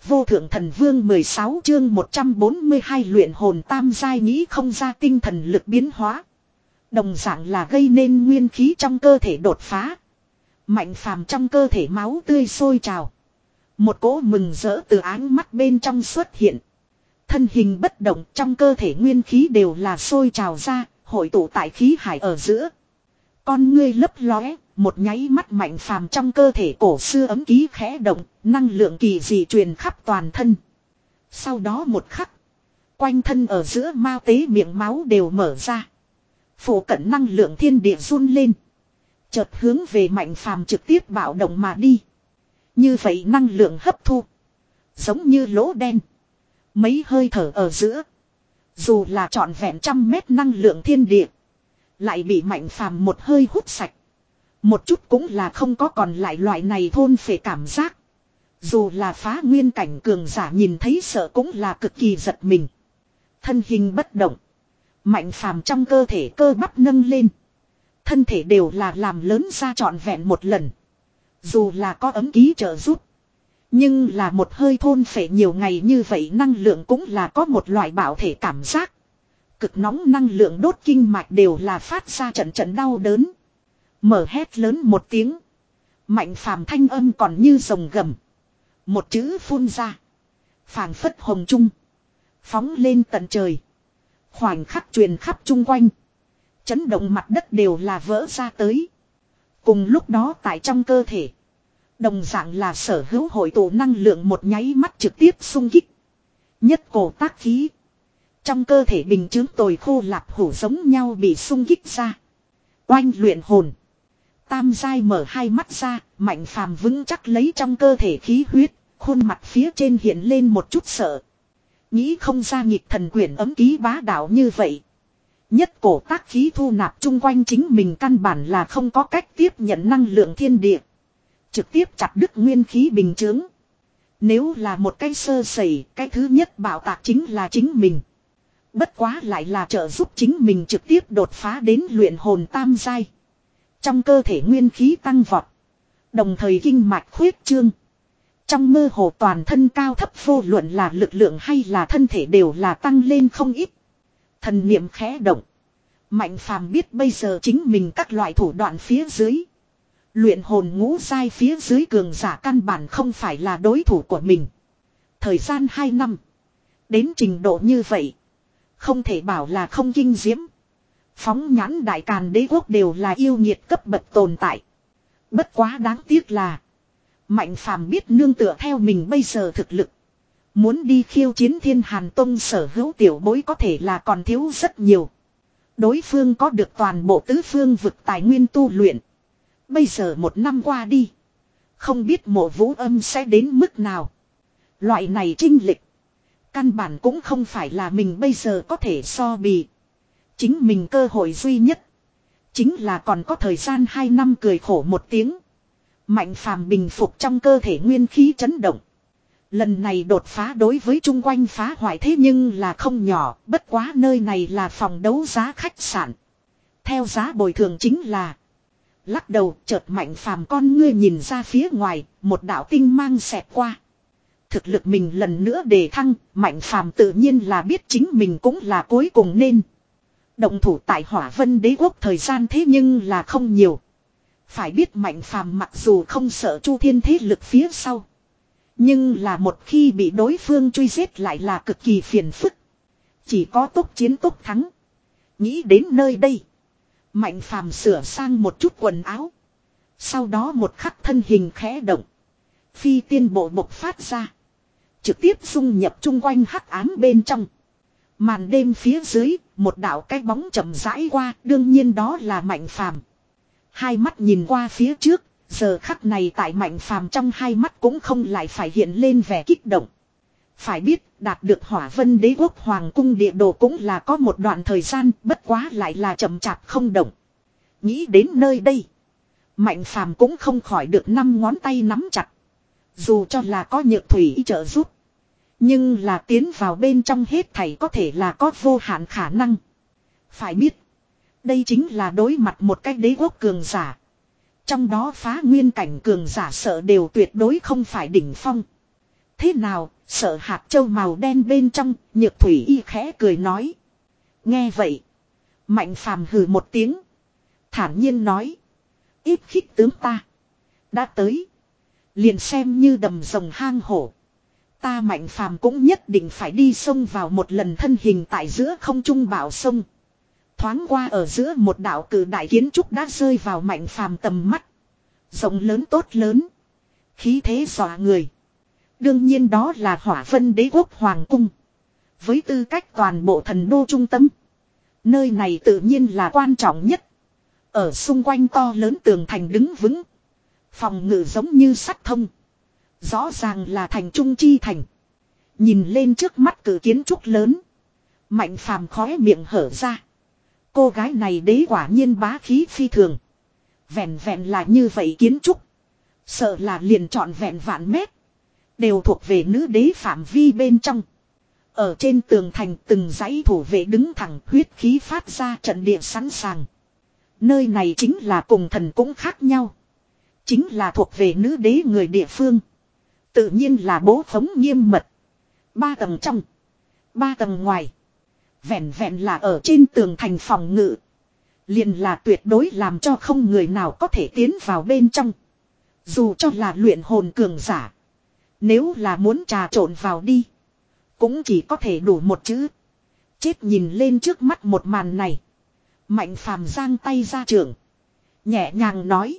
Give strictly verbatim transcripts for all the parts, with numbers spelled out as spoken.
Vô thượng thần vương mười sáu chương một trăm bốn mươi hai luyện hồn tam giai nghĩ không ra tinh thần lực biến hóa. Đồng dạng là gây nên nguyên khí trong cơ thể đột phá. Mạnh phàm trong cơ thể máu tươi sôi trào. Một cỗ mừng rỡ từ áng mắt bên trong xuất hiện. Thân hình bất động trong cơ thể nguyên khí đều là sôi trào ra, hội tụ tại khí hải ở giữa. Con ngươi lấp lóe, một nháy mắt mạnh phàm trong cơ thể cổ xưa ấm ký khẽ động, năng lượng kỳ dị truyền khắp toàn thân. Sau đó một khắc, quanh thân ở giữa mao tế miệng máu đều mở ra. Phủ cận năng lượng thiên địa run lên. Chợt hướng về mạnh phàm trực tiếp bạo động mà đi. Như vậy năng lượng hấp thu. Giống như lỗ đen. Mấy hơi thở ở giữa. Dù là trọn vẹn trăm mét năng lượng thiên địa. Lại bị mạnh phàm một hơi hút sạch. Một chút cũng là không có còn lại loại này thôn phệ cảm giác. Dù là phá nguyên cảnh cường giả nhìn thấy sợ cũng là cực kỳ giật mình. Thân hình bất động. Mạnh phàm trong cơ thể cơ bắp nâng lên. Thân thể đều là làm lớn ra trọn vẹn một lần. Dù là có ấm ký trợ giúp. Nhưng là một hơi thôn phệ nhiều ngày như vậy năng lượng cũng là có một loại bảo thể cảm giác. Cực nóng năng lượng đốt kinh mạch đều là phát ra trận trận đau đớn. Mở hét lớn một tiếng. Mạnh phàm thanh âm còn như rồng gầm. Một chữ phun ra. Phảng phất hồng trung. Phóng lên tận trời. Khoảnh khắc truyền khắp chung quanh. Chấn động mặt đất đều là vỡ ra tới. Cùng lúc đó tại trong cơ thể. Đồng dạng là sở hữu hội tụ năng lượng một nháy mắt trực tiếp xung kích. Nhất cổ tác khí. Trong cơ thể bình chứng tồi khô lạp hủ giống nhau bị xung kích ra. Oanh luyện hồn. Tam giai mở hai mắt ra, mạnh phàm vững chắc lấy trong cơ thể khí huyết, khuôn mặt phía trên hiện lên một chút sợ. Nghĩ không ra nghịch thần quyển ấm ký bá đạo như vậy. Nhất cổ tác khí thu nạp chung quanh chính mình căn bản là không có cách tiếp nhận năng lượng thiên địa. Trực tiếp chặt đứt nguyên khí bình chướng. Nếu là một cái sơ sẩy, cái thứ nhất bảo tạc chính là chính mình. Bất quá lại là trợ giúp chính mình trực tiếp đột phá đến luyện hồn tam giai. Trong cơ thể nguyên khí tăng vọt. Đồng thời kinh mạch khuyết trương. Trong mơ hồ toàn thân cao thấp vô luận là lực lượng hay là thân thể đều là tăng lên không ít. Thần niệm khẽ động. Mạnh phàm biết bây giờ chính mình các loại thủ đoạn phía dưới. Luyện hồn ngũ giai phía dưới cường giả căn bản không phải là đối thủ của mình. Thời gian hai năm. Đến trình độ như vậy. Không thể bảo là không kinh diễm. Phóng nhãn đại càn đế quốc đều là yêu nghiệt cấp bậc tồn tại. Bất quá đáng tiếc là. Mạnh phàm biết nương tựa theo mình bây giờ thực lực. Muốn đi khiêu chiến Thiên Hàn Tông sở hữu tiểu bối có thể là còn thiếu rất nhiều. Đối phương có được toàn bộ tứ phương vực tài nguyên tu luyện. Bây giờ một năm qua đi. Không biết mộ vũ âm sẽ đến mức nào. Loại này trinh lịch. Căn bản cũng không phải là mình bây giờ có thể so bì. Chính mình cơ hội duy nhất. Chính là còn có thời gian hai năm cười khổ một tiếng. Mạnh phàm bình phục trong cơ thể nguyên khí chấn động. Lần này đột phá đối với chung quanh phá hoại thế nhưng là không nhỏ. Bất quá nơi này là phòng đấu giá khách sạn. Theo giá bồi thường chính là. Lắc đầu chợt mạnh phàm con ngươi nhìn ra phía ngoài. Một đạo tinh mang xẹt qua. Thực lực mình lần nữa đề thăng. Mạnh phàm tự nhiên là biết chính mình cũng là cuối cùng nên. Động thủ tại Hỏa Vân Đế quốc thời gian thế nhưng là không nhiều. Phải biết mạnh phàm mặc dù không sợ Chu Thiên thế lực phía sau. Nhưng là một khi bị đối phương truy giết lại là cực kỳ phiền phức. Chỉ có tốc chiến tốc thắng. Nghĩ đến nơi đây. Mạnh phàm sửa sang một chút quần áo. Sau đó một khắc thân hình khẽ động. Phi tiên bộ bộc phát ra. Trực tiếp dung nhập chung quanh hắc ám bên trong. Màn đêm phía dưới, một đạo cái bóng chậm rãi qua, đương nhiên đó là Mạnh phàm. Hai mắt nhìn qua phía trước, giờ khắc này tại Mạnh phàm trong hai mắt cũng không lại phải hiện lên vẻ kích động. Phải biết, đạt được Hỏa Vân Đế quốc hoàng cung địa đồ cũng là có một đoạn thời gian, bất quá lại là chậm chạp không động. Nghĩ đến nơi đây, Mạnh phàm cũng không khỏi được năm ngón tay nắm chặt. Dù cho là có Nhược Thủy trợ giúp. Nhưng là tiến vào bên trong hết thảy có thể là có vô hạn khả năng. Phải biết. Đây chính là đối mặt một cái đế quốc cường giả. Trong đó phá nguyên cảnh cường giả sợ đều tuyệt đối không phải đỉnh phong. Thế nào, sợ hạt châu màu đen bên trong, Nhược Thủy Y khẽ cười nói. Nghe vậy. Mạnh Phàm hừ một tiếng. Thản nhiên nói. Ít khích tướng ta. Đã tới. Liền xem như đầm rồng hang hổ. Ta Mạnh Phàm cũng nhất định phải đi sông vào một lần, thân hình tại giữa không trung bạo sông. Thoáng qua ở giữa một đạo cử đại kiến trúc đã rơi vào Mạnh Phàm tầm mắt. Rộng lớn tốt lớn. Khí thế dọa người. Đương nhiên đó là Hỏa Vân Đế quốc Hoàng cung. Với tư cách toàn bộ thần đô trung tâm. Nơi này tự nhiên là quan trọng nhất. Ở xung quanh to lớn tường thành đứng vững. Phòng ngự giống như sắt thông. Rõ ràng là thành trung chi thành. Nhìn lên trước mắt cử kiến trúc lớn. Mạnh Phàm khóe miệng hở ra. Cô gái này đế quả nhiên bá khí phi thường. Vẹn vẹn là như vậy kiến trúc. Sợ là liền trọn vẹn vạn mét. Đều thuộc về nữ đế phạm vi bên trong. Ở trên tường thành từng dãy thủ vệ đứng thẳng, huyết khí phát ra, trận địa sẵn sàng. Nơi này chính là cùng thần cũng khác nhau. Chính là thuộc về nữ đế người địa phương. Tự nhiên là bố phóng nghiêm mật. Ba tầng trong. Ba tầng ngoài. Vẹn vẹn là ở trên tường thành phòng ngự. Liền là tuyệt đối làm cho không người nào có thể tiến vào bên trong. Dù cho là luyện hồn cường giả. Nếu là muốn trà trộn vào đi. Cũng chỉ có thể đủ một chữ. Chết. Nhìn lên trước mắt một màn này. Mạnh Phàm giang tay ra trường. Nhẹ nhàng nói.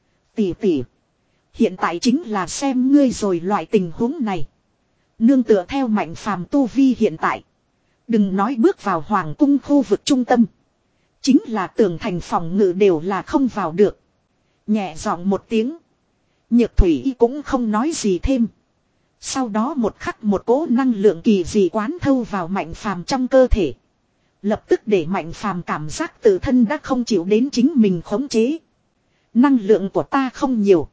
Tỷ tỷ. Hiện tại chính là xem ngươi rồi, loại tình huống này. Nương tựa theo Mạnh Phàm tu vi hiện tại. Đừng nói bước vào hoàng cung khu vực trung tâm. Chính là tường thành phòng ngự đều là không vào được. Nhẹ giọng một tiếng. Nhược Thủy cũng không nói gì thêm. Sau đó một khắc một cỗ năng lượng kỳ dị quán thâu vào Mạnh Phàm trong cơ thể. Lập tức để Mạnh Phàm cảm giác tự thân đã không chịu đến chính mình khống chế. Năng lượng của ta không nhiều.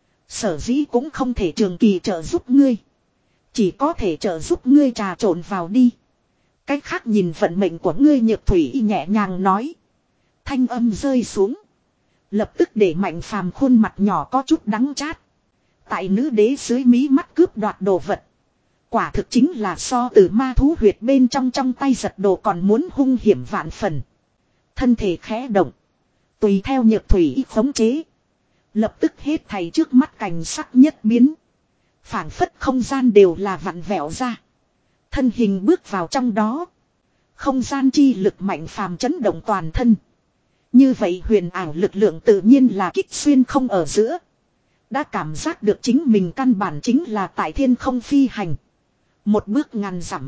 Sở dĩ cũng không thể trường kỳ trợ giúp ngươi. Chỉ có thể trợ giúp ngươi trà trộn vào đi. Cách khác nhìn vận mệnh của ngươi, Nhược Thủy nhẹ nhàng nói. Thanh âm rơi xuống. Lập tức để Mạnh Phàm khuôn mặt nhỏ có chút đắng chát. Tại nữ đế dưới mí mắt cướp đoạt đồ vật. Quả thực chính là so từ ma thú huyệt bên trong trong tay giật đồ còn muốn hung hiểm vạn phần. Thân thể khẽ động. Tùy theo Nhược Thủy khống chế. Lập tức hết thảy trước mắt cảnh sắc nhất biến. Phảng phất không gian đều là vặn vẹo ra. Thân hình bước vào trong đó. Không gian chi lực Mạnh Phàm chấn động toàn thân. Như vậy huyền ảo lực lượng tự nhiên là kích xuyên không ở giữa. Đã cảm giác được chính mình căn bản chính là tại thiên không phi hành. Một bước ngàn dặm.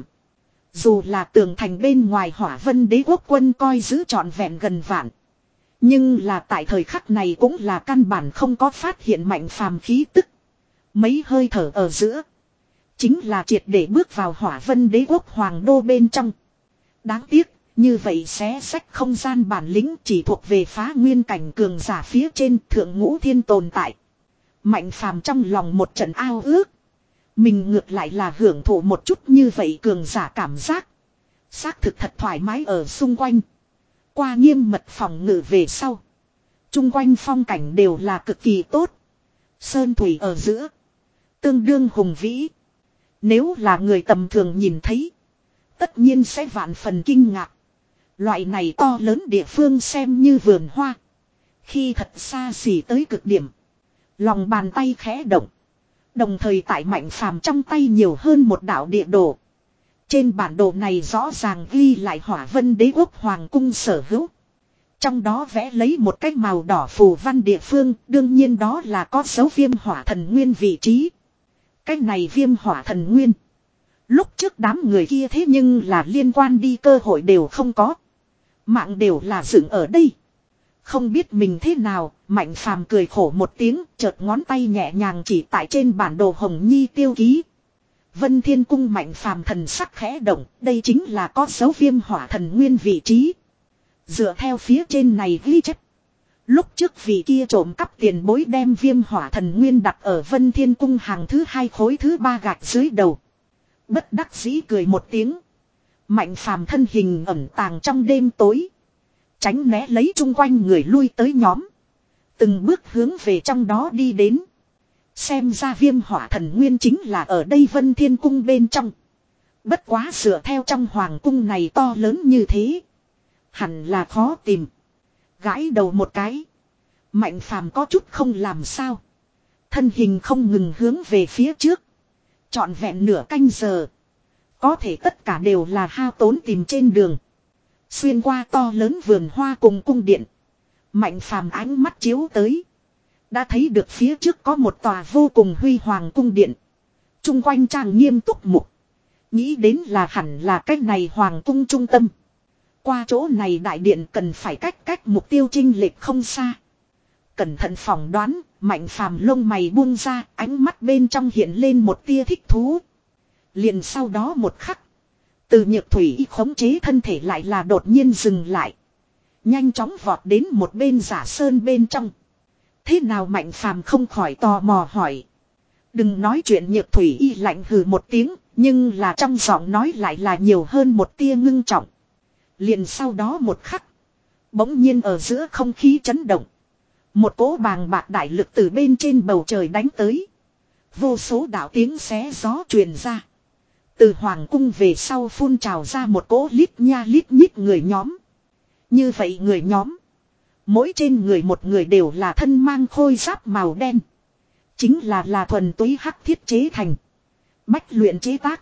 Dù là tường thành bên ngoài Hỏa Vân Đế quốc quân coi giữ trọn vẹn gần vạn. Nhưng là tại thời khắc này cũng là căn bản không có phát hiện Mạnh Phàm khí tức. Mấy hơi thở ở giữa. Chính là triệt để bước vào Hỏa Vân Đế quốc hoàng đô bên trong. Đáng tiếc, như vậy xé sách không gian bản lĩnh chỉ thuộc về phá nguyên cảnh cường giả phía trên thượng ngũ thiên tồn tại. Mạnh Phàm trong lòng một trận ao ước. Mình ngược lại là hưởng thụ một chút như vậy cường giả cảm giác. Xác thực thật thoải mái ở xung quanh. Qua nghiêm mật phòng ngự về sau. Trung quanh phong cảnh đều là cực kỳ tốt. Sơn thủy ở giữa. Tương đương hùng vĩ. Nếu là người tầm thường nhìn thấy. Tất nhiên sẽ vạn phần kinh ngạc. Loại này to lớn địa phương xem như vườn hoa. Khi thật xa xỉ tới cực điểm. Lòng bàn tay khẽ động. Đồng thời tại Mạnh Phàm trong tay nhiều hơn một đạo địa đồ. Trên bản đồ này rõ ràng ghi lại Hỏa Vân Đế quốc hoàng cung sở hữu. Trong đó vẽ lấy một cái màu đỏ phù văn địa phương, đương nhiên đó là có dấu Viêm Hỏa Thần Nguyên vị trí. Cái này Viêm Hỏa Thần Nguyên. Lúc trước đám người kia thế nhưng là liên quan đi cơ hội đều không có. Mạng đều là dựng ở đây. Không biết mình thế nào, Mạnh Phàm cười khổ một tiếng, chợt ngón tay nhẹ nhàng chỉ tại trên bản đồ Hồng Nhi tiêu ký. Vân Thiên Cung. Mạnh Phàm thần sắc khẽ động, đây chính là có dấu Viêm Hỏa Thần Nguyên vị trí. Dựa theo phía trên này ghi chép. Lúc trước vị kia trộm cắp tiền bối đem Viêm Hỏa Thần Nguyên đặt ở Vân Thiên Cung hàng thứ hai khối thứ ba gạch dưới đầu. Bất đắc dĩ cười một tiếng. Mạnh Phàm thân hình ẩn tàng trong đêm tối. Tránh né lấy chung quanh người lui tới nhóm. Từng bước hướng về trong đó đi đến. Xem ra viêm hỏa thần nguyên chính là ở đây Vân Thiên Cung bên trong. Bất quá dựa theo trong hoàng cung này to lớn như thế. Hẳn là khó tìm. Gãi đầu một cái. Mạnh phàm có chút không làm sao. Thân hình không ngừng hướng về phía trước. Trọn vẹn nửa canh giờ. Có thể tất cả đều là hao tốn tìm trên đường. Xuyên qua to lớn vườn hoa cùng cung điện. Mạnh phàm ánh mắt chiếu tới. Đã thấy được phía trước có một tòa vô cùng huy hoàng cung điện. Trung quanh trang nghiêm túc mục. Nghĩ đến là hẳn là cách này hoàng cung trung tâm. Qua chỗ này đại điện cần phải cách cách mục tiêu chênh lệch không xa. Cẩn thận phỏng đoán, Mạnh phàm lông mày buông ra, ánh mắt bên trong hiện lên một tia thích thú. Liền sau đó một khắc. Từ Nhược Thủy khống chế thân thể lại là đột nhiên dừng lại. Nhanh chóng vọt đến một bên giả sơn bên trong. Thế nào Mạnh phàm không khỏi tò mò hỏi. Đừng nói chuyện Nhược Thủy y lạnh hừ một tiếng, nhưng là trong giọng nói lại là nhiều hơn một tia ngưng trọng. Liền sau đó một khắc. Bỗng nhiên ở giữa không khí chấn động. Một cỗ bàng bạc đại lực từ bên trên bầu trời đánh tới. Vô số đạo tiếng xé gió truyền ra. Từ hoàng cung về sau phun trào ra một cỗ lít nha lít nhít người nhóm. Như vậy người nhóm. Mỗi trên người một người đều là thân mang khôi giáp màu đen. Chính là là thuần túy hắc thiết chế thành. Bách luyện chế tác.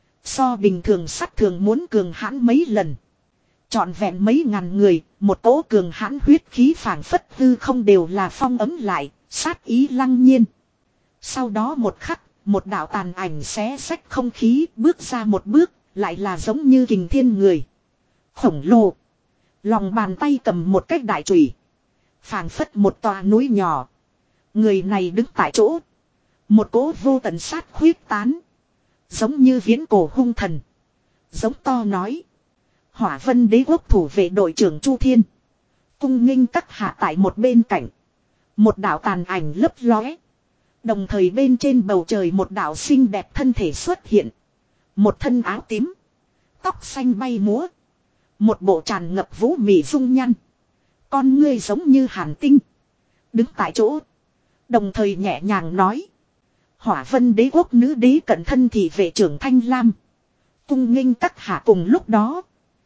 So bình thường sắt thường muốn cường hãn mấy lần. Trọn vẹn mấy ngàn người, một cỗ cường hãn huyết khí phảng phất hư không đều là phong ấm lại, sát ý lăng nhiên. Sau đó một khắc, một đạo tàn ảnh xé xách không khí bước ra một bước, lại là giống như kình thiên người. Khổng lồ. Lòng bàn tay cầm một cái đại chùy. Phảng phất một tòa núi nhỏ. Người này đứng tại chỗ. Một cỗ vô tận sát khuyết tán. Giống như viễn cổ hung thần. Giống to nói. Hỏa Vân Đế quốc thủ vệ đội trưởng Chu Thiên. Cung nghênh các hạ tại một bên cạnh. Một đạo tàn ảnh lấp lóe. Đồng thời bên trên bầu trời một đạo xinh đẹp thân thể xuất hiện. Một thân áo tím. Tóc xanh bay múa. Một bộ tràn ngập vũ mị dung nhăn. Con ngươi giống như hàn tinh. Đứng tại chỗ. Đồng thời nhẹ nhàng nói. Hỏa Vân Đế quốc nữ đế cận thân thị vệ trưởng Thanh Lam. Cung nghênh các hạ cùng lúc đó.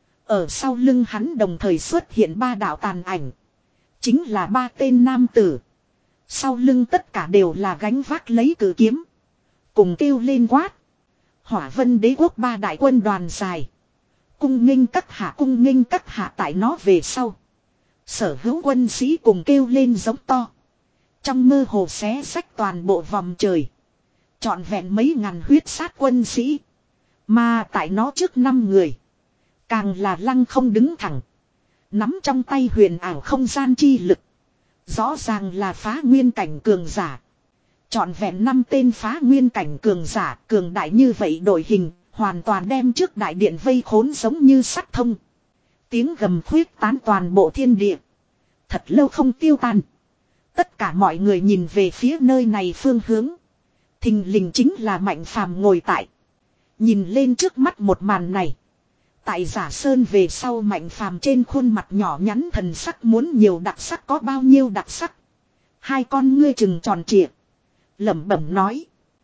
Ở sau lưng hắn đồng thời xuất hiện ba đạo tàn ảnh. Chính là ba tên nam tử. Sau lưng tất cả đều là gánh vác lấy cử kiếm. Cùng kêu lên quát. Hỏa Vân Đế quốc ba đại quân đoàn dài. Cung nghênh các hạ cung nghênh các hạ tại nó về sau. Sở hữu quân sĩ cùng kêu lên giống to. Trong mơ hồ xé xách toàn bộ vòng trời. Trọn vẹn mấy ngàn huyết sát quân sĩ. Mà tại nó trước năm người. Càng là lăng không đứng thẳng. Nắm trong tay huyền ảo không gian chi lực. Rõ ràng là phá nguyên cảnh cường giả. Trọn vẹn năm tên phá nguyên cảnh cường giả cường đại như vậy đội hình. Hoàn toàn đem trước đại điện vây khốn giống như sắt thông. Tiếng gầm khuyết tán toàn bộ thiên địa. Thật lâu không tiêu tan. Tất cả mọi người nhìn về phía nơi này phương hướng. Thình lình chính là Mạnh phàm ngồi tại. Nhìn lên trước mắt một màn này. Tại giả sơn về sau Mạnh phàm trên khuôn mặt nhỏ nhắn thần sắc muốn nhiều đặc sắc có bao nhiêu đặc sắc. Hai con ngươi trừng tròn trịa. Lẩm bẩm nói.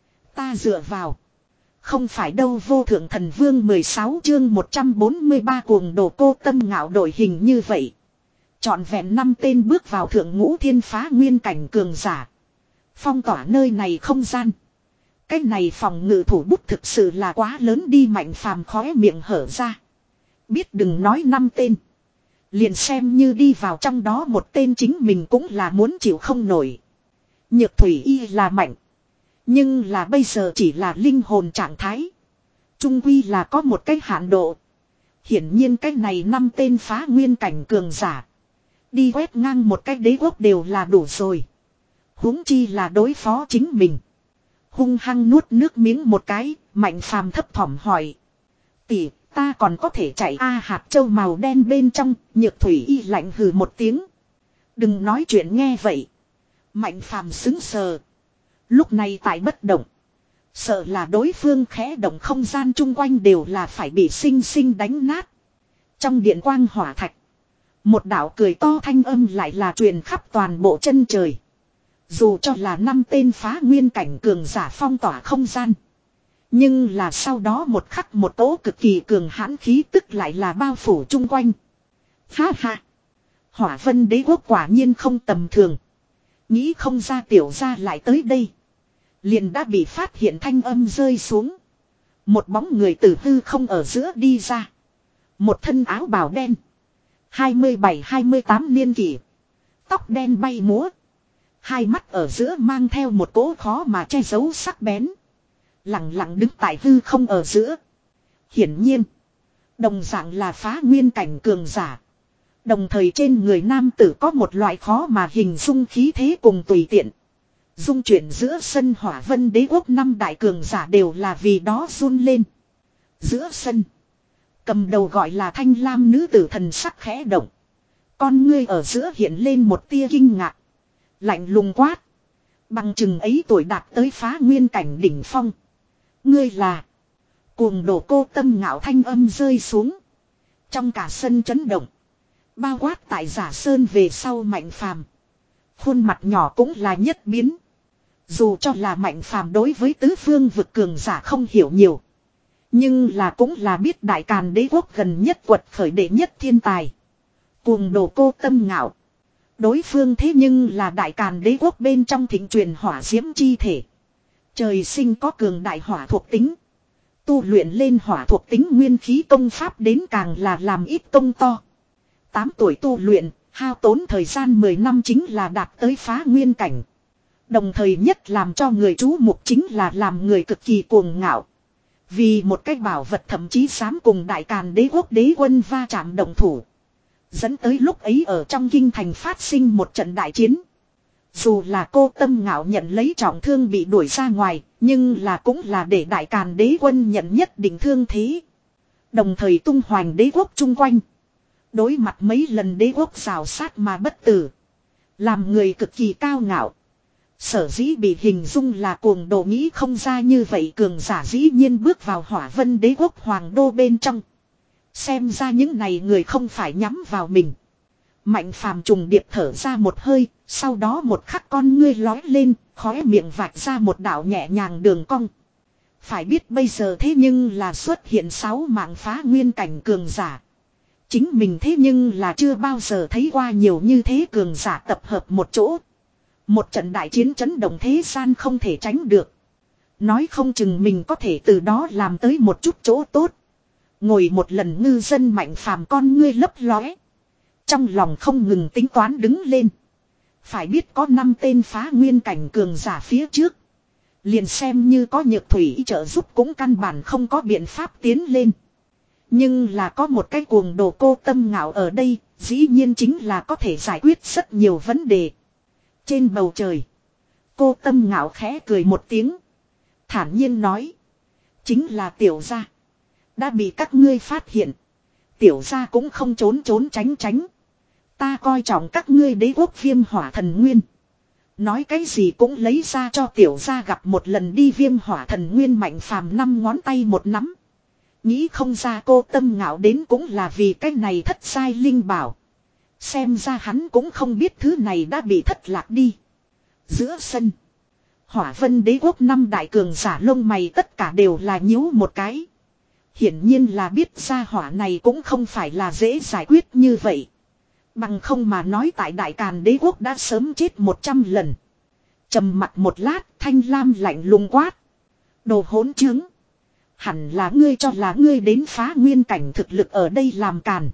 Ta dựa vào. Không phải đâu vô thượng thần vương mười sáu chương một trăm bốn mươi ba cuồng đồ cô tâm ngạo đội hình như vậy. Chọn vẹn năm tên bước vào thượng ngũ thiên phá nguyên cảnh cường giả. Phong tỏa nơi này không gian. Cái này phòng ngự thủ bút thực sự là quá lớn đi Mạnh phàm khóe miệng hở ra. Biết đừng nói năm tên. Liền xem như đi vào trong đó một tên chính mình cũng là muốn chịu không nổi. Nhược Thủy y là mạnh. Nhưng là bây giờ chỉ là linh hồn trạng thái. Trung quy là có một cái hạn độ. Hiển nhiên cái này năm tên phá nguyên cảnh cường giả. Đi quét ngang một cái đế quốc đều là đủ rồi. Huống chi là đối phó chính mình. Hung hăng nuốt nước miếng một cái, Mạnh phàm thấp thỏm hỏi. Tỷ, ta còn có thể chạy a hạt châu màu đen bên trong, Nhược Thủy y lạnh hừ một tiếng. Đừng nói chuyện nghe vậy. Mạnh phàm xứng sờ. Lúc này tại bất động. Sợ là đối phương khẽ động không gian chung quanh đều là phải bị sinh sinh đánh nát. Trong điện quang hỏa thạch. Một đạo cười to thanh âm lại là truyền khắp toàn bộ chân trời. Dù cho là năm tên phá nguyên cảnh cường giả phong tỏa không gian. Nhưng là sau đó một khắc một cỗ cực kỳ cường hãn khí tức lại là bao phủ chung quanh. Ha ha. Hỏa Vân Đế Quốc quả nhiên không tầm thường. Nghĩ không ra tiểu gia lại tới đây. Liền đã bị phát hiện thanh âm rơi xuống. Một bóng người từ hư không ở giữa đi ra. Một thân áo bào đen. hai mươi bảy hai mươi tám niên kỷ. Tóc đen bay múa. Hai mắt ở giữa mang theo một cỗ khó mà che giấu sắc bén. Lặng lặng đứng tại hư không ở giữa. Hiển nhiên. Đồng dạng là phá nguyên cảnh cường giả. Đồng thời trên người nam tử có một loại khó mà hình dung khí thế cùng tùy tiện. Dung chuyển giữa sân Hỏa Vân Đế Quốc năm đại cường giả đều là vì đó run lên. Giữa sân. Cầm đầu gọi là thanh lam nữ tử thần sắc khẽ động. Con ngươi ở giữa hiện lên một tia kinh ngạc. Lạnh lùng quát. Bằng chừng ấy tuổi đạt tới phá nguyên cảnh đỉnh phong. Ngươi là. Cuồng đổ cô tâm ngạo thanh âm rơi xuống. Trong cả sân chấn động. Bao quát tại giả sơn về sau Mạnh Phàm. Khuôn mặt nhỏ cũng là nhất biến. Dù cho là Mạnh Phàm đối với tứ phương vực cường giả không hiểu nhiều. Nhưng là cũng là biết Đại Càn Đế Quốc gần nhất quật khởi đệ nhất thiên tài. Cuồng đồ cô tâm ngạo. Đối phương thế nhưng là Đại Càn Đế Quốc bên trong thịnh truyền hỏa diễm chi thể. Trời sinh có cường đại hỏa thuộc tính. Tu luyện lên hỏa thuộc tính nguyên khí công pháp đến càng là làm ít công to. tám tuổi tu luyện, hao tốn thời gian mười năm chính là đạt tới phá nguyên cảnh. Đồng thời nhất làm cho người chú mục chính là làm người cực kỳ cuồng ngạo. Vì một cái bảo vật thậm chí dám cùng Đại Càn Đế Quốc đế quân va chạm động thủ. Dẫn tới lúc ấy ở trong kinh thành phát sinh một trận đại chiến. Dù là cô tâm ngạo nhận lấy trọng thương bị đuổi ra ngoài, nhưng là cũng là để Đại Càn Đế quân nhận nhất định thương thế. Đồng thời tung hoành đế quốc chung quanh. Đối mặt mấy lần đế quốc rào sát mà bất tử. Làm người cực kỳ cao ngạo. Sở dĩ bị hình dung là cuồng đồ nghĩ không ra như vậy cường giả dĩ nhiên bước vào Hỏa Vân Đế Quốc hoàng đô bên trong. Xem ra những này người không phải nhắm vào mình. Mạnh Phàm trùng điệp thở ra một hơi, sau đó một khắc con ngươi lói lên, khóe miệng vạch ra một đạo nhẹ nhàng đường cong. Phải biết bây giờ thế nhưng là xuất hiện sáu mạng phá nguyên cảnh cường giả. Chính mình thế nhưng là chưa bao giờ thấy qua nhiều như thế cường giả tập hợp một chỗ. Một trận đại chiến chấn động thế gian không thể tránh được. Nói không chừng mình có thể từ đó làm tới một chút chỗ tốt. Ngồi một lần ngư dân Mạnh Phàm con ngươi lấp lóe. Trong lòng không ngừng tính toán đứng lên. Phải biết có năm tên phá nguyên cảnh cường giả phía trước. Liền xem như có nhược thủy trợ giúp cũng căn bản không có biện pháp tiến lên. Nhưng là có một cái cuồng đồ cô tâm ngạo ở đây, dĩ nhiên chính là có thể giải quyết rất nhiều vấn đề. Trên bầu trời, cô tâm ngạo khẽ cười một tiếng. Thản nhiên nói. Chính là tiểu gia. Đã bị các ngươi phát hiện. Tiểu gia cũng không trốn trốn tránh tránh. Ta coi trọng các ngươi đế quốc Viêm Hỏa Thần Nguyên. Nói cái gì cũng lấy ra cho tiểu gia gặp một lần đi. Viêm Hỏa Thần Nguyên Mạnh Phàm năm ngón tay một nắm. Nghĩ không ra cô tâm ngạo đến cũng là vì cái này thất sai linh bảo. Xem ra hắn cũng không biết thứ này đã bị thất lạc đi. Giữa sân, Hỏa Vân Đế Quốc năm đại cường giả lông mày tất cả đều là nhíu một cái. Hiển nhiên là biết ra hỏa này cũng không phải là dễ giải quyết như vậy. Bằng không mà nói tại Đại Càn Đế Quốc đã sớm chết một trăm lần. Trầm mặt một lát, Thanh Lam lạnh lùng quát. Đồ hỗn trướng. Hẳn là ngươi cho là ngươi đến phá nguyên cảnh thực lực ở đây làm càn.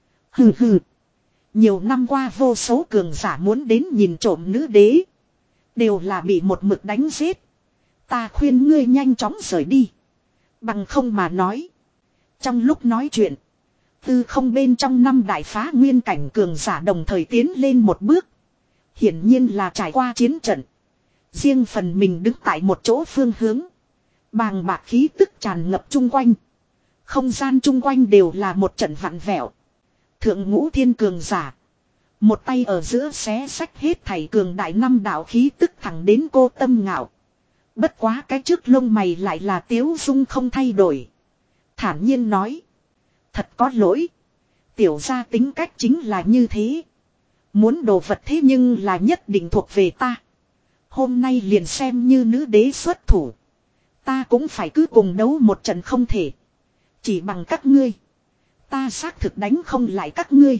Hừ hừ. Nhiều năm qua vô số cường giả muốn đến nhìn trộm nữ đế. Đều là bị một mực đánh giết. Ta khuyên ngươi nhanh chóng rời đi. Bằng không mà nói. Trong lúc nói chuyện. Tư không bên trong năm đại phá nguyên cảnh cường giả đồng thời tiến lên một bước. Hiển nhiên là trải qua chiến trận. Riêng phần mình đứng tại một chỗ phương hướng. Bàng bạc khí tức tràn ngập chung quanh. Không gian chung quanh đều là một trận vặn vẹo. Thượng ngũ thiên cường giả. Một tay ở giữa xé sách hết thảy cường đại năm đạo khí tức thẳng đến cô tâm ngạo. Bất quá cái trước lông mày lại là tiếu dung không thay đổi. Thản nhiên nói. Thật có lỗi. Tiểu gia tính cách chính là như thế. Muốn đồ vật thế nhưng là nhất định thuộc về ta. Hôm nay liền xem như nữ đế xuất thủ. Ta cũng phải cứ cùng đấu một trận không thể. Chỉ bằng các ngươi. Ta xác thực đánh không lại các ngươi.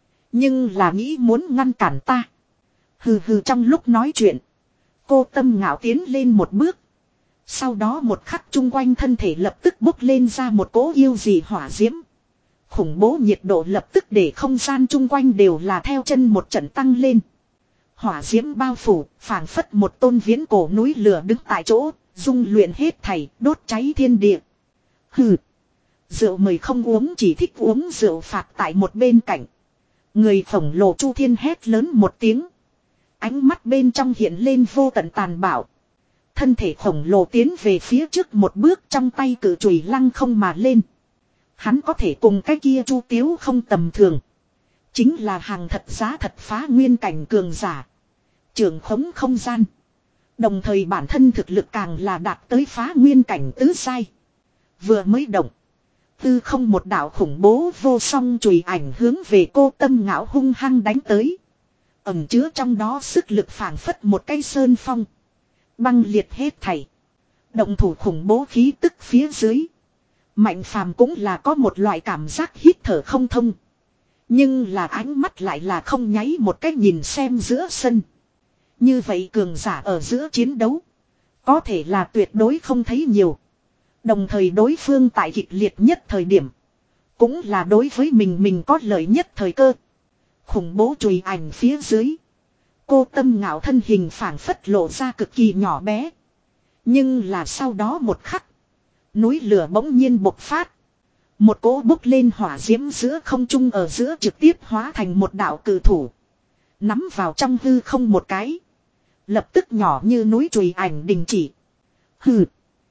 Nhưng là nghĩ muốn ngăn cản ta. Hừ hừ trong lúc nói chuyện. Cô Tâm Ngạo tiến lên một bước. Sau đó một khắc chung quanh thân thể lập tức bốc lên ra một cỗ yêu dị hỏa diễm. Khủng bố nhiệt độ lập tức để không gian chung quanh đều là theo chân một trận tăng lên. Hỏa diễm bao phủ, phảng phất một tôn viễn cổ núi lửa đứng tại chỗ, dung luyện hết thảy, đốt cháy thiên địa. Hừ. Rượu mời không uống, chỉ thích uống rượu phạt tại một bên cạnh. Người khổng lồ Chu Thiên hét lớn một tiếng. Ánh mắt bên trong hiện lên vô tận tàn bạo. Thân thể khổng lồ tiến về phía trước một bước, trong tay cự chùy lăng không mà lên. Hắn có thể cùng cái kia Chu Tiếu không tầm thường. Chính là hàng thật giá thật phá nguyên cảnh cường giả. Trưởng khống không gian. Đồng thời bản thân thực lực càng là đạt tới phá nguyên cảnh tứ sai. Vừa mới động. Tư không một đạo khủng bố vô song chùy ảnh hướng về Cô Tâm Ngạo hung hăng đánh tới. Ẩn chứa trong đó sức lực phảng phất một cây sơn phong. Băng liệt hết thảy. Động thủ khủng bố khí tức phía dưới. Mạnh phàm cũng là có một loại cảm giác hít thở không thông. Nhưng là ánh mắt lại là không nháy một cách nhìn xem giữa sân. Như vậy cường giả ở giữa chiến đấu. Có thể là tuyệt đối không thấy nhiều. Đồng thời đối phương tại kịch liệt nhất thời điểm. Cũng là đối với mình mình có lợi nhất thời cơ. Khủng bố chùy ảnh phía dưới. Cô Tâm Ngạo thân hình phảng phất lộ ra cực kỳ nhỏ bé. Nhưng là sau đó một khắc. Núi lửa bỗng nhiên bộc phát. Một cỗ bốc lên hỏa diễm giữa không trung ở giữa trực tiếp hóa thành một đạo cự thủ. Nắm vào trong hư không một cái. Lập tức nhỏ như núi chùy ảnh đình chỉ. Hừ.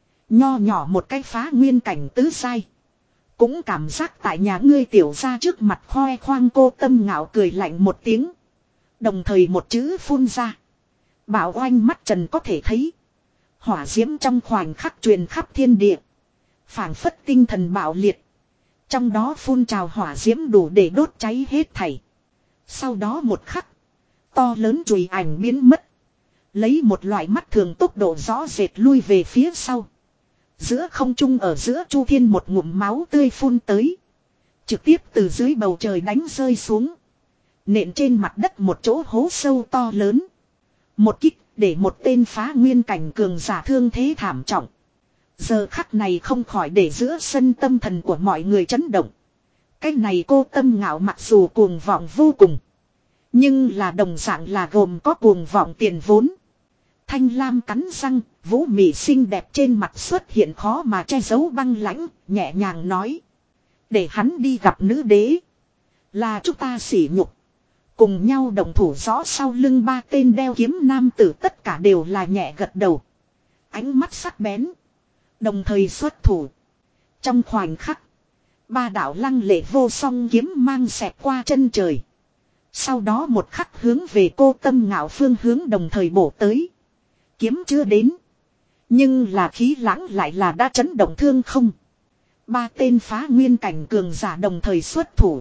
Nho nhỏ một cái phá nguyên cảnh tứ sai. Cũng cảm giác tại nhà ngươi tiểu ra trước mặt khoe khoang. Cô Tâm Ngạo cười lạnh một tiếng. Đồng thời một chữ phun ra. Bảo oanh mắt trần có thể thấy. Hỏa diễm trong khoảnh khắc truyền khắp thiên địa. Phảng phất tinh thần bạo liệt. Trong đó phun trào hỏa diễm đủ để đốt cháy hết thảy. Sau đó một khắc. To lớn chùy ảnh biến mất. Lấy một loại mắt thường tốc độ rõ rệt lui về phía sau. Giữa không trung ở giữa Chu Thiên một ngụm máu tươi phun tới. Trực tiếp từ dưới bầu trời đánh rơi xuống. Nện trên mặt đất một chỗ hố sâu to lớn. Một kích để một tên phá nguyên cảnh cường giả thương thế thảm trọng. Giờ khắc này không khỏi để giữa sân tâm thần của mọi người chấn động. Cái này Cô Tâm Ngạo mặc dù cuồng vọng vô cùng. Nhưng là đồng dạng là gồm có cuồng vọng tiền vốn. Thanh Lam cắn răng, Vũ Mị xinh đẹp trên mặt xuất hiện khó mà che giấu băng lãnh, nhẹ nhàng nói. Để hắn đi gặp nữ đế. Là chúng ta sỉ nhục. Cùng nhau đồng thủ rõ sau lưng ba tên đeo kiếm nam tử tất cả đều là nhẹ gật đầu. Ánh mắt sắc bén. Đồng thời xuất thủ. Trong khoảnh khắc. Ba đạo lăng lệ vô song kiếm mang xẹt qua chân trời. Sau đó một khắc hướng về Cô Tâm Ngạo phương hướng đồng thời bổ tới. Kiếm chưa đến. Nhưng là khí lãng lại là đã chấn động thương không. Ba tên phá nguyên cảnh cường giả đồng thời xuất thủ.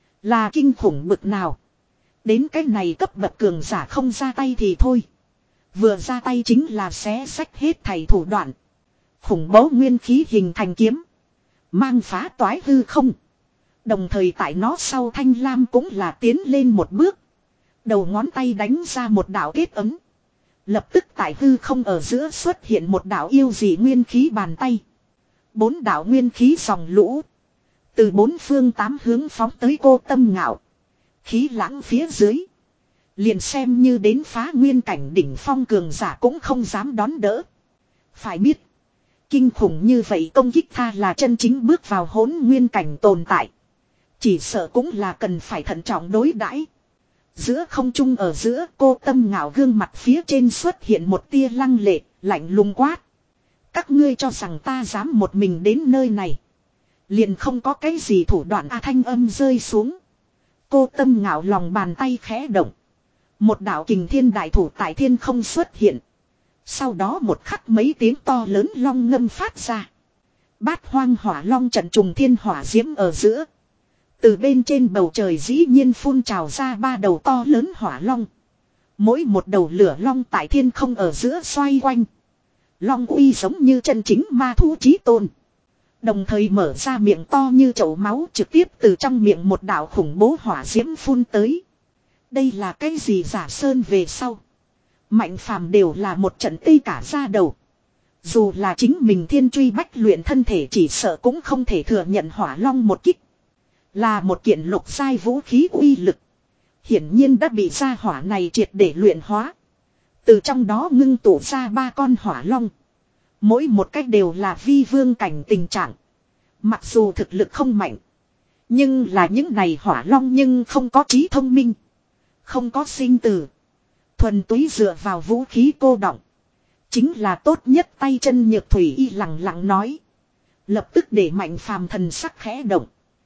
Là kinh khủng bực nào. Đến cái này cấp bậc cường giả không ra tay thì thôi. Vừa ra tay chính là xé sách hết thảy thủ đoạn. Khủng bố nguyên khí hình thành kiếm. Mang phá toái hư không. Đồng thời tại nó sau Thanh Lam cũng là tiến lên một bước. Đầu ngón tay đánh ra một đạo kết ấm. Lập tức tại hư không ở giữa xuất hiện một đạo yêu dị nguyên khí bàn tay. Bốn đạo nguyên khí dòng lũ. Từ bốn phương tám hướng phóng tới Cô Tâm Ngạo. Khí lãng phía dưới. Liền xem như đến phá nguyên cảnh đỉnh phong cường giả cũng không dám đón đỡ. Phải biết. Kinh khủng như vậy công kích tha là chân chính bước vào hỗn nguyên cảnh tồn tại. Chỉ sợ cũng là cần phải thận trọng đối đãi. Giữa không trung ở giữa Cô Tâm Ngạo gương mặt phía trên xuất hiện một tia lăng lệ, lạnh lùng quát. Các ngươi cho rằng ta dám một mình đến nơi này. Liền không có cái gì thủ đoạn a thanh âm rơi xuống. Cô Tâm Ngạo lòng bàn tay khẽ động. Một đạo kình thiên đại thủ tại thiên không xuất hiện. Sau đó một khắc mấy tiếng to lớn long ngâm phát ra. Bát hoang hỏa long trận trùng thiên hỏa diễm ở giữa. Từ bên trên bầu trời dĩ nhiên phun trào ra ba đầu to lớn hỏa long. Mỗi một đầu lửa long tại thiên không ở giữa xoay quanh. Long uy giống như chân chính ma thú chí tôn. Đồng thời mở ra miệng to như chậu máu trực tiếp từ trong miệng một đạo khủng bố hỏa diễm phun tới. Đây là cái gì giả sơn về sau. Mạnh phàm đều là một trận tê cả da đầu. Dù là chính mình thiên truy bách luyện thân thể chỉ sợ cũng không thể thừa nhận hỏa long một kích. Là một kiện lục giai vũ khí uy lực. Hiển nhiên đã bị gia hỏa này triệt để luyện hóa. Từ trong đó ngưng tụ ra ba con hỏa long. Mỗi một cách đều là vi vương cảnh tình trạng. Mặc dù thực lực không mạnh. Nhưng là những này hỏa long nhưng không có trí thông minh. Không có sinh tử. Thuần túy dựa vào vũ khí cô đọng. Chính là tốt nhất tay chân nhược thủy y lặng lặng nói. Lập tức để Mạnh Phàm thần sắc khẽ động.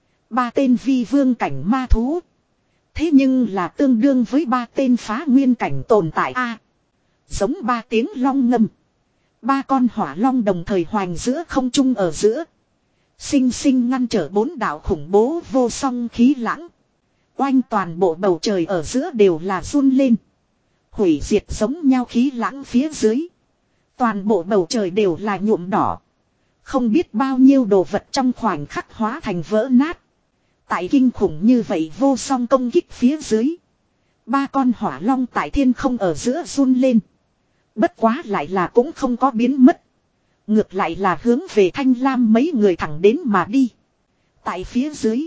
Ba tên vi vương cảnh ma thú. Thế nhưng là tương đương với ba tên phá nguyên cảnh tồn tại a. Giống ba tiếng long ngâm. Ba con hỏa long đồng thời hoành giữa không trung ở giữa. Sinh sinh ngăn trở bốn đạo khủng bố vô song khí lãng. Oanh toàn bộ bầu trời ở giữa đều là run lên. Hủy diệt giống nhau khí lãng phía dưới. Toàn bộ bầu trời đều là nhuộm đỏ. Không biết bao nhiêu đồ vật trong khoảnh khắc hóa thành vỡ nát. Tại kinh khủng như vậy vô song công kích phía dưới. Ba con hỏa long tại thiên không ở giữa run lên. Bất quá lại là cũng không có biến mất. Ngược lại là hướng về Thanh Lam mấy người thẳng đến mà đi. Tại phía dưới.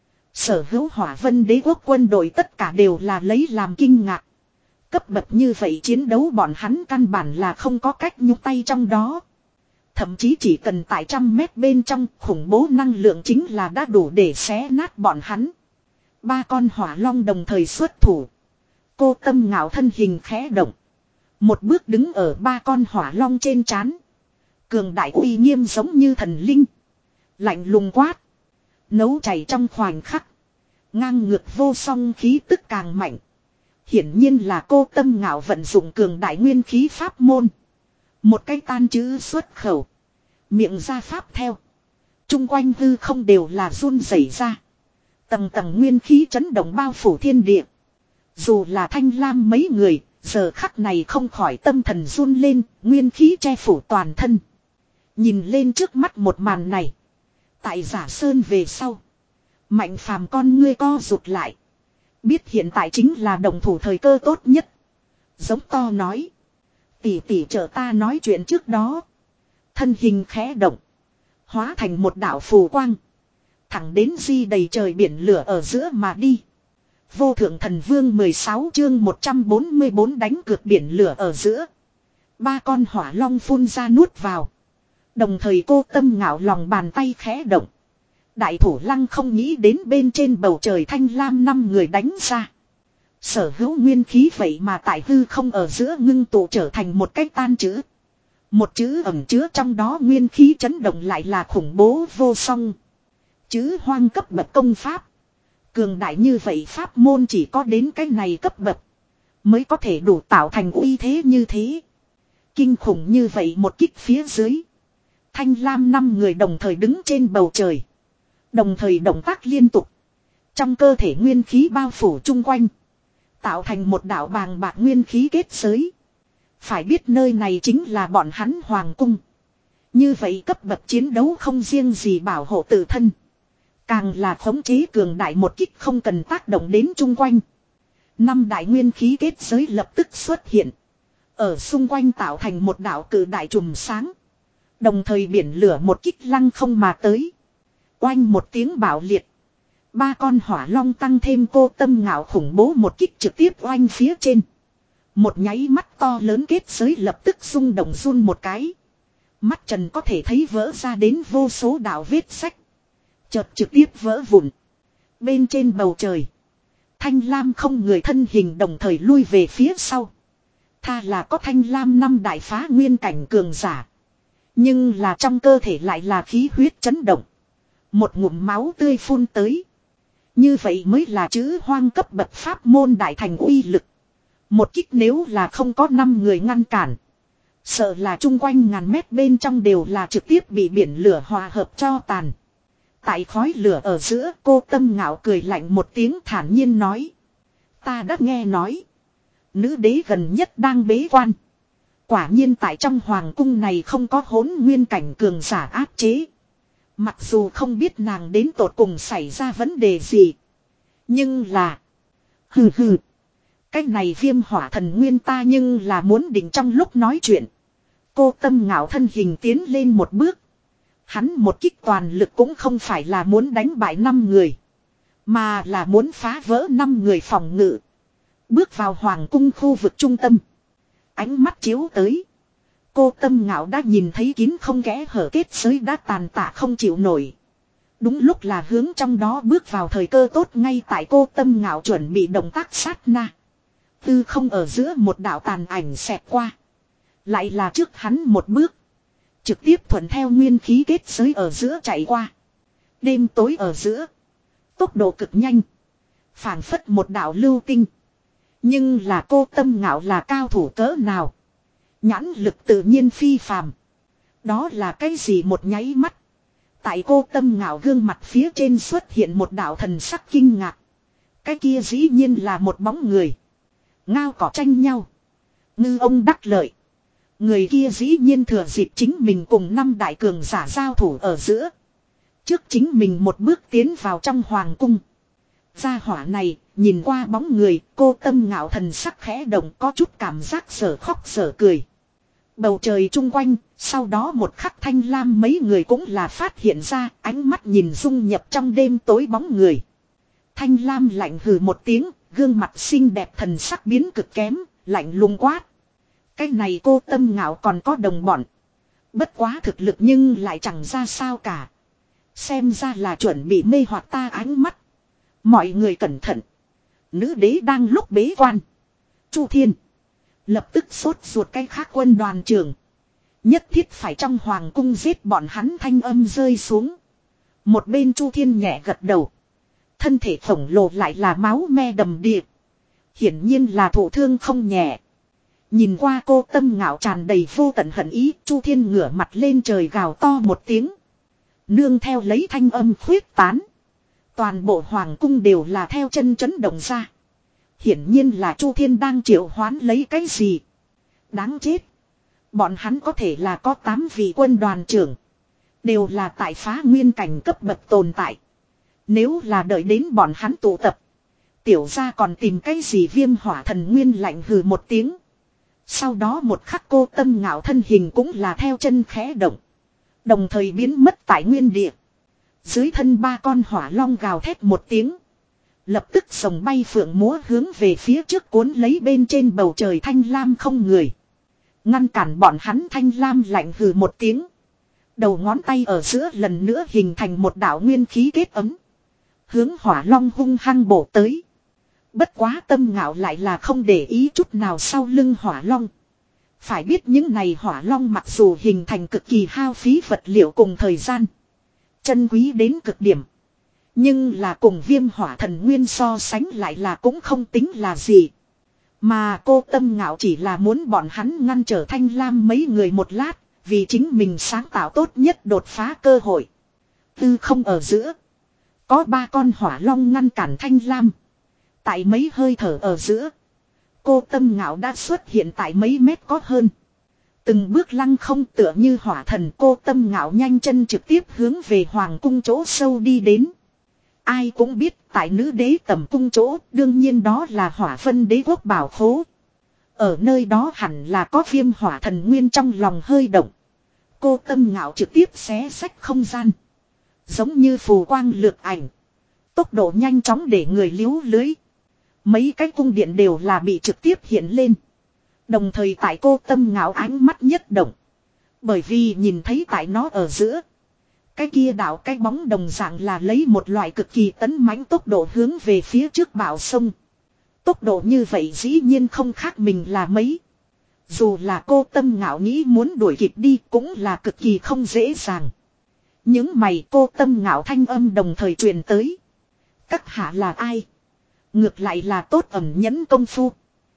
Sở hữu Hỏa Vân Đế quốc quân đội tất cả đều là lấy làm kinh ngạc. Cấp bậc như vậy chiến đấu bọn hắn căn bản là không có cách nhúc tay trong đó. Thậm chí chỉ cần tại trăm mét bên trong khủng bố năng lượng chính là đã đủ để xé nát bọn hắn. Ba con hỏa long đồng thời xuất thủ. Cô Tâm Ngạo thân hình khẽ động. Một bước đứng ở ba con hỏa long trên trán. Cường đại uy nghiêm giống như thần linh. Lạnh lùng quát. Nấu chảy trong khoảnh khắc. Ngang ngược vô song khí tức càng mạnh. Hiển nhiên là Cô Tâm Ngạo vận dụng cường đại nguyên khí pháp môn. Một cái tan chữ xuất khẩu. Miệng ra pháp theo. Trung quanh hư không đều là run rẩy ra. Tầng tầng nguyên khí chấn động bao phủ thiên địa. Dù là Thanh Lam mấy người, giờ khắc này không khỏi tâm thần run lên, nguyên khí che phủ toàn thân. Nhìn lên trước mắt một màn này. Tại Giả Sơn về sau. Mạnh Phàm con ngươi co rụt lại. Biết hiện tại chính là đồng thủ thời cơ tốt nhất. Giống to nói. Tỷ tỷ chờ ta nói chuyện trước đó. Thân hình khẽ động. Hóa thành một đạo phù quang. Thẳng đến di đầy trời biển lửa ở giữa mà đi. Vô thượng thần vương mười sáu chương một trăm bốn mươi bốn đánh cược biển lửa ở giữa. Ba con hỏa long phun ra nuốt vào. Đồng thời Cô Tâm Ngạo lòng bàn tay khẽ động. Đại thủ lăng không nghĩ đến bên trên bầu trời Thanh Lam năm người đánh ra. Sở hữu nguyên khí vậy mà tại hư không ở giữa ngưng tụ trở thành một cái tan chữ. Một chữ ẩn chứa trong đó nguyên khí chấn động lại là khủng bố vô song. Chữ hoang cấp bậc công pháp. Cường đại như vậy pháp môn chỉ có đến cái này cấp bậc. Mới có thể đủ tạo thành uy thế như thế. Kinh khủng như vậy một kích phía dưới. Thanh Lam năm người đồng thời đứng trên bầu trời. Đồng thời động tác liên tục. Trong cơ thể nguyên khí bao phủ chung quanh. Tạo thành một đạo bàng bạc nguyên khí kết giới. Phải biết nơi này chính là bọn hắn hoàng cung. Như vậy cấp bậc chiến đấu không riêng gì bảo hộ tự thân. Càng là khống chế cường đại một kích không cần tác động đến chung quanh. Năm đại nguyên khí kết giới lập tức xuất hiện. Ở xung quanh tạo thành một đạo cử đại trùm sáng. Đồng thời biển lửa một kích lăng không mà tới. Oanh một tiếng bạo liệt. Ba con hỏa long tăng thêm Cô Tâm Ngạo khủng bố một kích trực tiếp oanh phía trên. Một nháy mắt to lớn kết giới lập tức rung động run một cái. Mắt trần có thể thấy vỡ ra đến vô số đạo vết sách. Chợt trực tiếp vỡ vụn. Bên trên bầu trời. Thanh Lam không người thân hình đồng thời lui về phía sau. Tha là có Thanh Lam năm đại phá nguyên cảnh cường giả. Nhưng là trong cơ thể lại là khí huyết chấn động. Một ngụm máu tươi phun tới. Như vậy mới là chữ hoang cấp bậc pháp môn đại thành uy lực. Một kích nếu là không có năm người ngăn cản. Sợ là chung quanh ngàn mét bên trong đều là trực tiếp bị biển lửa hòa hợp cho tàn. Tại khói lửa ở giữa Cô Tâm Ngạo cười lạnh một tiếng thản nhiên nói. Ta đã nghe nói. Nữ đế gần nhất đang bế quan. Quả nhiên tại trong hoàng cung này không có hỗn nguyên cảnh cường giả áp chế. Mặc dù không biết nàng đến tột cùng xảy ra vấn đề gì. Nhưng là. Hừ hừ. Cái này viêm hỏa thần nguyên ta nhưng là muốn định trong lúc nói chuyện. Cô Tâm Ngạo thân hình tiến lên một bước. Hắn một kích toàn lực cũng không phải là muốn đánh bại năm người. Mà là muốn phá vỡ năm người phòng ngự. Bước vào hoàng cung khu vực trung tâm. Ánh mắt chiếu tới. Cô Tâm Ngạo đã nhìn thấy kín không kẽ hở kết giới đã tàn tạ không chịu nổi. Đúng lúc là hướng trong đó bước vào thời cơ tốt ngay tại cô Tâm Ngạo chuẩn bị động tác sát na. Tư không ở giữa một đạo tàn ảnh xẹt qua. Lại là trước hắn một bước. Trực tiếp thuận theo nguyên khí kết giới ở giữa chạy qua. Đêm tối ở giữa. Tốc độ cực nhanh. Phảng phất một đạo lưu tinh. Nhưng là cô Tâm Ngạo là cao thủ cỡ nào. Nhãn lực tự nhiên phi phàm. Đó là cái gì một nháy mắt. Tại cô Tâm Ngạo gương mặt phía trên xuất hiện một đạo thần sắc kinh ngạc. Cái kia dĩ nhiên là một bóng người. Ngao cỏ tranh nhau. Ngư ông đắc lợi. Người kia dĩ nhiên thừa dịp chính mình cùng năm đại cường giả giao thủ ở giữa. Trước chính mình một bước tiến vào trong hoàng cung. Gia hỏa này, nhìn qua bóng người, cô Tâm Ngạo thần sắc khẽ động có chút cảm giác sở khóc sở cười. Bầu trời chung quanh, sau đó một khắc Thanh Lam mấy người cũng là phát hiện ra, ánh mắt nhìn dung nhập trong đêm tối bóng người. Thanh Lam lạnh hừ một tiếng, gương mặt xinh đẹp thần sắc biến cực kém, lạnh lùng quát. Cái này cô Tâm Ngạo còn có đồng bọn. Bất quá thực lực nhưng lại chẳng ra sao cả. Xem ra là chuẩn bị mê hoặc ta ánh mắt. Mọi người cẩn thận. Nữ đế đang lúc bế quan. Chu Thiên. Lập tức sốt ruột cái khác quân đoàn trưởng. Nhất thiết phải trong hoàng cung giết bọn hắn thanh âm rơi xuống. Một bên Chu Thiên nhẹ gật đầu. Thân thể khổng lồ lại là máu me đầm đìa. Hiển nhiên là thổ thương không nhẹ. Nhìn qua cô Tâm Ngạo tràn đầy vô tận hận ý. Chu Thiên ngửa mặt lên trời gào to một tiếng. Nương theo lấy thanh âm khuyết tán. Toàn bộ hoàng cung đều là theo chân chấn động ra. Hiển nhiên là Chu Thiên đang triệu hoán lấy cái gì. Đáng chết. Bọn hắn có thể là có tám vị quân đoàn trưởng. Đều là tại phá nguyên cảnh cấp bậc tồn tại. Nếu là đợi đến bọn hắn tụ tập. Tiểu gia còn tìm cái gì viêm hỏa thần nguyên lạnh hừ một tiếng. Sau đó một khắc cô Tâm Ngạo thân hình cũng là theo chân khẽ động. Đồng thời biến mất tại nguyên địa. Dưới thân ba con hỏa long gào thét một tiếng. Lập tức sồng bay phượng múa hướng về phía trước cuốn lấy bên trên bầu trời Thanh Lam không người. Ngăn cản bọn hắn Thanh Lam lạnh hừ một tiếng. Đầu ngón tay ở giữa lần nữa hình thành một đạo nguyên khí kết ấm. Hướng hỏa long hung hăng bổ tới. Bất quá Tâm Ngạo lại là không để ý chút nào sau lưng hỏa long. Phải biết những này hỏa long mặc dù hình thành cực kỳ hao phí vật liệu cùng thời gian. Chân quý đến cực điểm. Nhưng là cùng viêm hỏa thần nguyên so sánh lại là cũng không tính là gì. Mà cô Tâm Ngạo chỉ là muốn bọn hắn ngăn trở Thanh Lam mấy người một lát. Vì chính mình sáng tạo tốt nhất đột phá cơ hội. Tư không ở giữa. Có ba con hỏa long ngăn cản Thanh Lam. Tại mấy hơi thở ở giữa. Cô Tâm Ngạo đã xuất hiện tại mấy mét có hơn. Từng bước lăng không tựa như hỏa thần, cô Tâm Ngạo nhanh chân trực tiếp hướng về hoàng cung chỗ sâu đi đến. Ai cũng biết tại nữ đế tầm cung chỗ đương nhiên đó là Hỏa Vân đế quốc bảo khố. Ở nơi đó hẳn là có viêm hỏa thần nguyên trong lòng hơi động. Cô Tâm Ngạo trực tiếp xé xách không gian. Giống như phù quang lược ảnh. Tốc độ nhanh chóng để người liếu lưới. Mấy cái cung điện đều là bị trực tiếp hiện lên. Đồng thời tại cô Tâm Ngạo ánh mắt nhất động. Bởi vì nhìn thấy tại nó ở giữa. Cái kia đảo cái bóng đồng dạng là lấy một loại cực kỳ tấn mãnh tốc độ hướng về phía trước bão sông. Tốc độ như vậy dĩ nhiên không khác mình là mấy. Dù là cô Tâm Ngạo nghĩ muốn đuổi kịp đi cũng là cực kỳ không dễ dàng. Những mày cô Tâm Ngạo thanh âm đồng thời truyền tới. Các hạ là ai? Ngược lại là tốt ẩm nhẫn công phu.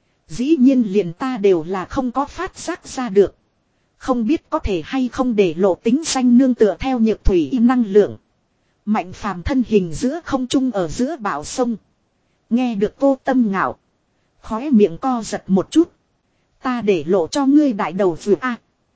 Dĩ nhiên liền ta đều là không có phát giác ra được. Không biết có thể hay không để lộ tính xanh nương tựa theo nhược thủy năng lượng. Mạnh phàm thân hình giữa không trung ở giữa bão sông. Nghe được cô Tâm Ngạo. Khóe miệng co giật một chút. Ta để lộ cho ngươi đại đầu vừa a.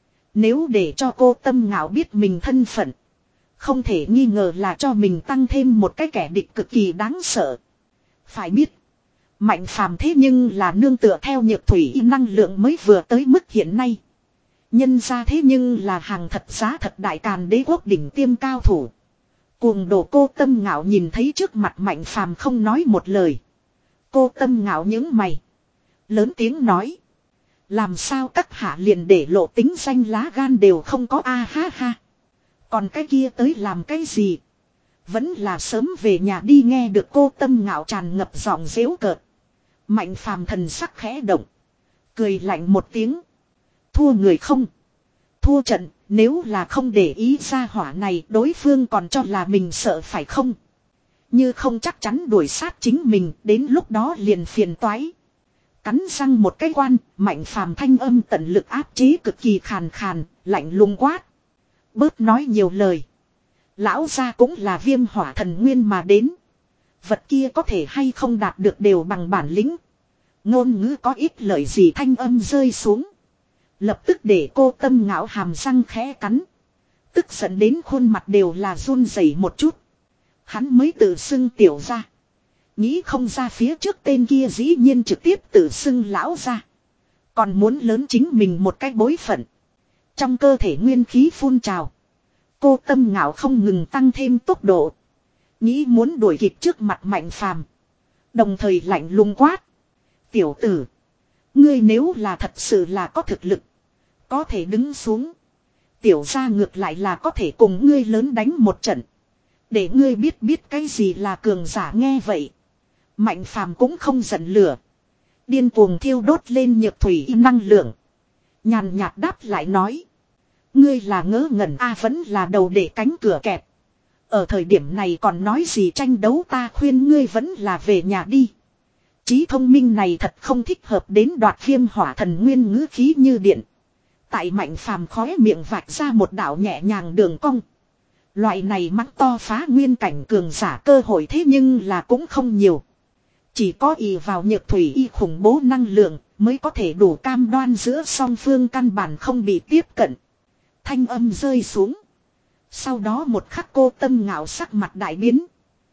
Nếu để cho cô Tâm Ngạo biết mình thân phận. Không thể nghi ngờ là cho mình tăng thêm một cái kẻ địch cực kỳ đáng sợ. Phải biết. Mạnh phàm thế nhưng là nương tựa theo nhược thủy năng lượng mới vừa tới mức hiện nay. Nhân ra thế nhưng là hàng thật giá thật đại càn đế quốc đỉnh tiêm cao thủ. Cuồng đồ cô Tâm Ngạo nhìn thấy trước mặt Mạnh phàm không nói một lời. Cô Tâm Ngạo những mày. Lớn tiếng nói. Làm sao các hạ liền để lộ tính danh lá gan đều không có a ha ha. Còn cái kia tới làm cái gì? Vẫn là sớm về nhà đi. Nghe được cô Tâm Ngạo tràn ngập giọng giễu cợt. Mạnh phàm thần sắc khẽ động. Cười lạnh một tiếng. Thua người không? Thua trận, nếu là không để ý ra hỏa này đối phương còn cho là mình sợ phải không? Như không chắc chắn đuổi sát chính mình, đến lúc đó liền phiền toái. Cắn răng một cái quan, Mạnh phàm thanh âm tận lực áp chế cực kỳ khàn khàn, lạnh lùng quát. Bớt nói nhiều lời. Lão gia cũng là viêm hỏa thần nguyên mà đến. Vật kia có thể hay không đạt được đều bằng bản lĩnh. Ngôn ngữ có ít lời gì thanh âm rơi xuống. Lập tức để cô Tâm Ngạo hàm răng khẽ cắn. Tức giận đến khuôn mặt đều là run rẩy một chút. Hắn mới tự xưng tiểu ra. Nghĩ không ra phía trước tên kia dĩ nhiên trực tiếp tự xưng lão ra. Còn muốn lớn chính mình một cái bối phận. Trong cơ thể nguyên khí phun trào. Cô Tâm Ngạo không ngừng tăng thêm tốc độ. Nghĩ muốn đuổi kịp trước mặt Mạnh phàm. Đồng thời lạnh lùng quát. Tiểu tử. Ngươi nếu là thật sự là có thực lực. Có thể đứng xuống. Tiểu ra ngược lại là có thể cùng ngươi lớn đánh một trận. Để ngươi biết biết cái gì là cường giả. Nghe vậy. Mạnh phàm cũng không giận lửa. Điên cuồng thiêu đốt lên nhược thủy năng lượng. Nhàn nhạt đáp lại nói. Ngươi là ngớ ngẩn a vẫn là đầu để cánh cửa kẹp. Ở thời điểm này còn nói gì tranh đấu, ta khuyên ngươi vẫn là về nhà đi. Trí thông minh này thật không thích hợp đến đoạt viêm hỏa thần nguyên. Ngữ khí như điện. Tại Mạnh phàm khóe miệng vạch ra một đạo nhẹ nhàng đường cong. Loại này mắng to phá nguyên cảnh cường giả cơ hội thế nhưng là cũng không nhiều. Chỉ có ỷ vào nhược thủy y khủng bố năng lượng mới có thể đủ cam đoan giữa song phương căn bản không bị tiếp cận. Thanh âm rơi xuống. Sau đó một khắc cô Tâm Ngạo sắc mặt đại biến.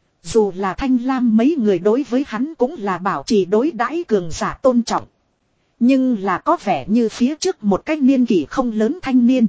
Dù là Thanh Lam mấy người đối với hắn cũng là bảo trì đối đãi cường giả tôn trọng. Nhưng là có vẻ như phía trước một cái niên kỷ không lớn thanh niên.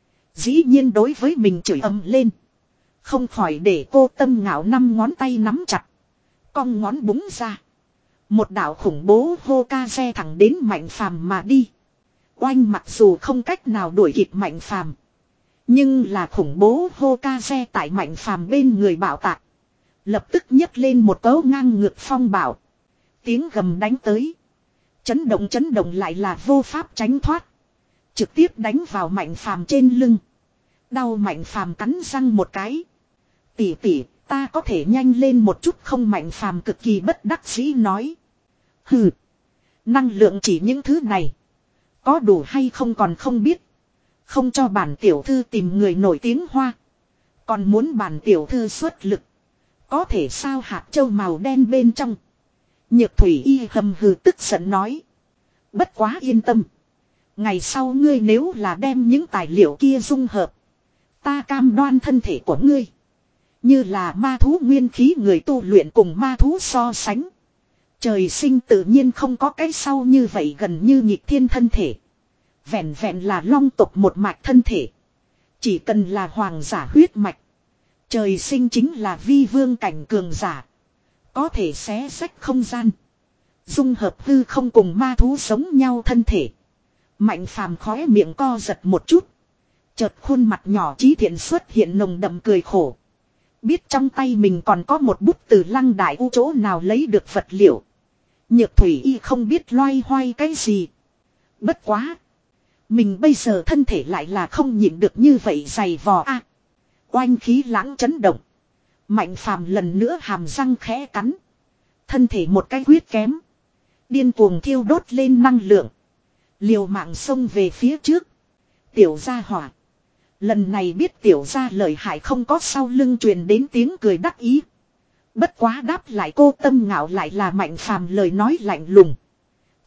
Dĩ nhiên đối với mình chửi ầm lên. Không khỏi để cô Tâm Ngạo năm ngón tay nắm chặt. Cong ngón búng ra. Một đạo khủng bố hô ca xe thẳng đến Mạnh phàm mà đi. Oanh mặc dù không cách nào đuổi kịp Mạnh phàm. Nhưng là khủng bố hô ca xe tại Mạnh phàm bên người bảo tạc. Lập tức nhấc lên một cấu ngang ngược phong bảo. Tiếng gầm đánh tới. Chấn động chấn động lại là vô pháp tránh thoát. Trực tiếp đánh vào Mạnh phàm trên lưng. Đau Mạnh phàm cắn răng một cái. Tỷ tỷ, ta có thể nhanh lên một chút không? Mạnh phàm cực kỳ bất đắc dĩ nói. Hừ. Năng lượng chỉ những thứ này. Có đủ hay không còn không biết. Không cho bản tiểu thư tìm người nổi tiếng hoa. Còn muốn bản tiểu thư xuất lực. Có thể sao? Hạt châu màu đen bên trong. Nhược thủy y hầm hừ tức giận nói. Bất quá yên tâm. Ngày sau ngươi nếu là đem những tài liệu kia dung hợp. Ta cam đoan thân thể của ngươi. Như là ma thú nguyên khí người tu luyện cùng ma thú so sánh. Trời sinh tự nhiên không có cái sau như vậy gần như nhịp thiên thân thể. Vẹn vẹn là long tộc một mạch thân thể. Chỉ cần là hoàng giả huyết mạch. Trời sinh chính là vi vương cảnh cường giả. Có thể xé rách không gian. Dung hợp hư không cùng ma thú sống nhau thân thể. Mạnh phàm khóe miệng co giật một chút. Chợt khuôn mặt nhỏ trí thiện xuất hiện nồng đậm cười khổ. Biết trong tay mình còn có một bút từ Lăng Đại U chỗ nào lấy được vật liệu. Nhược thủy y không biết loay hoay cái gì. Bất quá. Mình bây giờ thân thể lại là không nhịn được như vậy dày vò a. À, oanh khí lãng chấn động. Mạnh phàm lần nữa hàm răng khẽ cắn. Thân thể một cái quyết kém. Điên cuồng thiêu đốt lên năng lượng. Liều mạng xông về phía trước. Tiểu gia hỏa. Lần này biết tiểu gia lợi hại không có sau lưng truyền đến tiếng cười đắc ý. Bất quá đáp lại cô Tâm Ngạo lại là Mạnh phàm lời nói lạnh lùng.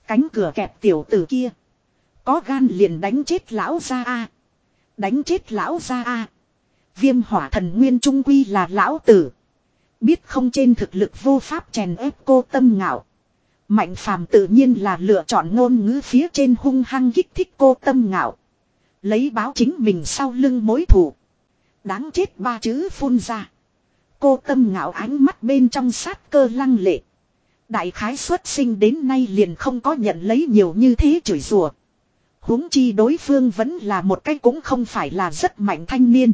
Cánh cửa kẹp tiểu tử kia. Có gan liền đánh chết lão gia a. Đánh chết lão gia a. Viêm hỏa thần nguyên trung quy là lão tử. Biết không trên thực lực vô pháp chèn ép cô Tâm Ngạo. Mạnh phàm tự nhiên là lựa chọn ngôn ngữ phía trên hung hăng kích thích cô Tâm Ngạo. Lấy báo chính mình sau lưng mối thù. Đáng chết ba chữ phun ra. Cô Tâm Ngạo ánh mắt bên trong sát cơ lăng lệ. Đại khái xuất sinh đến nay liền không có nhận lấy nhiều như thế chửi rủa. Huống chi đối phương vẫn là một cái cũng không phải là rất mạnh thanh niên.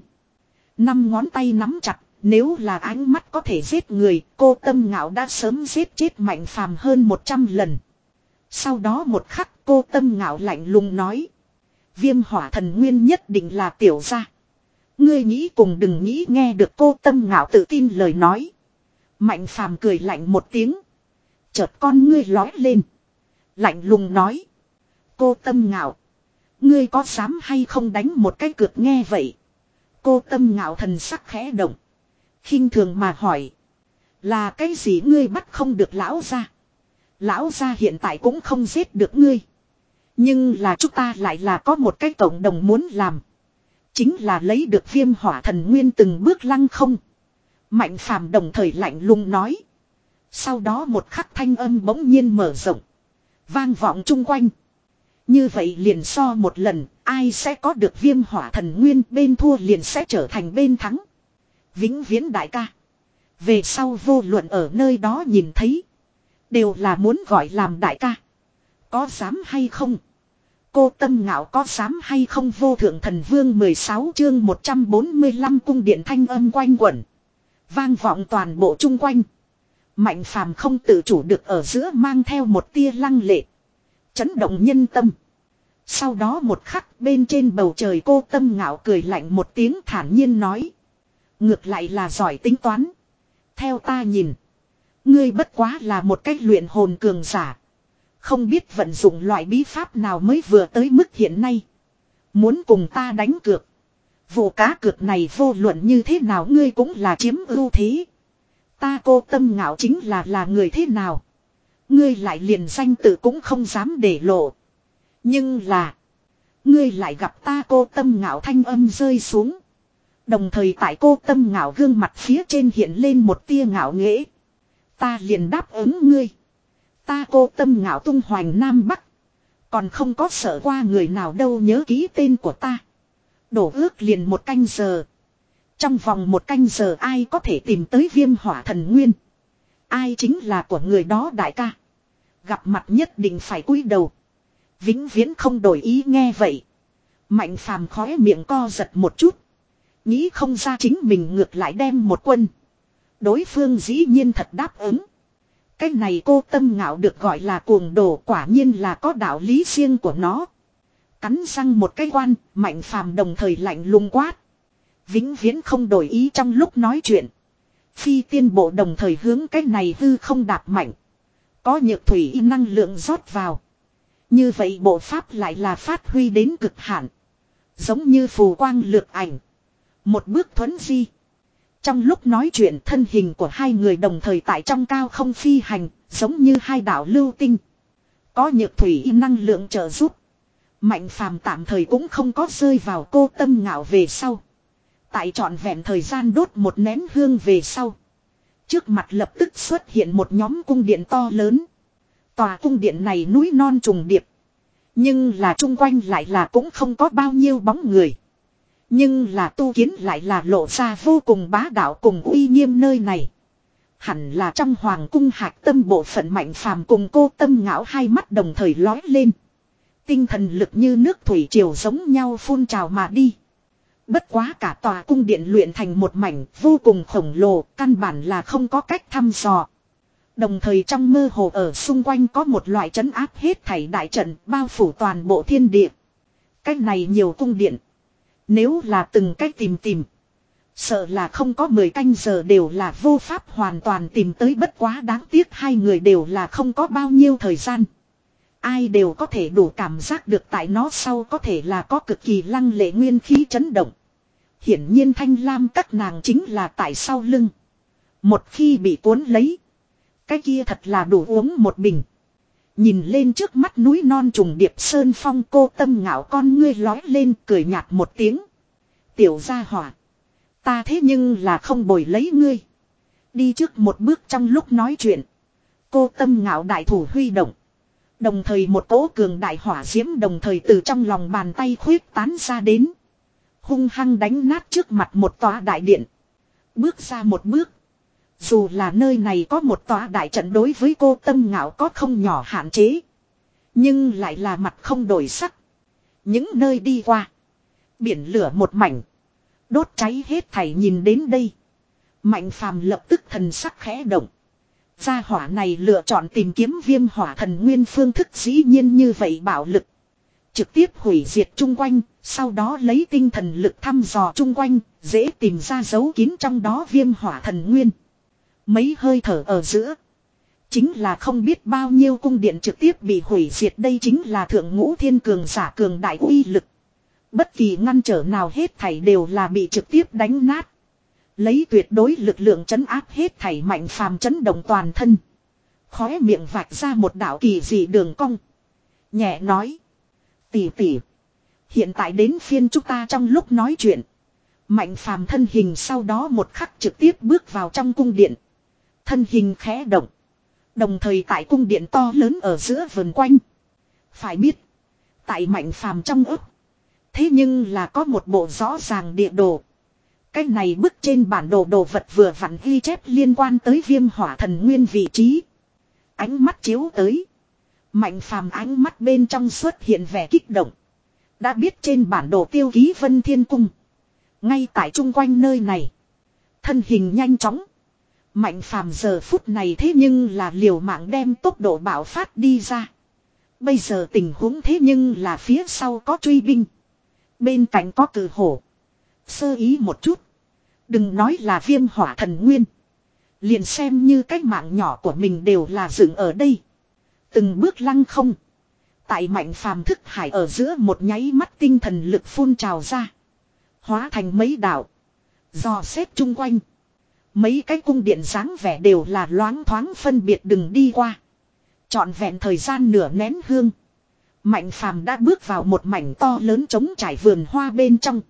Năm ngón tay nắm chặt, nếu là ánh mắt có thể giết người, cô Tâm Ngạo đã sớm giết chết Mạnh Phàm hơn một trăm lần. Sau đó một khắc cô Tâm Ngạo lạnh lùng nói. Viêm hỏa thần nguyên nhất định là tiểu gia. Ngươi nghĩ cùng đừng nghĩ nghe được cô Tâm Ngạo tự tin lời nói. Mạnh Phàm cười lạnh một tiếng. Chợt con ngươi lói lên. Lạnh lùng nói. Cô Tâm Ngạo. Ngươi có dám hay không đánh một cái cược nghe vậy. Cô Tâm Ngạo thần sắc khẽ động. Khinh thường mà hỏi. Là cái gì ngươi bắt không được lão gia? Lão gia hiện tại cũng không giết được ngươi. Nhưng là chúng ta lại là có một cái cộng đồng muốn làm. Chính là lấy được viêm hỏa thần nguyên từng bước lăng không. Mạnh Phàm đồng thời lạnh lùng nói. Sau đó một khắc thanh âm bỗng nhiên mở rộng. Vang vọng chung quanh. Như vậy liền so một lần, ai sẽ có được viêm hỏa thần nguyên, bên thua liền sẽ trở thành bên thắng. Vĩnh viễn đại ca. Về sau vô luận ở nơi đó nhìn thấy. Đều là muốn gọi làm đại ca. Có dám hay không? Cô Tâm Ngạo có dám hay không? Vô thượng thần vương mười sáu chương một trăm bốn mươi lăm cung điện thanh âm quanh quẩn. Vang vọng toàn bộ chung quanh. Mạnh Phàm không tự chủ được ở giữa mang theo một tia lăng lệ. Chấn động nhân tâm. Sau đó một khắc bên trên bầu trời cô Tâm Ngạo cười lạnh một tiếng thản nhiên nói. Ngược lại là giỏi tính toán. Theo ta nhìn. Ngươi bất quá là một cách luyện hồn cường giả. Không biết vận dụng loại bí pháp nào mới vừa tới mức hiện nay. Muốn cùng ta đánh cược. Vụ cá cược này vô luận như thế nào ngươi cũng là chiếm ưu thế. Ta cô Tâm Ngạo chính là là người thế nào. Ngươi lại liền danh tự cũng không dám để lộ. Nhưng là. Ngươi lại gặp ta cô Tâm Ngạo thanh âm rơi xuống. Đồng thời tại cô Tâm Ngạo gương mặt phía trên hiện lên một tia ngạo nghễ. Ta liền đáp ứng ngươi. Ta cô Tâm Ngạo tung hoành Nam Bắc. Còn không có sợ qua người nào đâu nhớ ký tên của ta. Đổ ước liền một canh giờ. Trong vòng một canh giờ ai có thể tìm tới viêm hỏa thần nguyên. Ai chính là của người đó đại ca. Gặp mặt nhất định phải cúi đầu. Vĩnh viễn không đổi ý nghe vậy. Mạnh Phàm khóe miệng co giật một chút. Nghĩ không ra chính mình ngược lại đem một quân. Đối phương dĩ nhiên thật đáp ứng. Cái này cô Tâm Ngạo được gọi là cuồng đồ quả nhiên là có đạo lý riêng của nó. Cắn răng một cái quan, Mạnh Phàm đồng thời lạnh lùng quát. Vĩnh viễn không đổi ý trong lúc nói chuyện. Phi tiên bộ đồng thời hướng cái này hư không đạp mạnh. Có nhược thủy năng lượng rót vào. Như vậy bộ pháp lại là phát huy đến cực hạn. Giống như phù quang lược ảnh. Một bước thuấn di. Trong lúc nói chuyện thân hình của hai người đồng thời tại trong cao không phi hành, giống như hai đạo lưu tinh. Có nhược thủy năng lượng trợ giúp. Mạnh Phàm tạm thời cũng không có rơi vào cô Tâm Ngạo về sau. Tại trọn vẹn thời gian đốt một nén hương về sau. Trước mặt lập tức xuất hiện một nhóm cung điện to lớn. Tòa cung điện này núi non trùng điệp. Nhưng là chung quanh lại là cũng không có bao nhiêu bóng người. Nhưng là tu kiến lại là lộ ra vô cùng bá đạo cùng uy nghiêm nơi này. Hẳn là trong hoàng cung hạc tâm bộ phận Mạnh Phàm cùng cô Tâm Ngạo hai mắt đồng thời lói lên. Tinh thần lực như nước thủy triều giống nhau phun trào mà đi. Bất quá cả tòa cung điện luyện thành một mảnh vô cùng khổng lồ, căn bản là không có cách thăm dò. Đồng thời trong mơ hồ ở xung quanh có một loại trấn áp hết thảy đại trận bao phủ toàn bộ thiên địa. Cách này nhiều cung điện. Nếu là từng cách tìm tìm. Sợ là không có mười canh giờ đều là vô pháp hoàn toàn tìm tới bất quá đáng tiếc hai người đều là không có bao nhiêu thời gian. Ai đều có thể đủ cảm giác được tại nó sau có thể là có cực kỳ lăng lệ nguyên khí chấn động. Hiển nhiên Thanh Lam các nàng chính là tại sau lưng. Một khi bị cuốn lấy. Cái kia thật là đủ uống một bình. Nhìn lên trước mắt núi non trùng điệp sơn phong, cô Tâm Ngạo con ngươi lói lên cười nhạt một tiếng. Tiểu gia hỏa. Ta thế nhưng là không bồi lấy ngươi. Đi trước một bước trong lúc nói chuyện. Cô Tâm Ngạo đại thủ huy động. Đồng thời một cỗ cường đại hỏa diễm đồng thời từ trong lòng bàn tay khuyết tán ra đến. Hung hăng đánh nát trước mặt một tòa đại điện. Bước ra một bước. Dù là nơi này có một tòa đại trận đối với cô Tâm Ngạo có không nhỏ hạn chế. Nhưng lại là mặt không đổi sắc. Những nơi đi qua. Biển lửa một mảnh. Đốt cháy hết thảy nhìn đến đây. Mạnh Phàm lập tức thần sắc khẽ động. Gia hỏa này lựa chọn tìm kiếm viêm hỏa thần nguyên phương thức dĩ nhiên như vậy bạo lực. Trực tiếp hủy diệt chung quanh, sau đó lấy tinh thần lực thăm dò chung quanh, dễ tìm ra dấu kín trong đó viêm hỏa thần nguyên. Mấy hơi thở ở giữa. Chính là không biết bao nhiêu cung điện trực tiếp bị hủy diệt, đây chính là thượng ngũ thiên cường giả cường đại uy lực. Bất kỳ ngăn trở nào hết thảy đều là bị trực tiếp đánh nát. Lấy tuyệt đối lực lượng trấn áp hết thảy, Mạnh Phàm chấn động toàn thân. Khóe miệng vạch ra một đạo kỳ dị đường cong. Nhẹ nói. Tỷ tỷ. Hiện tại đến phiên chúng ta trong lúc nói chuyện. Mạnh Phàm thân hình sau đó một khắc trực tiếp bước vào trong cung điện. Thân hình khẽ động. Đồng thời tại cung điện to lớn ở giữa vườn quanh. Phải biết. Tại Mạnh Phàm trong ức. Thế nhưng là có một bộ rõ ràng địa đồ. Cái này bức trên bản đồ đồ vật vừa vặn ghi chép liên quan tới viêm hỏa thần nguyên vị trí. Ánh mắt chiếu tới. Mạnh Phàm ánh mắt bên trong xuất hiện vẻ kích động. Đã biết trên bản đồ tiêu ký Vân Thiên Cung. Ngay tại chung quanh nơi này. Thân hình nhanh chóng. Mạnh Phàm giờ phút này thế nhưng là liều mạng đem tốc độ bạo phát đi ra. Bây giờ tình huống thế nhưng là phía sau có truy binh. Bên cạnh có cử hổ. Sơ ý một chút. Đừng nói là viêm hỏa thần nguyên. Liền xem như cái mạng nhỏ của mình đều là dựng ở đây. Từng bước lăng không. Tại Mạnh Phàm thức hải ở giữa một nháy mắt tinh thần lực phun trào ra. Hóa thành mấy đạo. Dò xét chung quanh. Mấy cái cung điện dáng vẻ đều là loáng thoáng phân biệt đừng đi qua. Trọn vẹn thời gian nửa nén hương. Mạnh Phàm đã bước vào một mảnh to lớn trống trải vườn hoa bên trong.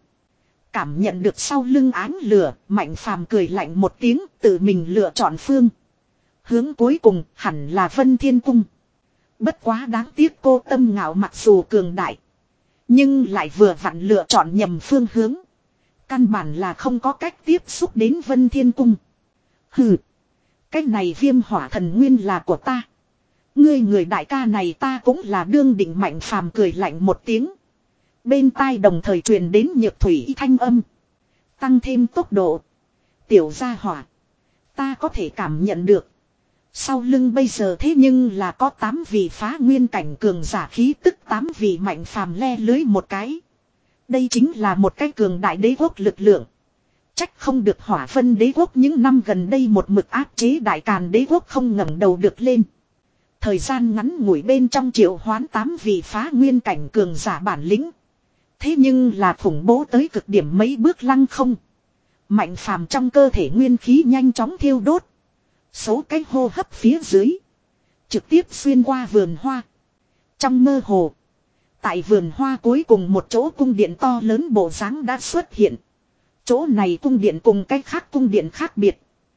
Cảm nhận được sau lưng áng lửa, Mạnh Phàm cười lạnh một tiếng, tự mình lựa chọn phương. Hướng cuối cùng hẳn là Vân Thiên Cung. Bất quá đáng tiếc cô Tâm Ngạo mặc dù cường đại. Nhưng lại vừa vặn lựa chọn nhầm phương hướng. Căn bản là không có cách tiếp xúc đến Vân Thiên Cung. Hừ. Cái này viêm hỏa thần nguyên là của ta. Ngươi người đại ca này ta cũng là đương định. Mạnh Phàm cười lạnh một tiếng. Bên tai đồng thời truyền đến nhược thủy thanh âm. Tăng thêm tốc độ. Tiểu gia hỏa. Ta có thể cảm nhận được. Sau lưng bây giờ thế nhưng là có tám vị phá nguyên cảnh cường giả khí tức, tám vị. Mạnh Phàm le lưới một cái. Đây chính là một cái cường đại đế quốc lực lượng. Trách không được Hỏa Vân đế quốc những năm gần đây một mực áp chế Đại Càn đế quốc không ngẩng đầu được lên. Thời gian ngắn ngủi bên trong triệu hoán tám vị phá nguyên cảnh cường giả bản lĩnh. Thế nhưng là khủng bố tới cực điểm, mấy bước lăng không. Mạnh Phàm trong cơ thể nguyên khí nhanh chóng thiêu đốt. Số cái hô hấp phía dưới. Trực tiếp xuyên qua vườn hoa. Trong mơ hồ. Tại vườn hoa cuối cùng một chỗ cung điện to lớn bộ dáng đã xuất hiện. Chỗ này cung điện cùng cách khác cung điện khác biệt.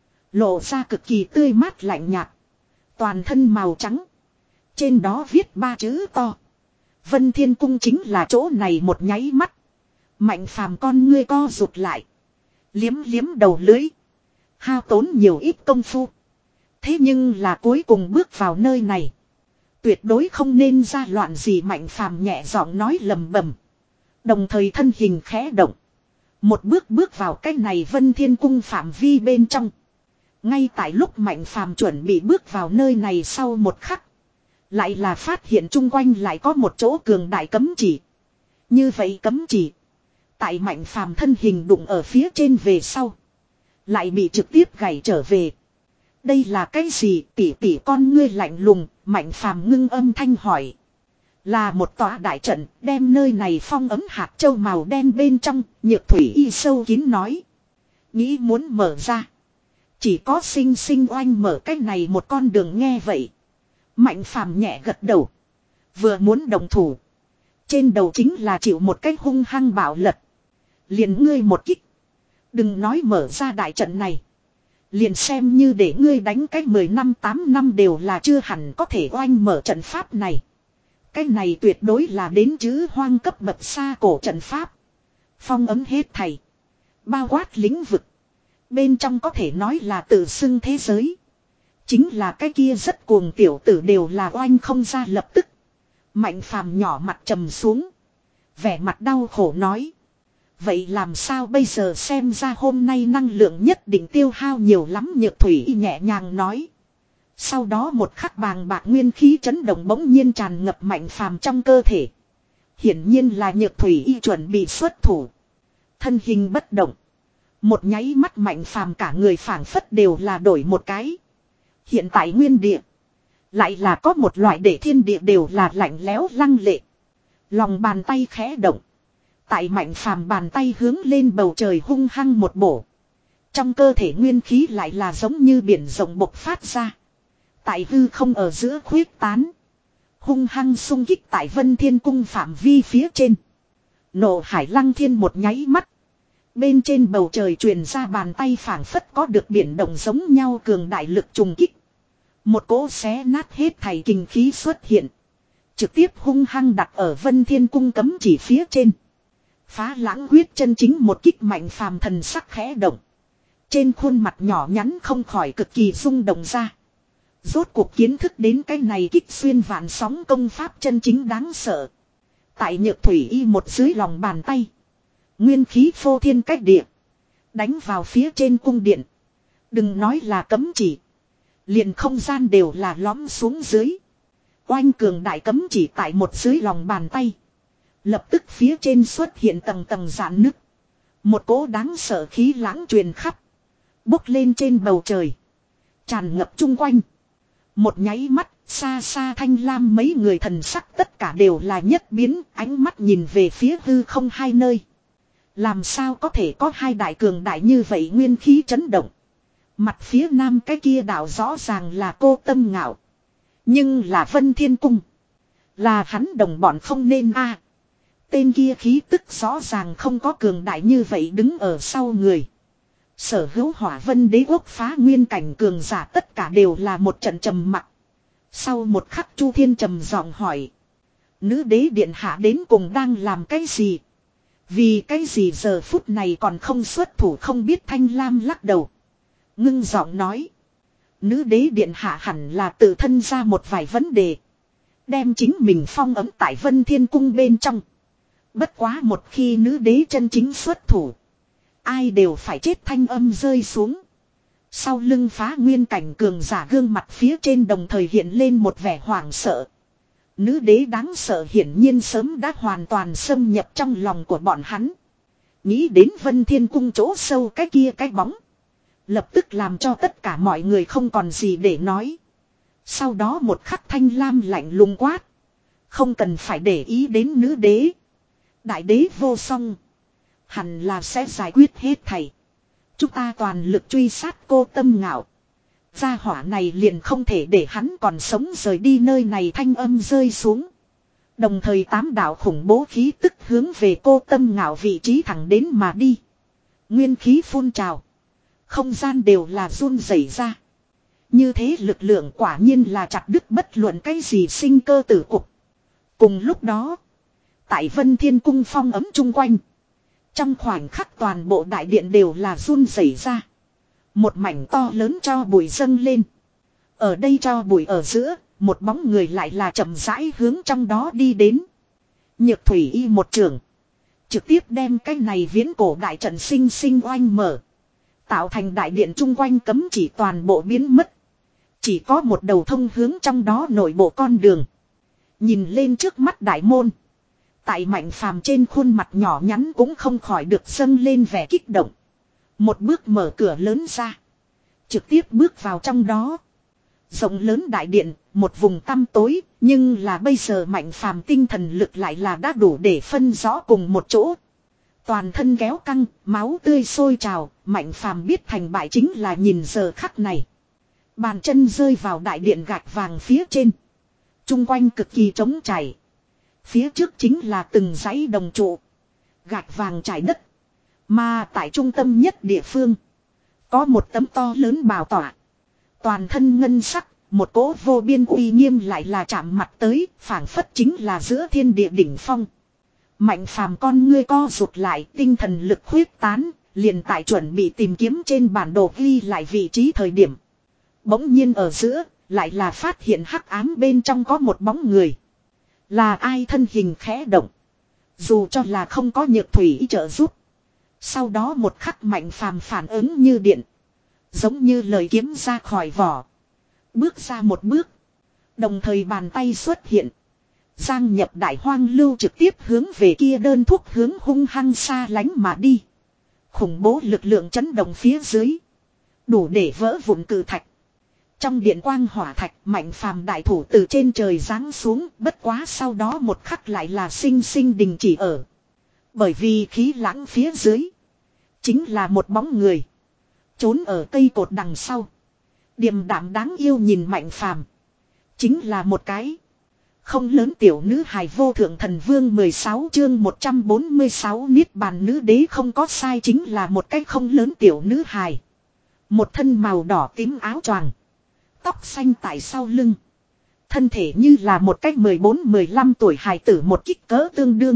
Lộ ra cực kỳ tươi mát lạnh nhạt. Toàn thân màu trắng. Trên đó viết ba chữ to. Vân Thiên Cung chính là chỗ này. Một nháy mắt. Mạnh Phàm con ngươi co rụt lại. Liếm liếm đầu lưới. Hao tốn nhiều ít công phu. Thế nhưng là cuối cùng bước vào nơi này. Tuyệt đối không nên ra loạn gì. Mạnh Phàm nhẹ giọng nói lầm bầm. Đồng thời thân hình khẽ động. Một bước bước vào cái này Vân Thiên Cung phạm vi bên trong. Ngay tại lúc Mạnh Phàm chuẩn bị bước vào nơi này sau một khắc. Lại là phát hiện chung quanh lại có một chỗ cường đại cấm chỉ. Như vậy cấm chỉ. Tại Mạnh Phàm thân hình đụng ở phía trên về sau. Lại bị trực tiếp gảy trở về. Đây là cái gì? Tỷ tỷ con ngươi lạnh lùng. Mạnh Phàm ngưng âm thanh hỏi. Là một tòa đại trận đem nơi này phong ấm hạt châu màu đen bên trong. Nhược thủy y sâu kín nói. Nghĩ muốn mở ra. Chỉ có sinh sinh oanh mở cái này một con đường nghe vậy. Mạnh phàm nhẹ gật đầu. Vừa muốn đồng thủ. Trên đầu chính là chịu một cái hung hăng bạo lật. Liền ngươi một kích. Đừng nói mở ra đại trận này. Liền xem như để ngươi đánh cái mười năm tám năm đều là chưa hẳn có thể oanh mở trận pháp này. Cái này tuyệt đối là đến chữ hoang cấp bậc xa cổ trận pháp. Phong ấm hết thầy. Bao quát lĩnh vực. Bên trong có thể nói là tự xưng thế giới. Chính là cái kia rất cuồng tiểu tử đều là oanh không ra lập tức. Mạnh phàm nhỏ mặt trầm xuống. Vẻ mặt đau khổ nói. Vậy làm sao bây giờ, xem ra hôm nay năng lượng nhất định tiêu hao nhiều lắm. Nhược thủy nhẹ nhàng nói. Sau đó một khắc bàng bạc nguyên khí chấn động bỗng nhiên tràn ngập mạnh phàm trong cơ thể. Hiển nhiên là nhược thủy y chuẩn bị xuất thủ. Thân hình bất động. Một nháy mắt mạnh phàm cả người phảng phất đều là đổi một cái. Hiện tại nguyên địa. Lại là có một loại để thiên địa đều là lạnh lẽo lăng lệ. Lòng bàn tay khẽ động. Tại mạnh phàm bàn tay hướng lên bầu trời hung hăng một bổ. Trong cơ thể nguyên khí lại là giống như biển rộng bộc phát ra. Tại hư không ở giữa khuyết tán. Hung hăng xung kích tại Vân Thiên Cung phạm vi phía trên. Nộ hải lăng thiên một nháy mắt. Bên trên bầu trời truyền ra bàn tay phảng phất có được biển động giống nhau cường đại lực trùng kích. Một cỗ xé nát hết thảy kinh khí xuất hiện. Trực tiếp hung hăng đặt ở Vân Thiên Cung cấm chỉ phía trên. Phá lãng huyết chân chính một kích mạnh phàm thần sắc khẽ động. Trên khuôn mặt nhỏ nhắn không khỏi cực kỳ rung động ra. Rốt cuộc kiến thức đến cái này kích xuyên vạn sóng công pháp chân chính đáng sợ. Tại nhược thủy y một dưới lòng bàn tay. Nguyên khí phô thiên cách địa. Đánh vào phía trên cung điện. Đừng nói là cấm chỉ. Liền không gian đều là lõm xuống dưới. Oanh cường đại cấm chỉ tại một dưới lòng bàn tay. Lập tức phía trên xuất hiện tầng tầng rạn nứt. Một cỗ đáng sợ khí lãng truyền khắp. Bốc lên trên bầu trời. Tràn ngập chung quanh. Một nháy mắt, xa xa Thanh Lam mấy người thần sắc tất cả đều là nhất biến, ánh mắt nhìn về phía hư không hai nơi. Làm sao có thể có hai đại cường đại như vậy, nguyên khí chấn động. Mặt phía nam cái kia đảo rõ ràng là Cô Tâm Ngạo. Nhưng là Vân Thiên Cung. Là hắn đồng bọn không nên a. Tên kia khí tức rõ ràng không có cường đại như vậy đứng ở sau người. Sở hữu Hỏa Vân Đế quốc phá nguyên cảnh cường giả tất cả đều là một trận trầm mặc. Sau một khắc Chu Thiên trầm giọng hỏi. Nữ đế điện hạ đến cùng đang làm cái gì? Vì cái gì giờ phút này còn không xuất thủ, không biết. Thanh Lam lắc đầu. Ngưng giọng nói. Nữ đế điện hạ hẳn là tự thân ra một vài vấn đề. Đem chính mình phong ấm tại Vân Thiên Cung bên trong. Bất quá một khi nữ đế chân chính xuất thủ. Ai đều phải chết, thanh âm rơi xuống. Sau lưng phá nguyên cảnh cường giả gương mặt phía trên đồng thời hiện lên một vẻ hoảng sợ. Nữ đế đáng sợ hiển nhiên sớm đã hoàn toàn xâm nhập trong lòng của bọn hắn. Nghĩ đến Vân Thiên Cung chỗ sâu cái kia cái bóng. Lập tức làm cho tất cả mọi người không còn gì để nói. Sau đó một khắc Thanh Lam lạnh lùng quát. Không cần phải để ý đến nữ đế. Đại đế vô song. Hẳn là sẽ giải quyết hết thảy. Chúng ta toàn lực truy sát Cô Tâm Ngạo. Gia hỏa này liền không thể để hắn còn sống rời đi nơi này. Thanh âm rơi xuống. Đồng thời tám đạo khủng bố khí tức hướng về Cô Tâm Ngạo vị trí thẳng đến mà đi. Nguyên khí phun trào. Không gian đều là run rẩy ra. Như thế lực lượng quả nhiên là chặt đứt bất luận cái gì sinh cơ tử cục. Cùng lúc đó. Tại Vân Thiên Cung phong ấm chung quanh. Trong khoảnh khắc toàn bộ đại điện đều là run rẩy ra. Một mảnh to lớn cho bụi dâng lên. Ở đây cho bụi ở giữa, một bóng người lại là chậm rãi hướng trong đó đi đến. Nhược thủy y một trường. Trực tiếp đem cái này viễn cổ đại trận sinh sinh oanh mở. Tạo thành đại điện chung quanh cấm chỉ toàn bộ biến mất. Chỉ có một đầu thông hướng trong đó nội bộ con đường. Nhìn lên trước mắt đại môn. Tại Mạnh Phàm trên khuôn mặt nhỏ nhắn cũng không khỏi được dâng lên vẻ kích động. Một bước mở cửa lớn ra. Trực tiếp bước vào trong đó. Rộng lớn đại điện, một vùng tăm tối, nhưng là bây giờ Mạnh Phàm tinh thần lực lại là đã đủ để phân rõ cùng một chỗ. Toàn thân kéo căng, máu tươi sôi trào, Mạnh Phàm biết thành bại chính là nhìn giờ khắc này. Bàn chân rơi vào đại điện gạch vàng phía trên. chung quanh cực kỳ trống trải. Phía trước chính là từng dãy đồng trụ. Gạch vàng trải đất. Mà tại trung tâm nhất địa phương. Có một tấm to lớn bảo tọa. Toàn thân ngân sắc. Một cỗ vô biên uy nghiêm lại là chạm mặt tới. Phảng phất chính là giữa thiên địa đỉnh phong. Mạnh phàm con ngươi co rụt lại. Tinh thần lực huyết tán. Liền tại chuẩn bị tìm kiếm trên bản đồ ghi lại vị trí thời điểm. Bỗng nhiên ở giữa. Lại là phát hiện hắc ám bên trong có một bóng người. Là ai thân hình khẽ động. Dù cho là không có nhược thủy trợ giúp. Sau đó một khắc mạnh phàm phản ứng như điện. Giống như lời kiếm ra khỏi vỏ. Bước ra một bước. Đồng thời bàn tay xuất hiện. Giang nhập đại hoang lưu trực tiếp hướng về kia đơn thuốc hướng hung hăng xa lánh mà đi. Khủng bố lực lượng chấn động phía dưới. Đủ để vỡ vụn cự thạch. Trong điện quang hỏa thạch mạnh phàm đại thủ từ trên trời giáng xuống. Bất quá sau đó một khắc lại là sinh sinh đình chỉ ở. Bởi vì khí lãng phía dưới. Chính là một bóng người. Trốn ở cây cột đằng sau. Điềm đạm đáng yêu nhìn mạnh phàm. Chính là một cái. Không lớn tiểu nữ hài vô thượng thần vương mười sáu chương một trăm bốn mươi sáu niết bàn nữ đế không có sai chính là một cái không lớn tiểu nữ hài. Một thân màu đỏ tím áo choàng. Tóc xanh tại sau lưng. Thân thể như là một cách mười bốn mười lăm tuổi hài tử một kích cỡ tương đương.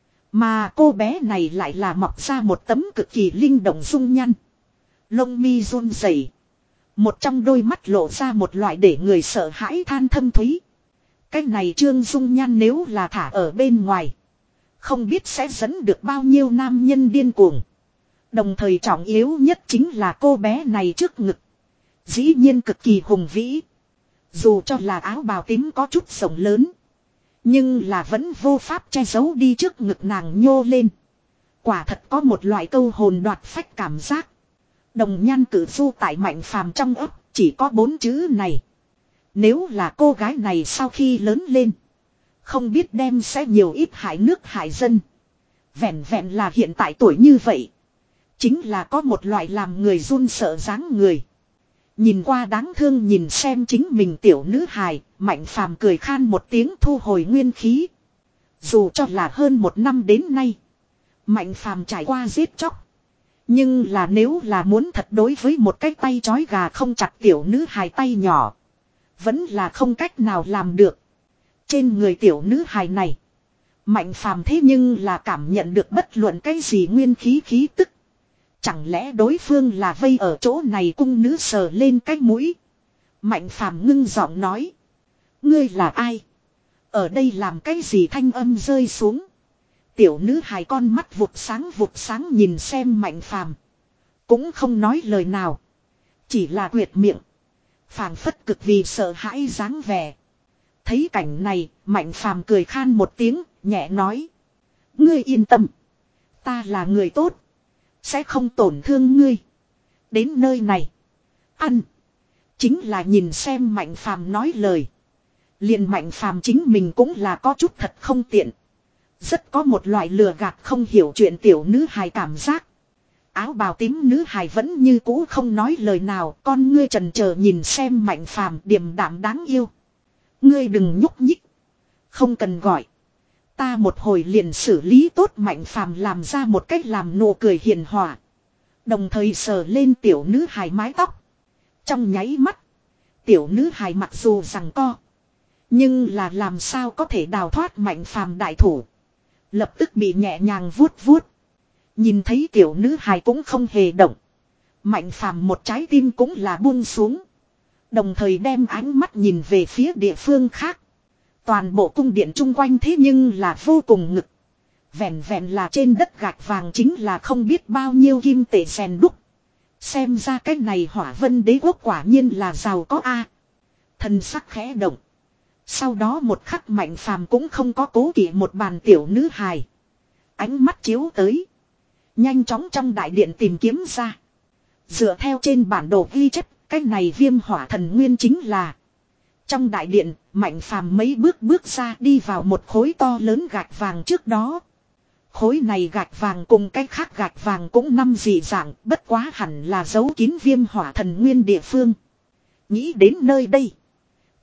Mà cô bé này lại là mọc ra một tấm cực kỳ linh động dung nhăn. Lông mi run rẩy. Một trong đôi mắt lộ ra một loại để người sợ hãi than thâm thúy. Cái này trương dung nhan nếu là thả ở bên ngoài. Không biết sẽ dẫn được bao nhiêu nam nhân điên cuồng. Đồng thời trọng yếu nhất chính là cô bé này trước ngực. Dĩ nhiên cực kỳ hùng vĩ. Dù cho là áo bào tím có chút rộng lớn. Nhưng là vẫn vô pháp che giấu đi trước ngực nàng nhô lên. Quả thật có một loại câu hồn đoạt phách cảm giác. Đồng nhan cử phu tại mạnh phàm trong ấp chỉ có bốn chữ này. Nếu là cô gái này sau khi lớn lên. Không biết đem sẽ nhiều ít hại nước hại dân. Vẹn vẹn là hiện tại tuổi như vậy. Chính là có một loại làm người run sợ dáng người. Nhìn qua đáng thương nhìn xem chính mình tiểu nữ hài, mạnh phàm cười khan một tiếng thu hồi nguyên khí. Dù cho là hơn một năm đến nay. Mạnh phàm trải qua giết chóc. Nhưng là nếu là muốn thật đối với một cái tay chói gà không chặt tiểu nữ hài tay nhỏ. Vẫn là không cách nào làm được. Trên người tiểu nữ hài này. Mạnh phàm thế nhưng là cảm nhận được bất luận cái gì nguyên khí khí tức. Chẳng lẽ đối phương là vây ở chỗ này cung nữ sờ lên cái mũi. Mạnh phàm ngưng giọng nói. Ngươi là ai? Ở đây làm cái gì thanh âm rơi xuống. Tiểu nữ hài con mắt vụt sáng vụt sáng nhìn xem mạnh phàm. Cũng không nói lời nào. Chỉ là quyệt miệng. Phảng phất cực vì sợ hãi dáng vẻ. Thấy cảnh này, mạnh phàm cười khan một tiếng, nhẹ nói. Ngươi yên tâm. Ta là người tốt. Sẽ không tổn thương ngươi. Đến nơi này. Ăn. Chính là nhìn xem mạnh phàm nói lời. Liền mạnh phàm chính mình cũng là có chút thật không tiện. Rất có một loại lừa gạt không hiểu chuyện tiểu nữ hài cảm giác. Áo bào tím nữ hài vẫn như cũ không nói lời nào. Con ngươi trần chờ nhìn xem mạnh phàm điềm đạm đáng yêu. Ngươi đừng nhúc nhích. Không cần gọi. Ta một hồi liền xử lý tốt mạnh phàm làm ra một cách làm nụ cười hiền hòa. Đồng thời sờ lên tiểu nữ hài mái tóc. Trong nháy mắt. Tiểu nữ hài mặc dù rằng co. Nhưng là làm sao có thể đào thoát mạnh phàm đại thủ. Lập tức bị nhẹ nhàng vuốt vuốt. Nhìn thấy tiểu nữ hài cũng không hề động. Mạnh phàm một trái tim cũng là buông xuống. Đồng thời đem ánh mắt nhìn về phía địa phương khác. Toàn bộ cung điện chung quanh thế nhưng là vô cùng ngực. Vẹn vẹn là trên đất gạch vàng chính là không biết bao nhiêu kim tệ rèn đúc. Xem ra cái này hỏa vân đế quốc quả nhiên là giàu có a. Thần sắc khẽ động. Sau đó một khắc mạnh phàm cũng không có cố kỵ một bàn tiểu nữ hài. Ánh mắt chiếu tới. Nhanh chóng trong đại điện tìm kiếm ra. Dựa theo trên bản đồ ghi chép, cái này viêm hỏa thần nguyên chính là. Trong đại điện, mạnh phàm mấy bước bước ra đi vào một khối to lớn gạch vàng trước đó. Khối này gạch vàng cùng cái khác gạch vàng cũng năm dị dạng, bất quá hẳn là giấu kín viêm hỏa thần nguyên địa phương. Nghĩ đến nơi đây.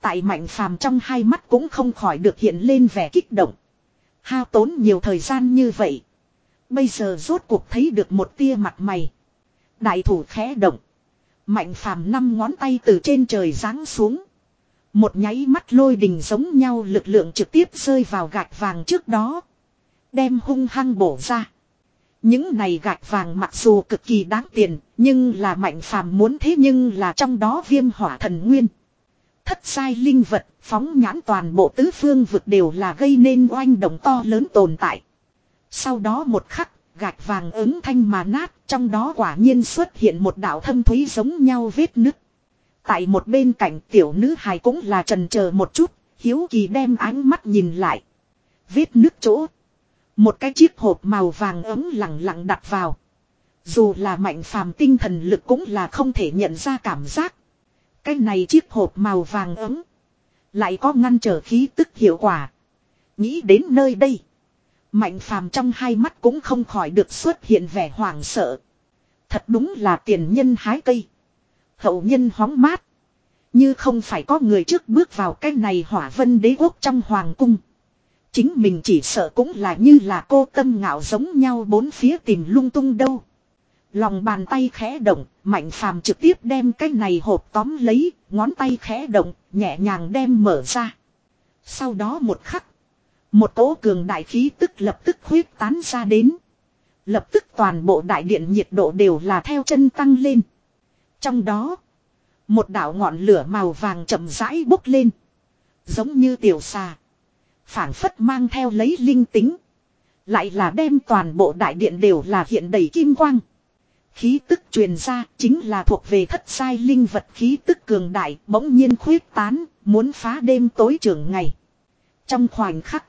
Tại Mạnh Phàm trong hai mắt cũng không khỏi được hiện lên vẻ kích động. Hao tốn nhiều thời gian như vậy. Bây giờ rốt cuộc thấy được một tia mặt mày. Đại thủ khẽ động. Mạnh Phàm năm ngón tay từ trên trời giáng xuống. Một nháy mắt lôi đình giống nhau lực lượng trực tiếp rơi vào gạch vàng trước đó. Đem hung hăng bổ ra. Những này gạch vàng mặc dù cực kỳ đáng tiền, nhưng là Mạnh Phàm muốn thế nhưng là trong đó viêm hỏa thần nguyên. Thất sai linh vật, phóng nhãn toàn bộ tứ phương vực đều là gây nên oanh động to lớn tồn tại. Sau đó một khắc, gạch vàng ứng thanh mà nát, trong đó quả nhiên xuất hiện một đạo thâm thúy giống nhau vết nứt. Tại một bên cạnh tiểu nữ hài cũng là trần chờ một chút, hiếu kỳ đem ánh mắt nhìn lại. Vết nứt chỗ. Một cái chiếc hộp màu vàng ấm lặng lặng đặt vào. Dù là Mạnh Phàm tinh thần lực cũng là không thể nhận ra cảm giác. Cái này chiếc hộp màu vàng ấm. Lại có ngăn trở khí tức hiệu quả. Nghĩ đến nơi đây. Mạnh Phàm trong hai mắt cũng không khỏi được xuất hiện vẻ hoảng sợ. Thật đúng là tiền nhân hái cây. Hậu nhân hóng mát. Như không phải có người trước bước vào cái này Hỏa Vân Đế Quốc trong hoàng cung. Chính mình chỉ sợ cũng là như là cô Tâm Ngạo giống nhau bốn phía tìm lung tung đâu. Lòng bàn tay khẽ động, Mạnh Phàm trực tiếp đem cái này hộp tóm lấy, ngón tay khẽ động, nhẹ nhàng đem mở ra. Sau đó một khắc, một cỗ cường đại khí tức lập tức huyết tán ra đến. Lập tức toàn bộ đại điện nhiệt độ đều là theo chân tăng lên. Trong đó, một đạo ngọn lửa màu vàng chậm rãi bốc lên. Giống như tiểu xà. Phảng phất mang theo lấy linh tính. Lại là đem toàn bộ đại điện đều là hiện đầy kim quang. Khí tức truyền ra chính là thuộc về thất sai linh vật khí tức cường đại bỗng nhiên khuyết tán, muốn phá đêm tối trường ngày. Trong khoảnh khắc,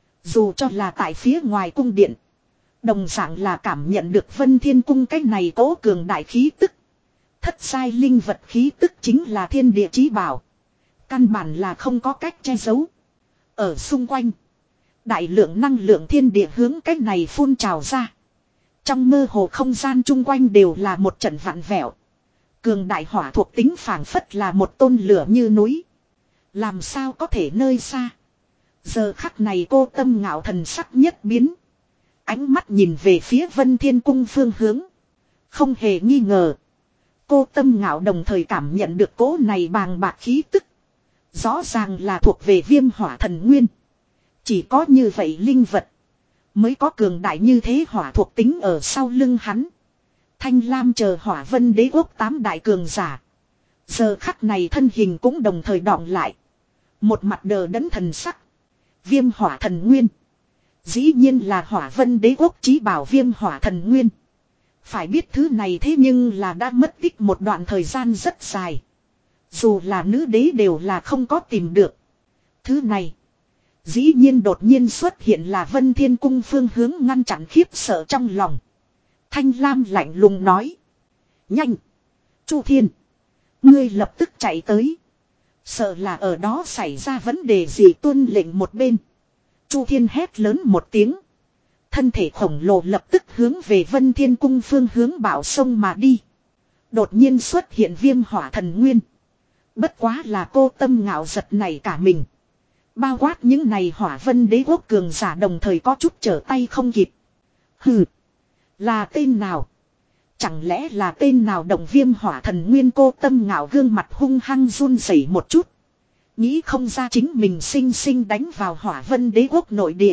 dù cho là tại phía ngoài cung điện, đồng dạng là cảm nhận được Vân Thiên Cung cái này cố cường đại khí tức. Thất sai linh vật khí tức chính là thiên địa chí bảo. Căn bản là không có cách che giấu. Ở xung quanh, đại lượng năng lượng thiên địa hướng cái này phun trào ra. Trong mơ hồ không gian chung quanh đều là một trận vặn vẹo. Cường đại hỏa thuộc tính phảng phất là một tôn lửa như núi. Làm sao có thể nơi xa. Giờ khắc này cô Tâm Ngạo thần sắc nhất biến. Ánh mắt nhìn về phía Vân Thiên Cung phương hướng. Không hề nghi ngờ. Cô Tâm Ngạo đồng thời cảm nhận được cỗ này bàng bạc khí tức. Rõ ràng là thuộc về viêm hỏa thần nguyên. Chỉ có như vậy linh vật. Mới có cường đại như thế hỏa thuộc tính ở sau lưng hắn. Thanh Lam chờ Hỏa Vân Đế Quốc tám đại cường giả. Giờ khắc này thân hình cũng đồng thời đọng lại. Một mặt đờ đẫn thần sắc. Viêm hỏa thần nguyên. Dĩ nhiên là Hỏa Vân Đế Quốc chí bảo viêm hỏa thần nguyên. Phải biết thứ này thế nhưng là đã mất tích một đoạn thời gian rất dài. Dù là nữ đế đều là không có tìm được. Thứ này. Dĩ nhiên đột nhiên xuất hiện là Vân Thiên Cung phương hướng ngăn chặn khiếp sợ trong lòng. Thanh Lam lạnh lùng nói. Nhanh. Chu Thiên. Ngươi lập tức chạy tới. Sợ là ở đó xảy ra vấn đề gì tuân lệnh một bên. Chu Thiên hét lớn một tiếng. Thân thể khổng lồ lập tức hướng về Vân Thiên Cung phương hướng bảo sông mà đi. Đột nhiên xuất hiện viêm hỏa thần nguyên. Bất quá là cô Tâm Ngạo giật này cả mình. Bao quát những này Hỏa Vân Đế Quốc cường giả đồng thời có chút trở tay không kịp. Hừ. Là tên nào? Chẳng lẽ là tên nào động viêm hỏa thần nguyên cô Tâm Ngạo gương mặt hung hăng run rẩy một chút. Nghĩ không ra chính mình sinh sinh đánh vào Hỏa Vân Đế Quốc nội địa.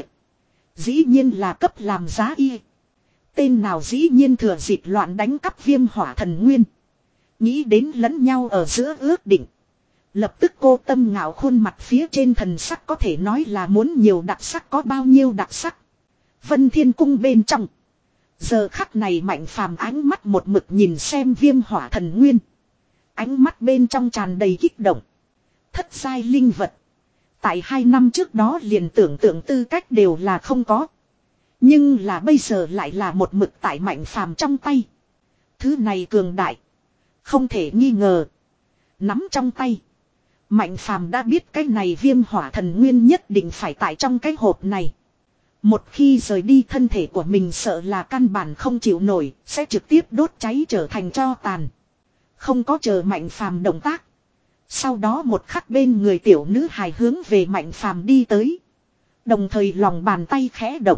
Dĩ nhiên là cấp làm giá y. Tên nào dĩ nhiên thừa dịp loạn đánh cắp viêm hỏa thần nguyên. Nghĩ đến lẫn nhau ở giữa ước định. Lập tức cô Tâm Ngạo khuôn mặt phía trên thần sắc có thể nói là muốn nhiều đặc sắc có bao nhiêu đặc sắc. Vân Thiên Cung bên trong. Giờ khắc này Mạnh Phàm ánh mắt một mực nhìn xem viêm hỏa thần nguyên. Ánh mắt bên trong tràn đầy kích động. Thất sai linh vật. Tại hai năm trước đó liền tưởng tượng tư cách đều là không có. Nhưng là bây giờ lại là một mực tại Mạnh Phàm trong tay. Thứ này cường đại. Không thể nghi ngờ. Nắm trong tay. Mạnh Phàm đã biết cái này viêm hỏa thần nguyên nhất định phải tại trong cái hộp này. Một khi rời đi thân thể của mình sợ là căn bản không chịu nổi, sẽ trực tiếp đốt cháy trở thành tro tàn. Không có chờ Mạnh Phàm động tác. Sau đó một khắc bên người tiểu nữ hài hướng về Mạnh Phàm đi tới. Đồng thời lòng bàn tay khẽ động.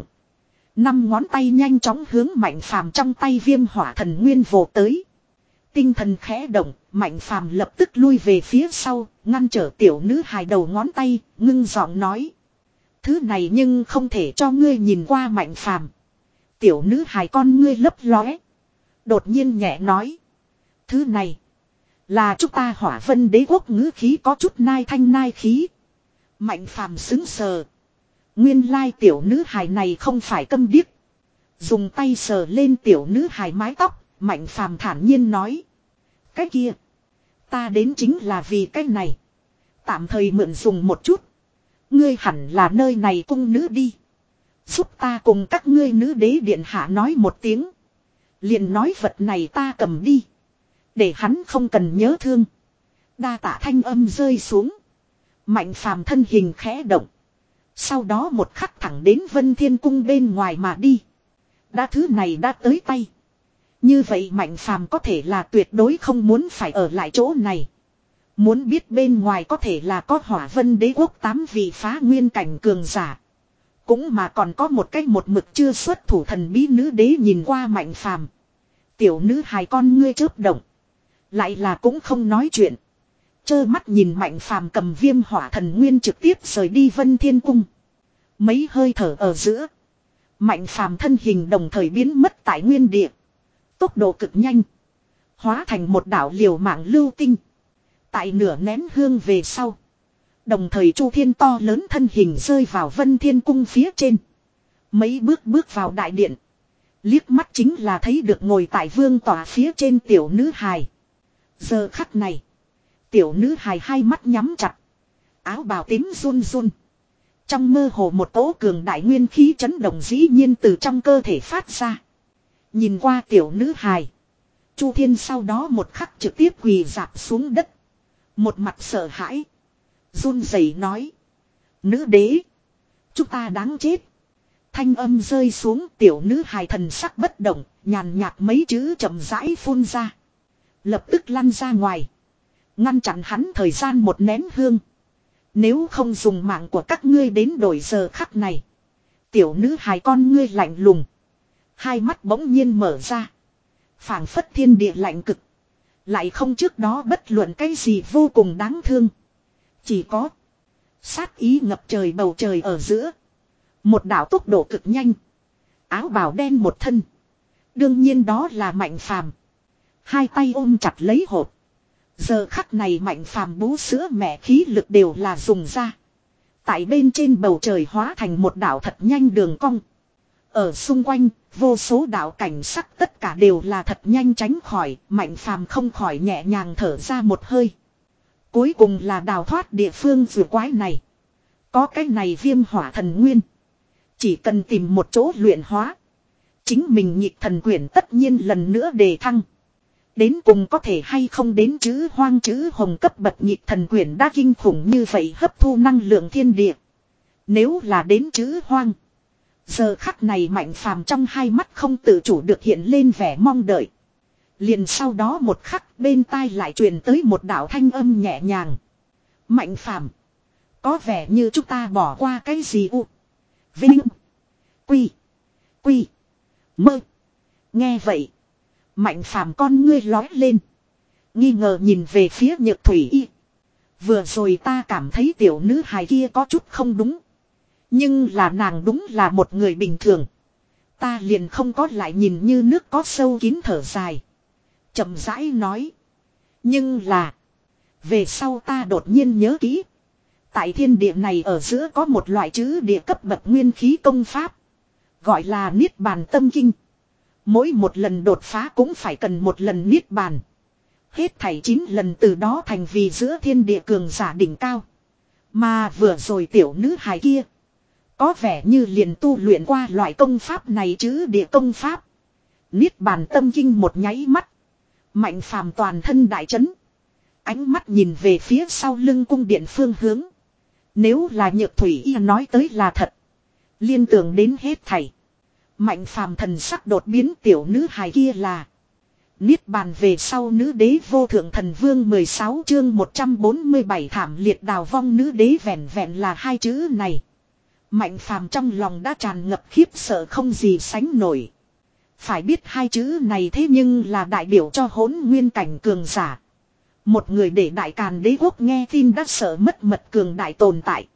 Năm ngón tay nhanh chóng hướng Mạnh Phàm trong tay viêm hỏa thần nguyên vồ tới. Tinh thần khẽ động, Mạnh Phàm lập tức lui về phía sau, ngăn trở tiểu nữ hài đầu ngón tay, ngưng giọng nói. Thứ này nhưng không thể cho ngươi nhìn qua Mạnh Phàm. Tiểu nữ hài con ngươi lấp lóe. Đột nhiên nhẹ nói. Thứ này. Là chúng ta Hỏa Vân Đế quốc ngữ khí có chút nai thanh nai khí. Mạnh Phàm xứng sờ. Nguyên lai tiểu nữ hài này không phải câm điếc. Dùng tay sờ lên tiểu nữ hài mái tóc. Mạnh Phàm thản nhiên nói. Cái kia. Ta đến chính là vì cái này. Tạm thời mượn dùng một chút. Ngươi hẳn là nơi này cung nữ đi. Giúp ta cùng các ngươi nữ đế điện hạ nói một tiếng. Liền nói vật này ta cầm đi. Để hắn không cần nhớ thương. Đa tạ thanh âm rơi xuống. Mạnh Phàm thân hình khẽ động. Sau đó một khắc thẳng đến Vân Thiên Cung bên ngoài mà đi. Đã thứ này đã tới tay. Như vậy Mạnh Phàm có thể là tuyệt đối không muốn phải ở lại chỗ này. Muốn biết bên ngoài có thể là có Hỏa Vân Đế quốc tám vị phá nguyên cảnh cường giả. Cũng mà còn có một cách một mực chưa xuất thủ thần bí nữ đế nhìn qua Mạnh Phàm. Tiểu nữ hài con ngươi chớp động. Lại là cũng không nói chuyện. Chơ mắt nhìn Mạnh Phàm cầm viêm hỏa thần nguyên trực tiếp rời đi Vân Thiên Cung. Mấy hơi thở ở giữa. Mạnh Phàm thân hình đồng thời biến mất tại nguyên địa. Tốc độ cực nhanh. Hóa thành một đảo liều mạng lưu tinh. Tại nửa nén hương về sau. Đồng thời Chu Thiên to lớn thân hình rơi vào Vân Thiên Cung phía trên. Mấy bước bước vào đại điện. Liếc mắt chính là thấy được ngồi tại vương tòa phía trên tiểu nữ hài. Giờ khắc này. Tiểu nữ hài hai mắt nhắm chặt. Áo bào tím run run. Trong mơ hồ một cỗ cường đại nguyên khí chấn động dĩ nhiên từ trong cơ thể phát ra. Nhìn qua tiểu nữ hài. Chu Thiên sau đó một khắc trực tiếp quỳ dạp xuống đất. Một mặt sợ hãi. Run rẩy nói. Nữ đế. Chúng ta đáng chết. Thanh âm rơi xuống tiểu nữ hài thần sắc bất động. Nhàn nhạt mấy chữ chậm rãi phun ra. Lập tức lăn ra ngoài. Ngăn chặn hắn thời gian một nén hương. Nếu không dùng mạng của các ngươi đến đổi giờ khắc này. Tiểu nữ hài con ngươi lạnh lùng. Hai mắt bỗng nhiên mở ra. Phảng phất thiên địa lạnh cực. Lại không trước đó bất luận cái gì vô cùng đáng thương. Chỉ có sát ý ngập trời bầu trời ở giữa. Một đạo tốc độ cực nhanh. Áo bào đen một thân. Đương nhiên đó là Mạnh Phàm. Hai tay ôm chặt lấy hộp. Giờ khắc này Mạnh Phàm bú sữa mẹ khí lực đều là dùng ra. Tại bên trên bầu trời hóa thành một đạo thật nhanh đường cong. Ở xung quanh, vô số đạo cảnh sắc tất cả đều là thật nhanh tránh khỏi, Mạnh Phàm không khỏi nhẹ nhàng thở ra một hơi. Cuối cùng là đào thoát địa phương vừa quái này. Có cái này viêm hỏa thần nguyên. Chỉ cần tìm một chỗ luyện hóa. Chính mình nhịp thần quyển tất nhiên lần nữa đề thăng. Đến cùng có thể hay không đến chữ hoang chữ hồng cấp bậc nhịp thần quyển đã kinh khủng như vậy hấp thu năng lượng thiên địa. Nếu là đến chữ hoang. Giờ khắc này Mạnh Phàm trong hai mắt không tự chủ được hiện lên vẻ mong đợi. Liền sau đó một khắc bên tai lại truyền tới một đạo thanh âm nhẹ nhàng. Mạnh Phàm, có vẻ như chúng ta bỏ qua cái gì u. Vinh. Quy. Quy. Mơ. Nghe vậy. Mạnh Phàm con ngươi lói lên. Nghi ngờ nhìn về phía Nhược Thủy Y. Vừa rồi ta cảm thấy tiểu nữ hài kia có chút không đúng. Nhưng là nàng đúng là một người bình thường. Ta liền không có lại nhìn như nước có sâu kín thở dài. Chậm rãi nói. Nhưng là. Về sau ta đột nhiên nhớ kỹ. Tại thiên địa này ở giữa có một loại chữ địa cấp bậc nguyên khí công pháp. Gọi là Niết Bàn Tâm Kinh. Mỗi một lần đột phá cũng phải cần một lần Niết Bàn. Hết thảy chín lần từ đó thành vì giữa thiên địa cường giả đỉnh cao. Mà vừa rồi tiểu nữ hài kia. Có vẻ như liền tu luyện qua loại công pháp này chứ địa công pháp. Niết Bàn Tâm Kinh một nháy mắt. Mạnh Phàm toàn thân đại chấn. Ánh mắt nhìn về phía sau lưng cung điện phương hướng. Nếu là Nhược Thủy Y nói tới là thật. Liên tưởng đến hết thảy. Mạnh Phàm thần sắc đột biến tiểu nữ hài kia là. Niết bàn về sau nữ đế vô thượng thần vương mười sáu chương một trăm bốn mươi bảy thảm liệt đào vong nữ đế vẹn vẹn là hai chữ này. Mạnh phàm trong lòng đã tràn ngập khiếp sợ không gì sánh nổi. Phải biết hai chữ này thế nhưng là đại biểu cho hỗn nguyên cảnh cường giả. Một người để đại càn đế quốc nghe tin đã sợ mất mật cường đại tồn tại.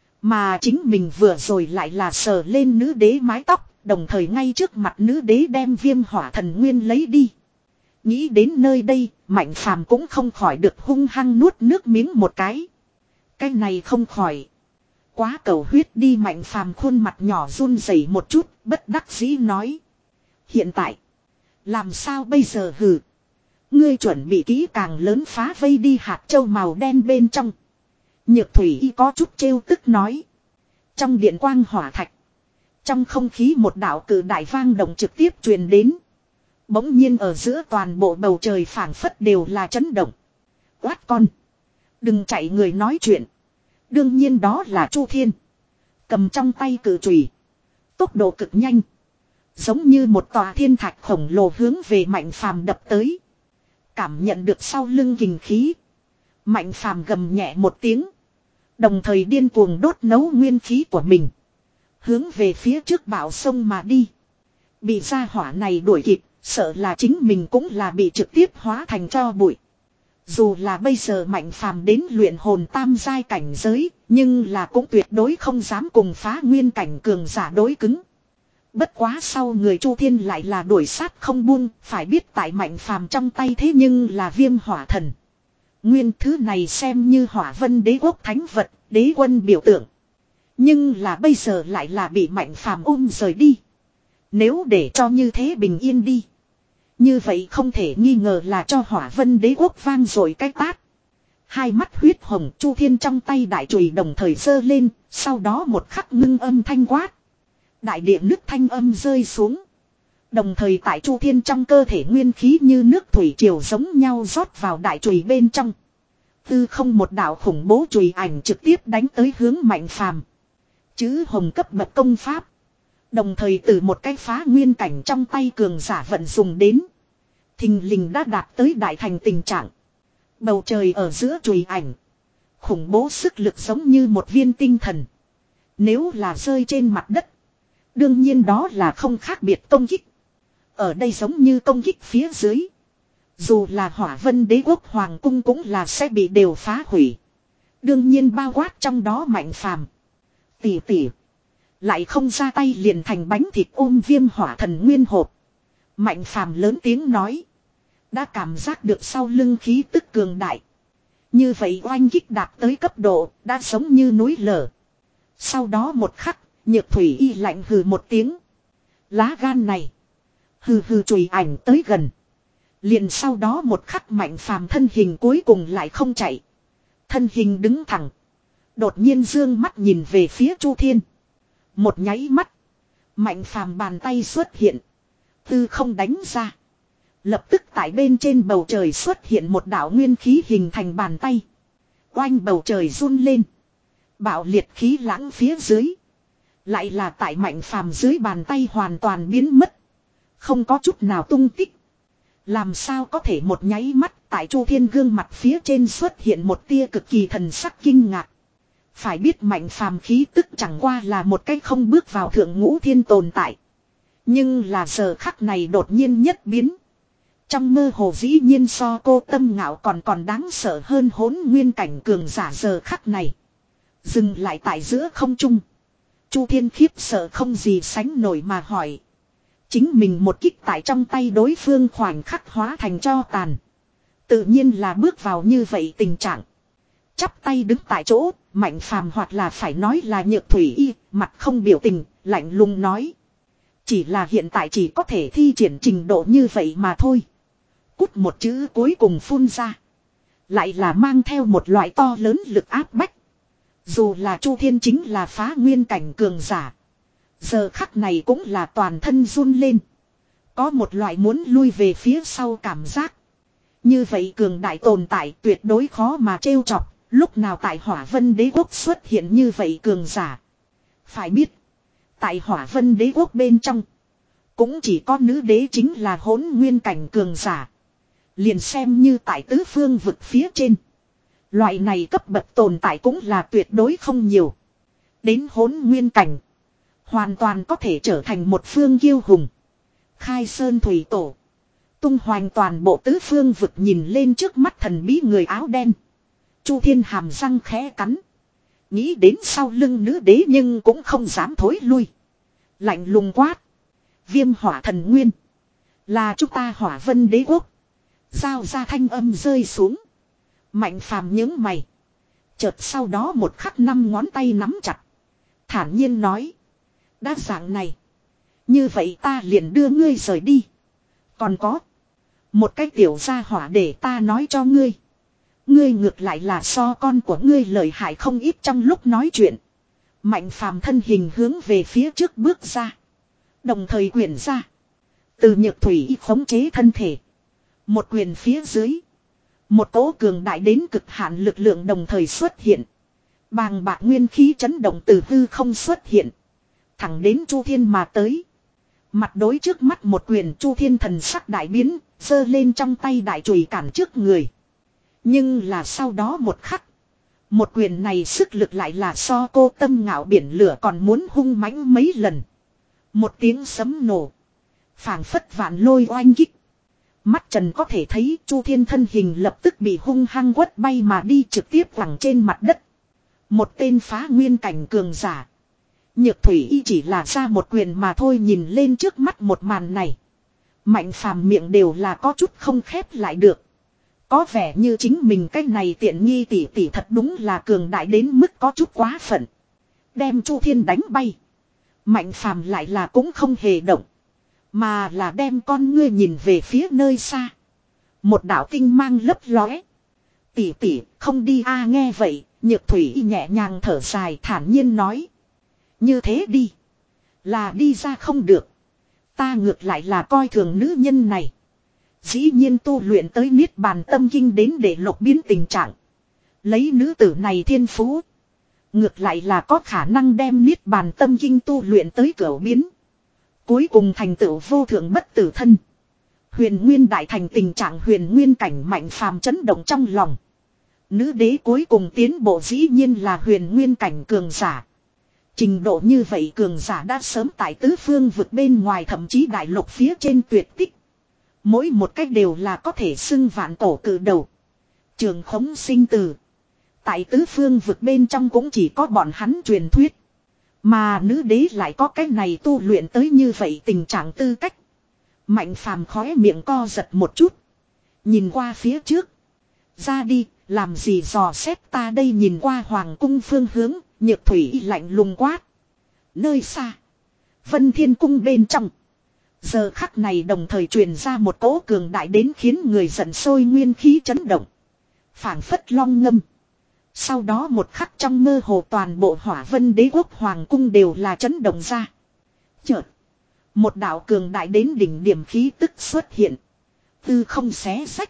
Mà chính mình vừa rồi lại là sờ lên nữ đế mái tóc, đồng thời ngay trước mặt nữ đế đem viêm hỏa thần nguyên lấy đi. Nghĩ đến nơi đây, Mạnh phàm cũng không khỏi được hung hăng nuốt nước miếng một cái. Cái này không khỏi. Quá cầu huyết đi, Mạnh phàm khuôn mặt nhỏ run rẩy một chút, bất đắc dĩ nói. Hiện tại, làm sao bây giờ hừ? Ngươi chuẩn bị kỹ càng lớn phá vây đi hạt châu màu đen bên trong. Nhược thủy y có chút trêu tức nói. Trong điện quang hỏa thạch. Trong không khí một đạo cử đại vang động trực tiếp truyền đến. Bỗng nhiên ở giữa toàn bộ bầu trời phảng phất đều là chấn động. Quát con. Đừng chạy người nói chuyện. Đương nhiên đó là Chu Thiên. Cầm trong tay cử chùy. Tốc độ cực nhanh. Giống như một tòa thiên thạch khổng lồ hướng về Mạnh phàm đập tới. Cảm nhận được sau lưng kình khí. Mạnh phàm gầm nhẹ một tiếng. Đồng thời điên cuồng đốt nấu nguyên khí của mình. Hướng về phía trước bão sông mà đi. Bị gia hỏa này đuổi kịp. Sợ là chính mình cũng là bị trực tiếp hóa thành tro bụi. Dù là bây giờ Mạnh phàm đến luyện hồn tam giai cảnh giới. Nhưng là cũng tuyệt đối không dám cùng phá nguyên cảnh cường giả đối cứng. Bất quá sau người Chu Thiên lại là đuổi sát không buông. Phải biết tại Mạnh phàm trong tay thế nhưng là viêm hỏa thần. Nguyên thứ này xem như hỏa vân đế quốc thánh vật, đế quân biểu tượng. Nhưng là bây giờ lại là bị Mạnh phàm ôm rời đi. Nếu để cho như thế bình yên đi. Như vậy không thể nghi ngờ là cho hỏa vân đế quốc vang rồi cái tát. Hai mắt huyết hồng, Chu Thiên trong tay đại chùy đồng thời giơ lên, sau đó một khắc ngưng âm thanh quát. Đại địa nước thanh âm rơi xuống. Đồng thời tại Chu Thiên trong cơ thể nguyên khí như nước thủy triều giống nhau rót vào đại chùy bên trong. Tư không một đạo khủng bố chùy ảnh trực tiếp đánh tới hướng Mạnh phàm. Chữ hồng cấp bậc công pháp. Đồng thời từ một cái phá nguyên cảnh trong tay cường giả vận dùng đến. Thình lình đã đạt tới đại thành tình trạng. Bầu trời ở giữa chùy ảnh. Khủng bố sức lực giống như một viên tinh thần. Nếu là rơi trên mặt đất. Đương nhiên đó là không khác biệt công kích. Ở đây giống như công kích phía dưới. Dù là hỏa vân đế quốc hoàng cung cũng là sẽ bị đều phá hủy. Đương nhiên bao quát trong đó Mạnh phàm. Tỉ tỉ. Lại không ra tay liền thành bánh thịt ôm viêm hỏa thần nguyên hộp. Mạnh phàm lớn tiếng nói. Đã cảm giác được sau lưng khí tức cường đại. Như vậy oanh kích đạt tới cấp độ đã giống như núi lở. Sau đó một khắc, nhược thủy y lạnh hừ một tiếng. Lá gan này. Hừ hừ chùy ảnh tới gần. Liền sau đó một khắc Mạnh phàm thân hình cuối cùng lại không chạy. Thân hình đứng thẳng. Đột nhiên dương mắt nhìn về phía Chu Thiên. Một nháy mắt. Mạnh phàm bàn tay xuất hiện. Tư không đánh ra. Lập tức tại bên trên bầu trời xuất hiện một đạo nguyên khí hình thành bàn tay. Oanh bầu trời run lên. Bạo liệt khí lãng phía dưới. Lại là tại Mạnh phàm dưới bàn tay hoàn toàn biến mất. Không có chút nào tung tích. Làm sao có thể một nháy mắt tại Chu Thiên gương mặt phía trên xuất hiện một tia cực kỳ thần sắc kinh ngạc. Phải biết Mạnh phàm khí tức chẳng qua là một cách không bước vào thượng ngũ thiên tồn tại. Nhưng là giờ khắc này đột nhiên nhất biến. Trong mơ hồ dĩ nhiên so cô tâm ngạo còn còn đáng sợ hơn hỗn nguyên cảnh cường giả giờ khắc này. Dừng lại tại giữa không trung. Chu Thiên khiếp sợ không gì sánh nổi mà hỏi. Chính mình một kích tại trong tay đối phương khoảnh khắc hóa thành tro tàn. Tự nhiên là bước vào như vậy tình trạng. Chắp tay đứng tại chỗ, Mạnh phàm hoặc là phải nói là nhược thủy y, mặt không biểu tình, lạnh lùng nói. Chỉ là hiện tại chỉ có thể thi triển trình độ như vậy mà thôi. Cút một chữ cuối cùng phun ra. Lại là mang theo một loại to lớn lực áp bách. Dù là Chu Thiên chính là phá nguyên cảnh cường giả. Giờ khắc này cũng là toàn thân run lên. Có một loại muốn lui về phía sau cảm giác. Như vậy cường đại tồn tại tuyệt đối khó mà trêu chọc. Lúc nào tại hỏa vân đế quốc xuất hiện như vậy cường giả. Phải biết. Tại hỏa vân đế quốc bên trong. Cũng chỉ có nữ đế chính là hỗn nguyên cảnh cường giả. Liền xem như tại tứ phương vực phía trên. Loại này cấp bậc tồn tại cũng là tuyệt đối không nhiều. Đến hỗn nguyên cảnh. Hoàn toàn có thể trở thành một phương kiêu hùng. Khai sơn thủy tổ. Tung hoành toàn bộ tứ phương vực nhìn lên trước mắt thần bí người áo đen. Chu Thiên hàm răng khẽ cắn. Nghĩ đến sau lưng nữ đế nhưng cũng không dám thối lui. Lạnh lùng quát. Viêm hỏa thần nguyên. Là chúng ta hỏa vân đế quốc. Giao ra thanh âm rơi xuống. Mạnh phàm nhướng mày. Chợt sau đó một khắc năm ngón tay nắm chặt. Thản nhiên nói. Đã dạng này. Như vậy ta liền đưa ngươi rời đi. Còn có. Một cái tiểu gia hỏa để ta nói cho ngươi. Ngươi ngược lại là so con của ngươi lợi hại không ít trong lúc nói chuyện. Mạnh phàm thân hình hướng về phía trước bước ra. Đồng thời quyển ra. Từ nhược thủy khống chế thân thể. Một quyền phía dưới. Một cỗ cường đại đến cực hạn lực lượng đồng thời xuất hiện. Bàng bạc nguyên khí chấn động từ hư không xuất hiện. Thẳng đến Chu Thiên mà tới. Mặt đối trước mắt một quyền Chu Thiên thần sắc đại biến. Giơ lên trong tay đại chùy cản trước người. Nhưng là sau đó một khắc. Một quyền này sức lực lại là so cô tâm ngạo biển lửa còn muốn hung mãnh mấy lần. Một tiếng sấm nổ. Phảng phất vạn lôi oanh kích. Mắt trần có thể thấy Chu Thiên thân hình lập tức bị hung hăng quất bay mà đi trực tiếp quẳng trên mặt đất. Một tên phá nguyên cảnh cường giả. Nhược thủy y chỉ là ra một quyền mà thôi, nhìn lên trước mắt một màn này. Mạnh phàm miệng đều là có chút không khép lại được. Có vẻ như chính mình cái này tiện nghi tỷ tỷ thật đúng là cường đại đến mức có chút quá phận. Đem Chu Thiên đánh bay. Mạnh phàm lại là cũng không hề động. Mà là đem con ngươi nhìn về phía nơi xa. Một đạo tinh mang lấp lóe. Tỷ tỷ không đi a. Nghe vậy, Nhược thủy nhẹ nhàng thở dài thản nhiên nói. Như thế đi. Là đi ra không được. Ta ngược lại là coi thường nữ nhân này. Dĩ nhiên tu luyện tới niết bàn tâm kinh đến để lột biến tình trạng. Lấy nữ tử này thiên phú. Ngược lại là có khả năng đem niết bàn tâm kinh tu luyện tới cửu biến. Cuối cùng thành tựu vô thượng bất tử thân. Huyền nguyên đại thành tình trạng huyền nguyên cảnh mạnh phàm chấn động trong lòng. Nữ đế cuối cùng tiến bộ dĩ nhiên là huyền nguyên cảnh cường giả. Trình độ như vậy cường giả đã sớm tại tứ phương vực bên ngoài thậm chí đại lục phía trên tuyệt tích. Mỗi một cách đều là có thể xưng vạn cổ cử đầu. Trường khống sinh tử. Tại tứ phương vực bên trong cũng chỉ có bọn hắn truyền thuyết. Mà nữ đế lại có cái này tu luyện tới như vậy tình trạng tư cách. Mạnh phàm khóe miệng co giật một chút. Nhìn qua phía trước. Ra đi, làm gì dò xét ta đây, nhìn qua hoàng cung phương hướng, Nhược thủy lạnh lùng quát. Nơi xa. Vân Thiên Cung bên trong. Giờ khắc này đồng thời truyền ra một cỗ cường đại đến khiến người giận sôi nguyên khí chấn động. Phảng phất long ngâm. Sau đó một khắc trong mơ hồ toàn bộ Hỏa Vân Đế quốc hoàng cung đều là chấn động ra. Chợt. Một đạo cường đại đến đỉnh điểm khí tức xuất hiện. Tư không xé sách.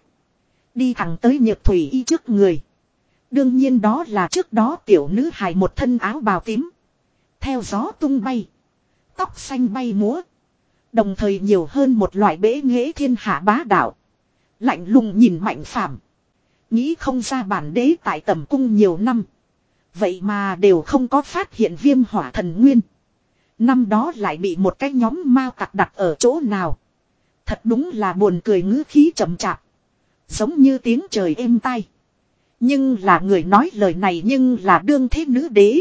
Đi thẳng tới Nhược thủy y trước người. Đương nhiên đó là trước đó tiểu nữ hài một thân áo bào tím. Theo gió tung bay. Tóc xanh bay múa. Đồng thời nhiều hơn một loại bế nghệ thiên hạ bá đạo. Lạnh lùng nhìn Mạnh phàm. Nghĩ không ra bản đế tại tầm cung nhiều năm. Vậy mà đều không có phát hiện viêm hỏa thần nguyên. Năm đó lại bị một cái nhóm mao tặc đặt ở chỗ nào. Thật đúng là buồn cười, ngữ khí chậm chạp. Giống như tiếng trời êm tai. Nhưng là người nói lời này nhưng là đương thế nữ đế.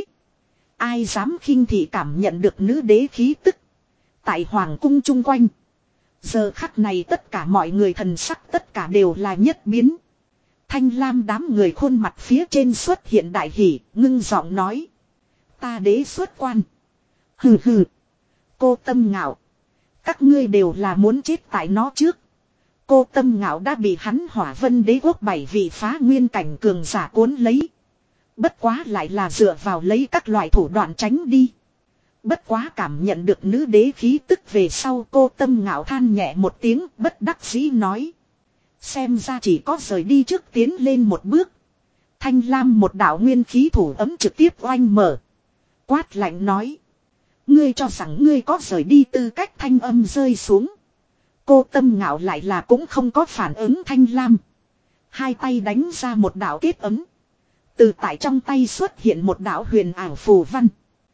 Ai dám khinh thị cảm nhận được nữ đế khí tức. Tại hoàng cung chung quanh. Giờ khắc này tất cả mọi người thần sắc tất cả đều là nhất biến. Thanh lam đám người khuôn mặt phía trên xuất hiện đại hỉ, ngưng giọng nói. Ta đế xuất quan. Hừ hừ. Cô tâm ngạo. Các ngươi đều là muốn chết tại nó trước. Cô tâm ngạo đã bị hắn Hỏa Vân Đế quốc bảy vị phá nguyên cảnh cường giả cuốn lấy. Bất quá lại là dựa vào lấy các loại thủ đoạn tránh đi. Bất quá cảm nhận được nữ đế khí tức về sau, cô tâm ngạo than nhẹ một tiếng, bất đắc dĩ nói. Xem ra chỉ có rời đi trước tiến lên một bước. Thanh lam một đạo nguyên khí thủ ấm trực tiếp oanh mở. Quát lạnh nói. Ngươi cho rằng ngươi có rời đi tư cách, thanh âm rơi xuống. Cô Tâm Ngạo lại là cũng không có phản ứng Thanh Lam. Hai tay đánh ra một đạo kết ấm. Từ tại trong tay xuất hiện một đạo huyền ảo phù văn.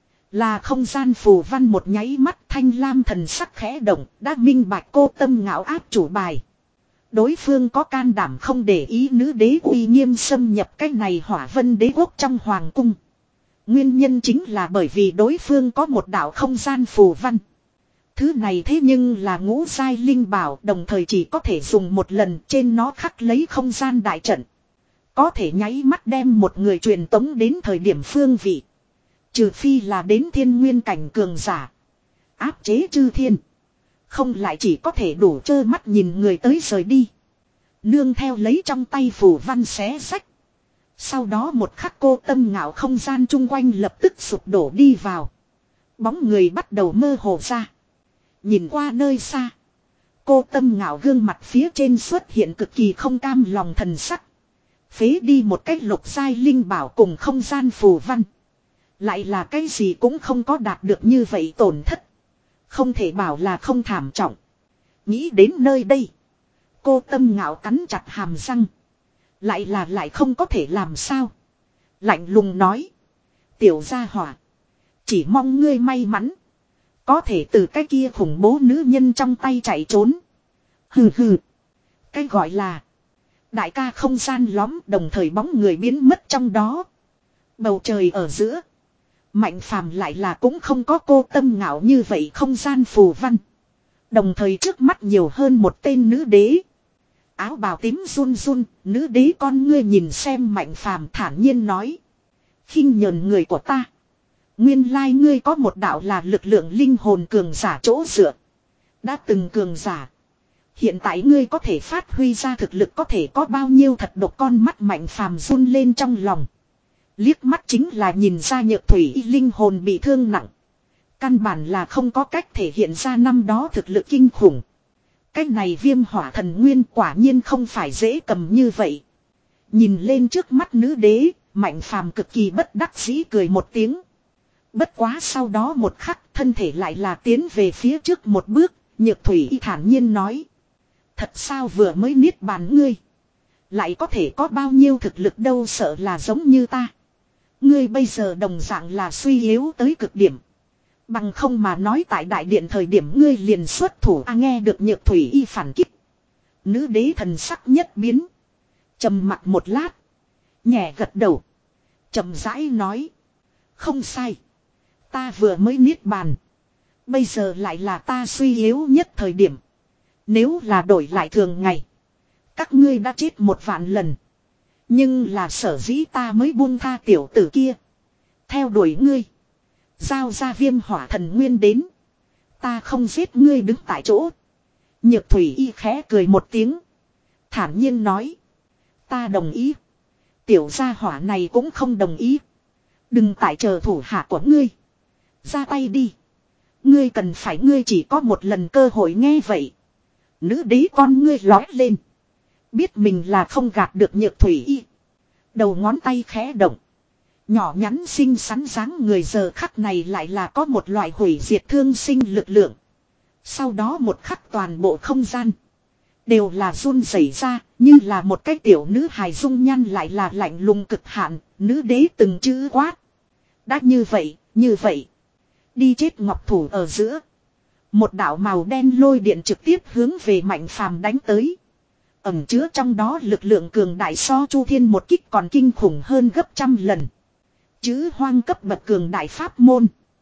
Là không gian phù văn, một nháy mắt Thanh Lam thần sắc khẽ động, đã minh bạch cô Tâm Ngạo áp chủ bài. Đối phương có can đảm không để ý nữ đế uy nghiêm xâm nhập cái này Hỏa Vân Đế quốc trong hoàng cung. Nguyên nhân chính là bởi vì đối phương có một đạo không gian phù văn. Thứ này thế nhưng là ngũ giai linh bảo, đồng thời chỉ có thể dùng một lần, trên nó khắc lấy không gian đại trận. Có thể nháy mắt đem một người truyền tống đến thời điểm phương vị. Trừ phi là đến thiên nguyên cảnh cường giả. Áp chế chư thiên. Không lại chỉ có thể đủ trơ mắt nhìn người tới rời đi. Nương theo lấy trong tay phù văn xé sách. Sau đó một khắc cô Tâm Ngạo không gian chung quanh lập tức sụp đổ đi vào. Bóng người bắt đầu mơ hồ ra. Nhìn qua nơi xa. Cô Tâm Ngạo gương mặt phía trên xuất hiện cực kỳ không cam lòng thần sắc. Phế đi một cách lục giai linh bảo cùng không gian phù văn. Lại là cái gì cũng không có đạt được như vậy tổn thất. Không thể bảo là không thảm trọng. Nghĩ đến nơi đây. Cô Tâm Ngạo cắn chặt hàm răng. Lại là lại không có thể làm sao. Lạnh lùng nói. Tiểu gia hỏa. Chỉ mong ngươi may mắn. Có thể từ cái kia khủng bố nữ nhân trong tay chạy trốn. Hừ hừ. Cái gọi là. Đại ca không gian lõm, đồng thời bóng người biến mất trong đó. Bầu trời ở giữa. Mạnh phàm lại là cũng không có cô Tâm Ngạo như vậy không gian phù văn. Đồng thời trước mắt nhiều hơn một tên nữ đế. Áo bào tím run run, nữ đế con ngươi nhìn xem Mạnh phàm thản nhiên nói. Khinh nhờn người của ta. Nguyên lai ngươi có một đạo là lực lượng linh hồn cường giả chỗ dựa. Đã từng cường giả. Hiện tại ngươi có thể phát huy ra thực lực có thể có bao nhiêu thật độc, con mắt Mạnh phàm run lên trong lòng. Liếc mắt chính là nhìn ra Nhược Thủy y linh hồn bị thương nặng. Căn bản là không có cách thể hiện ra năm đó thực lực kinh khủng. Cái này Viêm Hỏa Thần Nguyên quả nhiên không phải dễ cầm như vậy. Nhìn lên trước mắt nữ đế, Mạnh phàm cực kỳ bất đắc dĩ cười một tiếng. Bất quá sau đó một khắc thân thể lại là tiến về phía trước một bước, Nhược Thủy y thản nhiên nói. Thật sao vừa mới niết bàn ngươi. Lại có thể có bao nhiêu thực lực đâu, sợ là giống như ta. Ngươi bây giờ đồng dạng là suy yếu tới cực điểm. Bằng không mà nói tại đại điện thời điểm ngươi liền xuất thủ a. Nghe được Nhược Thủy y phản kích. Nữ đế thần sắc nhất biến. Trầm mặt một lát. Nhẹ gật đầu. Trầm rãi nói. Không sai. Ta vừa mới niết bàn. Bây giờ lại là ta suy yếu nhất thời điểm. Nếu là đổi lại thường ngày. Các ngươi đã chết một vạn lần. Nhưng là sở dĩ ta mới buông tha tiểu tử kia. Theo đuổi ngươi. Giao ra Viêm Hỏa Thần Nguyên đến. Ta không giết ngươi đứng tại chỗ. Nhược Thủy y khẽ cười một tiếng. Thản nhiên nói. Ta đồng ý. Tiểu gia hỏa này cũng không đồng ý. Đừng tại chờ thủ hạ của ngươi. Ra tay đi. Ngươi cần phải, ngươi chỉ có một lần cơ hội. Nghe vậy. Nữ đế con ngươi lói lên. Biết mình là không gạt được Nhược Thủy y. Đầu ngón tay khẽ động. Nhỏ nhắn xinh xắn dáng người giờ khắc này lại là có một loại hủy diệt thương sinh lực lượng. Sau đó một khắc toàn bộ không gian. Đều là run rẩy ra, như là một cái tiểu nữ hài dung nhan lại là lạnh lùng cực hạn, nữ đế từng chữ quát. Đã như vậy, như vậy. Đi chết ngọc thủ ở giữa. Một đạo màu đen lôi điện trực tiếp hướng về Mạnh phàm đánh tới. Ẩm chứa trong đó lực lượng cường đại so Chu Thiên một kích còn kinh khủng hơn gấp trăm lần. Chữ hoang cấp bậc cường đại pháp môn.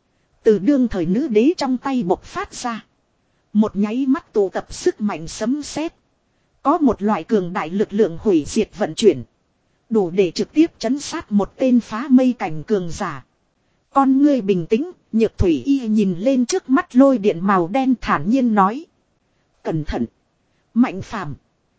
Từ đương thời nữ đế trong tay bộc phát ra. Một nháy mắt tụ tập sức mạnh sấm sét. Có một loại cường đại lực lượng hủy diệt vận chuyển. Đủ để trực tiếp chấn sát một tên phá mây cảnh cường giả. Con ngươi bình tĩnh, Nhược Thủy y nhìn lên trước mắt lôi điện màu đen thản nhiên nói. Cẩn thận. Mạnh phàm.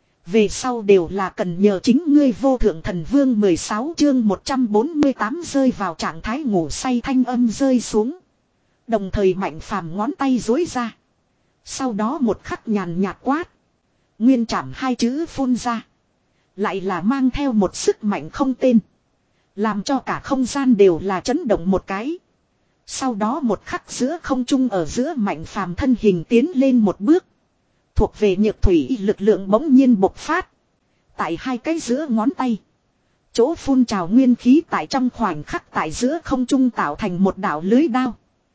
Về sau đều là cần nhờ chính ngươi. Vô thượng thần vương mười sáu chương một trăm bốn mươi tám rơi vào trạng thái ngủ say thanh âm rơi xuống. Đồng thời Mạnh phàm ngón tay duỗi ra. Sau đó một khắc nhàn nhạt quát. Nguyên trảm hai chữ phun ra. Lại là mang theo một sức mạnh không tên. Làm cho cả không gian đều là chấn động một cái. Sau đó một khắc giữa không trung ở giữa Mạnh phàm thân hình tiến lên một bước. Thuộc về nhược thủy lực lượng bỗng nhiên bộc phát. Tại hai cái giữa ngón tay. Chỗ phun trào nguyên khí tại trong khoảnh khắc tại giữa không trung tạo thành một đạo lưới đao.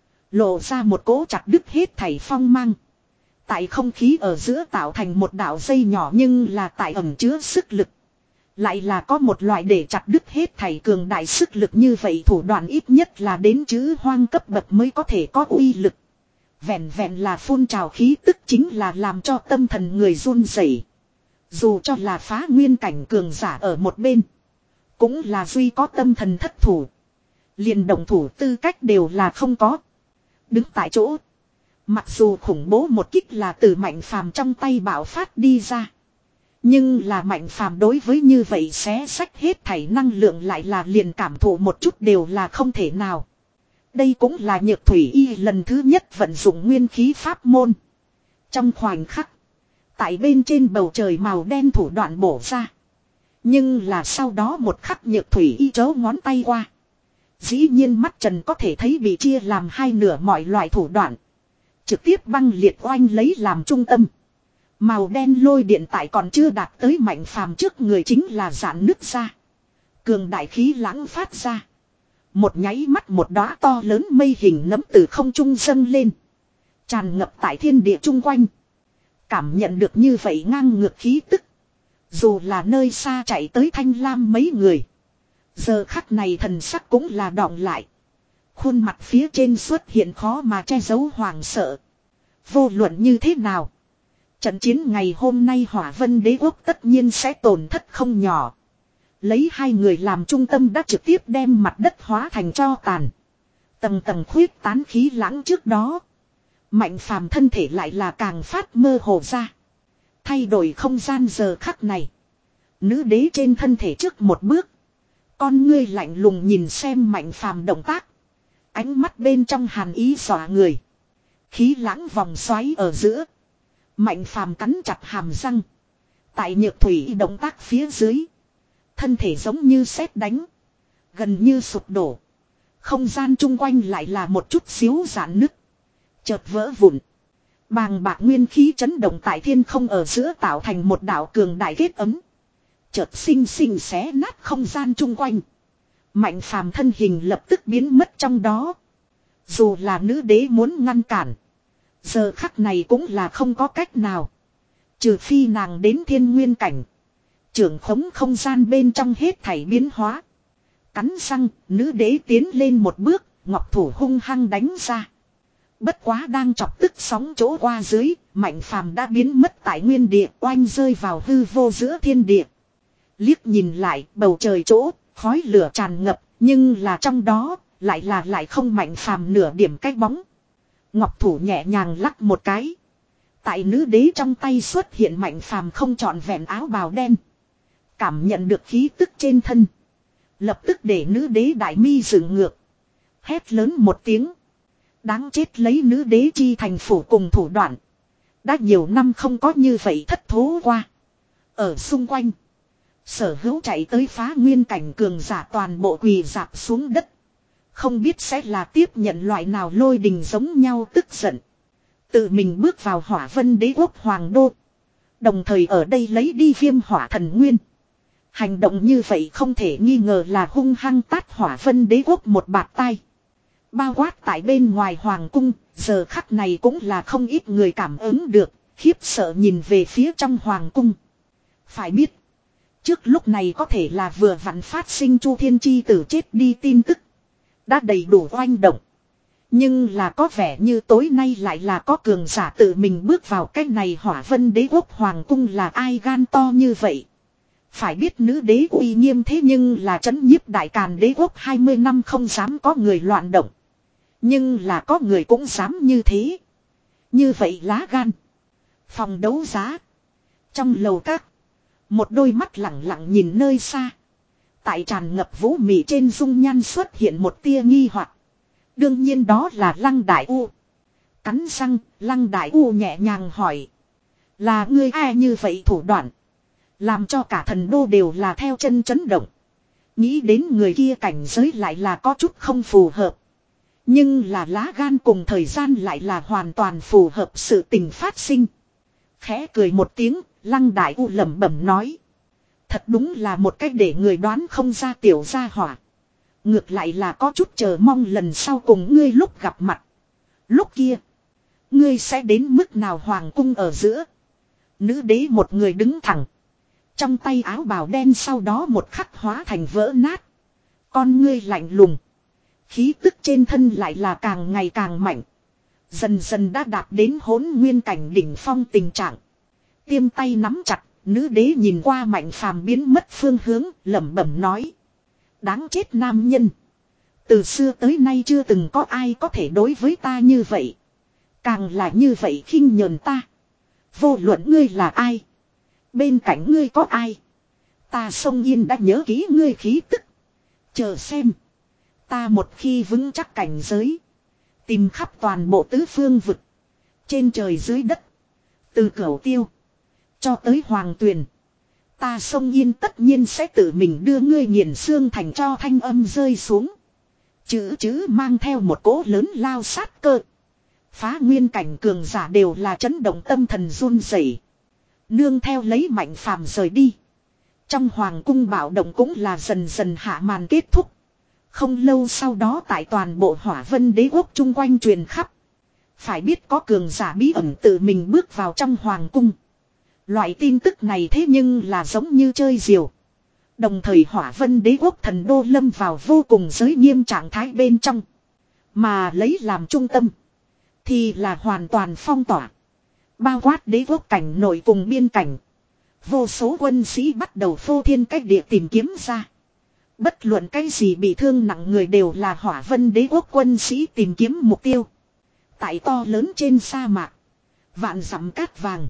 Lộ ra một cỗ chặt đứt hết thảy phong mang. Tại không khí ở giữa tạo thành một đạo dây nhỏ nhưng là tại ẩn chứa sức lực. Lại là có một loại để chặt đứt hết thảy cường đại sức lực như vậy thủ đoạn ít nhất là đến chữ hoang cấp bậc mới có thể có uy lực. Vẹn vẹn là phun trào khí tức chính là làm cho tâm thần người run rẩy. Dù cho là phá nguyên cảnh cường giả ở một bên. Cũng là duy có tâm thần thất thủ. Liền động thủ tư cách đều là không có. Đứng tại chỗ. Mặc dù khủng bố một kích là từ Mạnh Phàm trong tay bạo phát đi ra. Nhưng là Mạnh Phàm đối với như vậy xé sách hết thảy năng lượng lại là liền cảm thụ một chút đều là không thể nào. Đây cũng là Nhược Thủy Y lần thứ nhất vận dụng nguyên khí pháp môn. Trong khoảnh khắc. Tại bên trên bầu trời màu đen thủ đoạn bổ ra. Nhưng là sau đó một khắc Nhược Thủy Y chấu ngón tay qua. Dĩ nhiên mắt trần có thể thấy bị chia làm hai nửa mọi loại thủ đoạn. Trực tiếp băng liệt oanh lấy làm trung tâm. Màu đen lôi điện tại còn chưa đạt tới Mạnh Phàm trước người chính là giãn nứt ra. Cường đại khí lãng phát ra. Một nháy mắt một đóa to lớn mây hình nấm từ không trung dâng lên. Tràn ngập tại thiên địa chung quanh. Cảm nhận được như vậy ngang ngược khí tức. Dù là nơi xa chạy tới Thanh Lam mấy người. Giờ khắc này thần sắc cũng là đọng lại. Khuôn mặt phía trên xuất hiện khó mà che giấu hoàng sợ. Vô luận như thế nào. Trận chiến ngày hôm nay Hỏa Vân Đế Quốc tất nhiên sẽ tổn thất không nhỏ. Lấy hai người làm trung tâm đã trực tiếp đem mặt đất hóa thành tro tàn. Tầng tầng khuyết tán khí lãng trước đó. Mạnh Phàm thân thể lại là càng phát mơ hồ ra. Thay đổi không gian giờ khắc này. Nữ đế trên thân thể trước một bước. Con ngươi lạnh lùng nhìn xem Mạnh Phàm động tác. Ánh mắt bên trong hàn ý dọa người. Khí lãng vòng xoáy ở giữa. Mạnh Phàm cắn chặt hàm răng. Tại Nhược Thủy động tác phía dưới. Thân thể giống như sét đánh. Gần như sụp đổ. Không gian chung quanh lại là một chút xíu giãn nứt. Chợt vỡ vụn. Bàng bạc nguyên khí chấn động tại thiên không ở giữa tạo thành một đạo cường đại kết ấm. Chợt xinh xinh xé nát không gian chung quanh. Mạnh Phàm thân hình lập tức biến mất trong đó. Dù là nữ đế muốn ngăn cản. Giờ khắc này cũng là không có cách nào. Trừ phi nàng đến thiên nguyên cảnh. Trưởng khống không gian bên trong hết thảy biến hóa. Cắn răng, nữ đế tiến lên một bước, ngọc thủ hung hăng đánh ra. Bất quá đang chọc tức sóng chỗ qua dưới, Mạnh Phàm đã biến mất tại nguyên địa, oanh rơi vào hư vô giữa thiên địa. Liếc nhìn lại, bầu trời chỗ, khói lửa tràn ngập, nhưng là trong đó, lại là lại không Mạnh Phàm nửa điểm cái bóng. Ngọc thủ nhẹ nhàng lắc một cái. Tại nữ đế trong tay xuất hiện Mạnh Phàm không trọn vẹn áo bào đen. Cảm nhận được khí tức trên thân. Lập tức để nữ đế đại mi dựng ngược. Hét lớn một tiếng. Đáng chết lấy nữ đế chi thành phủ cùng thủ đoạn. Đã nhiều năm không có như vậy thất thố qua. Ở xung quanh. Sở hữu chạy tới phá nguyên cảnh cường giả toàn bộ quỳ dạp xuống đất. Không biết sẽ là tiếp nhận loại nào lôi đình giống nhau tức giận. Tự mình bước vào Hỏa Vân Đế Quốc Hoàng Đô. Đồng thời ở đây lấy đi viêm hỏa thần nguyên. Hành động như vậy không thể nghi ngờ là hung hăng tát Hỏa Vân Đế Quốc một bạt tai. Bao quát tại bên ngoài Hoàng Cung, giờ khắc này cũng là không ít người cảm ứng được, khiếp sợ nhìn về phía trong Hoàng Cung. Phải biết, trước lúc này có thể là vừa vặn phát sinh Chu Thiên Chi tử chết đi tin tức. Đã đầy đủ oanh động. Nhưng là có vẻ như tối nay lại là có cường giả tự mình bước vào cái này Hỏa Vân Đế Quốc Hoàng Cung là ai gan to như vậy. Phải biết nữ đế uy nghiêm thế nhưng là trấn nhiếp Đại Càn Đế Quốc hai mươi năm không dám có người loạn động. Nhưng là có người cũng dám như thế. Như vậy lá gan. Phòng đấu giá. Trong lầu các. Một đôi mắt lặng lặng nhìn nơi xa. Tại tràn ngập vũ mị trên dung nhan xuất hiện một tia nghi hoặc. Đương nhiên đó là Lăng Đại U. Cắn răng, Lăng Đại U nhẹ nhàng hỏi. Là ngươi ai như vậy thủ đoạn. Làm cho cả thần đô đều là theo chân chấn động. Nghĩ đến người kia cảnh giới lại là có chút không phù hợp. Nhưng là lá gan cùng thời gian lại là hoàn toàn phù hợp sự tình phát sinh. Khẽ cười một tiếng, Lăng Đại U lẩm bẩm nói. Thật đúng là một cách để người đoán không ra tiểu gia hỏa. Ngược lại là có chút chờ mong lần sau cùng ngươi lúc gặp mặt. Lúc kia, ngươi sẽ đến mức nào hoàng cung ở giữa. Nữ đế một người đứng thẳng. Trong tay áo bào đen sau đó một khắc hóa thành vỡ nát. Con ngươi lạnh lùng. Khí tức trên thân lại là càng ngày càng mạnh. Dần dần đã đạt đến hỗn nguyên cảnh đỉnh phong tình trạng. Tiêm tay nắm chặt, nữ đế nhìn qua Mạnh Phàm biến mất phương hướng, lẩm bẩm nói. Đáng chết nam nhân. Từ xưa tới nay chưa từng có ai có thể đối với ta như vậy. Càng là như vậy khinh nhờn ta. Vô luận ngươi là ai. Bên cạnh ngươi có ai. Ta Sông Yên đã nhớ kỹ ngươi khí tức. Chờ xem. Ta một khi vững chắc cảnh giới. Tìm khắp toàn bộ tứ phương vực. Trên trời dưới đất. Từ Cửu Tiêu. Cho tới Hoàng Tuyền. Ta Sông Yên tất nhiên sẽ tự mình đưa ngươi nghiền xương thành cho thanh âm rơi xuống. Chữ chữ mang theo một cỗ lớn lao sát cơ. Phá nguyên cảnh cường giả đều là chấn động tâm thần run rẩy. Nương theo lấy Mạnh Phàm rời đi. Trong hoàng cung bạo động cũng là dần dần hạ màn kết thúc. Không lâu sau đó tại toàn bộ Hỏa Vân Đế quốc chung quanh truyền khắp. Phải biết có cường giả bí ẩn tự mình bước vào trong hoàng cung. Loại tin tức này thế nhưng là giống như chơi diều. Đồng thời Hỏa Vân Đế quốc thần đô lâm vào vô cùng giới nghiêm trạng thái bên trong. Mà lấy làm trung tâm. Thì là hoàn toàn phong tỏa. Bao quát đế quốc cảnh nội cùng biên cảnh. Vô số quân sĩ bắt đầu phô thiên cách địa tìm kiếm ra. Bất luận cái gì bị thương nặng người đều là Hỏa Vân Đế quốc quân sĩ tìm kiếm mục tiêu. Tại to lớn trên sa mạc. Vạn dặm cát vàng.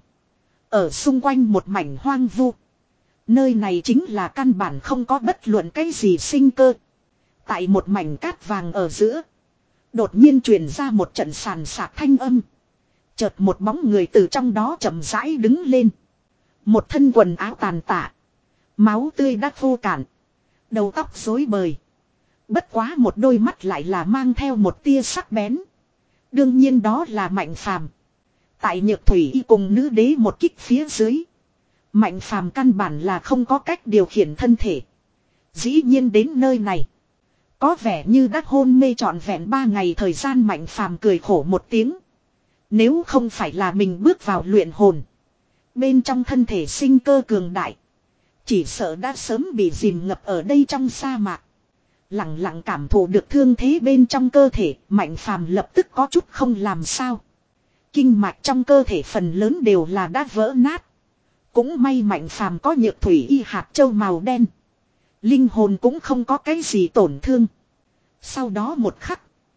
Ở xung quanh một mảnh hoang vu. Nơi này chính là căn bản không có bất luận cái gì sinh cơ. Tại một mảnh cát vàng ở giữa. Đột nhiên truyền ra một trận sàn sạc thanh âm. Chợt một bóng người từ trong đó chậm rãi đứng lên. Một thân quần áo tàn tạ. Máu tươi đã khô cạn. Đầu tóc rối bời. Bất quá một đôi mắt lại là mang theo một tia sắc bén. Đương nhiên đó là Mạnh Phàm. Tại Nhược Thủy Y cùng nữ đế một kích phía dưới. Mạnh Phàm căn bản là không có cách điều khiển thân thể. Dĩ nhiên đến nơi này. Có vẻ như đã hôn mê trọn vẹn ba ngày thời gian. Mạnh Phàm cười khổ một tiếng. Nếu không phải là mình bước vào luyện hồn. Bên trong thân thể sinh cơ cường đại. Chỉ sợ đã sớm bị dìm ngập ở đây trong sa mạc. Lặng lặng cảm thụ được thương thế bên trong cơ thể. Mạnh Phàm lập tức có chút không làm sao. Kinh mạch trong cơ thể phần lớn đều là đã vỡ nát. Cũng may Mạnh Phàm có Nhược Thủy Y hạt châu màu đen. Linh hồn cũng không có cái gì tổn thương. Sau đó một khắc.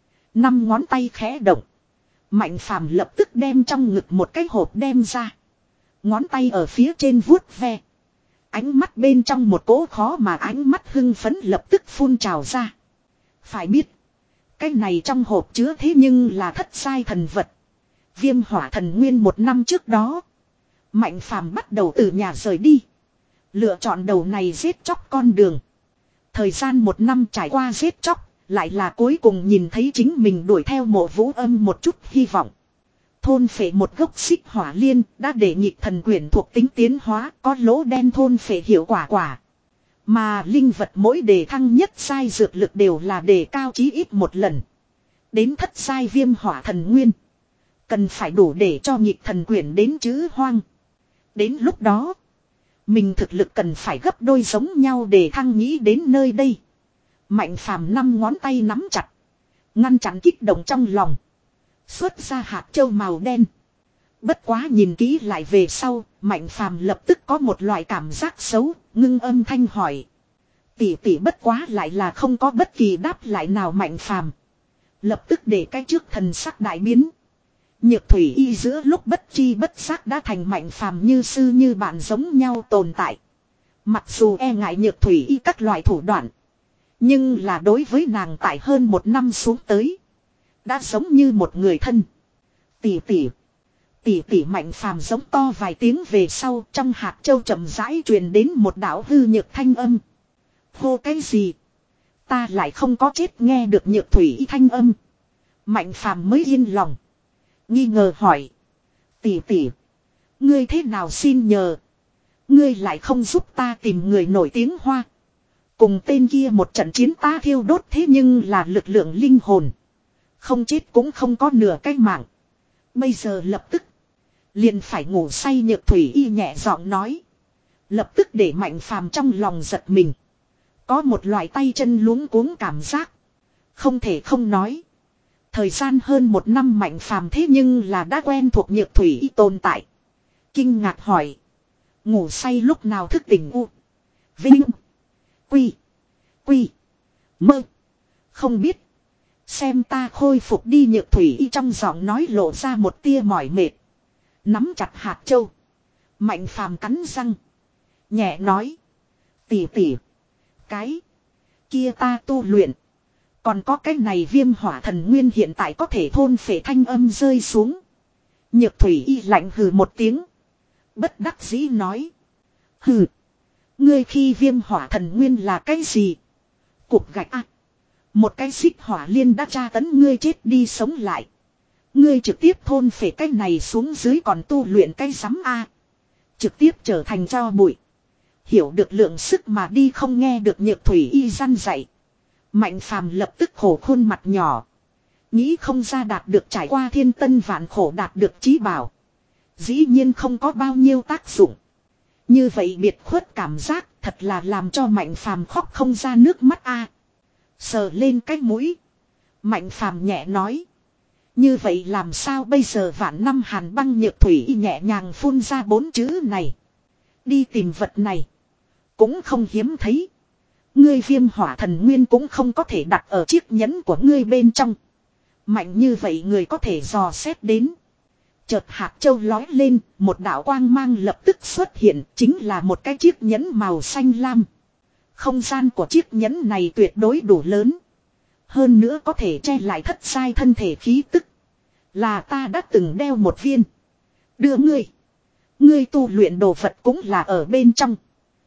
Năm ngón tay khẽ động. Mạnh Phàm lập tức đem trong ngực một cái hộp đem ra. Ngón tay ở phía trên vuốt ve. Ánh mắt bên trong một cỗ khó mà ánh mắt hưng phấn lập tức phun trào ra. Phải biết. Cái này trong hộp chứa thế nhưng là thất sai thần vật. Viêm hỏa thần nguyên một năm trước đó. Mạnh Phàm bắt đầu từ nhà rời đi. Lựa chọn đầu này giết chóc con đường. Thời gian một năm trải qua giết chóc. Lại là cuối cùng nhìn thấy chính mình đuổi theo Mộ Vũ Âm một chút hy vọng. Thôn phệ một gốc xích hỏa liên đã để nhịp thần quyển thuộc tính tiến hóa có lỗ đen thôn phệ hiệu quả quả. Mà linh vật mỗi đề thăng nhất sai dược lực đều là đề cao chí ít một lần. Đến thất sai viêm hỏa thần nguyên. Cần phải đủ để cho nhịp thần quyển đến chữ hoang. Đến lúc đó. Mình thực lực cần phải gấp đôi giống nhau để thăng nghĩ đến nơi đây. Mạnh Phàm năm ngón tay nắm chặt. Ngăn chặn kích động trong lòng. Xuất ra hạt châu màu đen. Bất quá nhìn kỹ lại về sau. Mạnh Phàm lập tức có một loại cảm giác xấu. Ngưng âm thanh hỏi. Tỷ tỷ bất quá lại là không có bất kỳ đáp lại nào. Mạnh Phàm lập tức để cái trước thần sắc đại biến. Nhược Thủy Y giữa lúc bất chi bất giác đã thành Mạnh Phàm như sư như bạn giống nhau tồn tại. Mặc dù e ngại Nhược Thủy Y các loại thủ đoạn. Nhưng là đối với nàng tại hơn một năm xuống tới. Đã giống như một người thân. Tỷ tỷ. Tỷ tỷ Mạnh Phàm giống to vài tiếng về sau. Trong hạt châu chậm rãi truyền đến một đạo hư nhược thanh âm. Hô cái gì? Ta lại không có chết nghe được Nhược Thủy Y thanh âm. Mạnh Phàm mới yên lòng. Nghi ngờ hỏi. Tỷ tỷ. Ngươi thế nào xin nhờ. Ngươi lại không giúp ta tìm người nổi tiếng hoa. Cùng tên kia một trận chiến ta thiêu đốt thế nhưng là lực lượng linh hồn. Không chết cũng không có nửa cái mạng. Bây giờ lập tức. Liền phải ngủ say Nhược Thủy Y nhẹ giọng nói. Lập tức để Mạnh Phàm trong lòng giật mình. Có một loại tay chân luống cuống cảm giác. Không thể không nói. Thời gian hơn một năm Mạnh Phàm thế nhưng là đã quen thuộc Nhược Thủy Y tồn tại. Kinh ngạc hỏi. Ngủ say lúc nào thức tỉnh u. Vinh. Quy. Quy. Mơ. Không biết. Xem ta khôi phục đi Nhược Thủy Y trong giọng nói lộ ra một tia mỏi mệt. Nắm chặt hạt châu. Mạnh Phàm cắn răng. Nhẹ nói. Tỉ tỉ. Cái. Kia ta tu luyện. Còn có cái này viêm hỏa thần nguyên hiện tại có thể thôn phệ thanh âm rơi xuống. Nhược Thủy Y lạnh hừ một tiếng. Bất đắc dĩ nói. Hừ. Ngươi khi viêm hỏa thần nguyên là cái gì? Cục gạch à. Một cái xích hỏa liên đã tra tấn ngươi chết đi sống lại. Ngươi trực tiếp thôn phệ cái này xuống dưới còn tu luyện cái rắm a. Trực tiếp trở thành tro bụi. Hiểu được lượng sức mà đi không nghe được Nhược Thủy Y răn dạy. Mạnh Phàm lập tức khổ khuôn mặt nhỏ. Nghĩ không ra đạt được trải qua thiên tân vạn khổ đạt được chí bảo. Dĩ nhiên không có bao nhiêu tác dụng. Như vậy biệt khuất cảm giác thật là làm cho Mạnh Phàm khóc không ra nước mắt a. Sờ lên cái mũi. Mạnh Phàm nhẹ nói. Như vậy làm sao bây giờ vạn năm hàn băng Nhược Thủy Y nhẹ nhàng phun ra bốn chữ này. Đi tìm vật này. Cũng không hiếm thấy. Ngươi viêm hỏa thần nguyên cũng không có thể đặt ở chiếc nhẫn của ngươi bên trong. Mạnh như vậy người có thể dò xét đến. Chợt hạt châu lói lên, một đạo quang mang lập tức xuất hiện, chính là một cái chiếc nhẫn màu xanh lam. Không gian của chiếc nhẫn này tuyệt đối đủ lớn. Hơn nữa có thể che lại thất sai thân thể khí tức. Là ta đã từng đeo một viên. Đưa ngươi. Ngươi tu luyện đồ vật cũng là ở bên trong.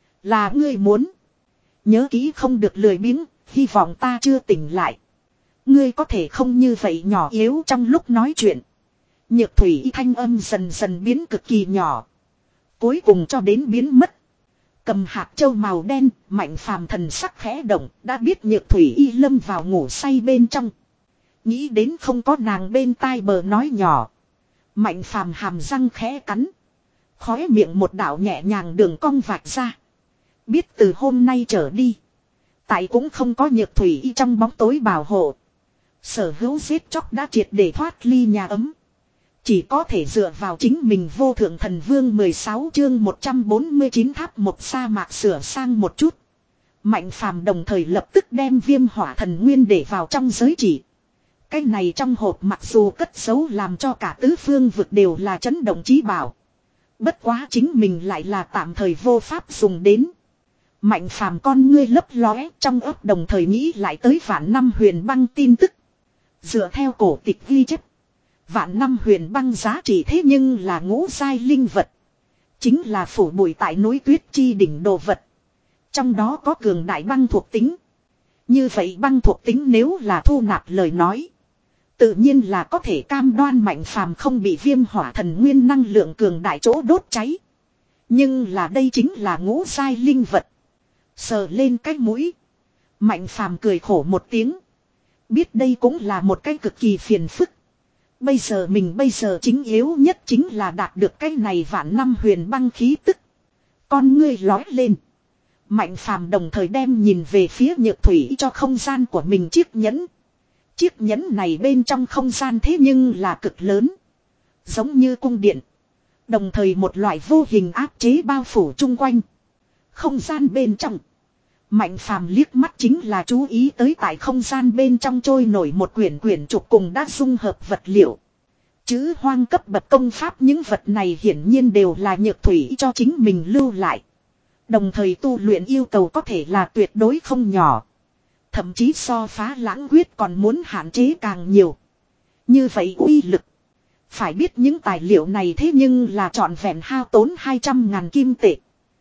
Là ngươi muốn. Nhớ kỹ không được lười biếng, hy vọng ta chưa tỉnh lại. Ngươi có thể không như vậy nhỏ yếu trong lúc nói chuyện. Nhược Thủy Y thanh âm dần dần biến cực kỳ nhỏ. Cuối cùng cho đến biến mất. Cầm hạt châu màu đen, Mạnh Phàm thần sắc khẽ động, đã biết Nhược Thủy Y lâm vào ngủ say bên trong. Nghĩ đến không có nàng bên tai bờ nói nhỏ. Mạnh Phàm hàm răng khẽ cắn. Khóe miệng một đạo nhẹ nhàng đường cong vạch ra. Biết từ hôm nay trở đi. Tại cũng không có Nhược Thủy Y trong bóng tối bảo hộ. Sở hữu giết chóc đã triệt để thoát ly nhà ấm. Chỉ có thể dựa vào chính mình vô thượng thần vương mười sáu chương một trăm bốn mươi chín tháp một sa mạc sửa sang một chút. Mạnh Phàm đồng thời lập tức đem viêm hỏa thần nguyên để vào trong giới chỉ. Cái này trong hộp mặc dù cất giấu làm cho cả tứ phương vực đều là chấn động chí bảo. Bất quá chính mình lại là tạm thời vô pháp dùng đến. Mạnh Phàm con ngươi lấp lóe trong ấp đồng thời nghĩ lại tới vạn năm huyền băng tin tức. Dựa theo cổ tịch ghi chép. Vạn năm huyền băng giá trị thế nhưng là ngũ giai linh vật. Chính là phủ bụi tại núi tuyết chi đỉnh đồ vật. Trong đó có cường đại băng thuộc tính. Như vậy băng thuộc tính nếu là thu nạp lời nói. Tự nhiên là có thể cam đoan Mạnh Phàm không bị viêm hỏa thần nguyên năng lượng cường đại chỗ đốt cháy. Nhưng là đây chính là ngũ giai linh vật. Sờ lên cái mũi. Mạnh Phàm cười khổ một tiếng. Biết đây cũng là một cái cực kỳ phiền phức. Bây giờ mình bây giờ chính yếu nhất chính là đạt được cái này vạn năm huyền băng khí tức. Con ngươi lói lên. Mạnh Phàm đồng thời đem nhìn về phía Nhược Thủy cho không gian của mình chiếc nhẫn. Chiếc nhẫn này bên trong không gian thế nhưng là cực lớn. Giống như cung điện. Đồng thời một loại vô hình áp chế bao phủ chung quanh. Không gian bên trong. Mạnh Phàm liếc mắt chính là chú ý tới tại không gian bên trong trôi nổi một quyển quyển trục cùng đã dung hợp vật liệu. Chữ hoang cấp bậc công pháp những vật này hiển nhiên đều là Nhược Thủy cho chính mình lưu lại. Đồng thời tu luyện yêu cầu có thể là tuyệt đối không nhỏ. Thậm chí so phá lãng huyết còn muốn hạn chế càng nhiều. Như vậy uy lực. Phải biết những tài liệu này thế nhưng là trọn vẹn hao tốn hai trăm ngàn kim tệ.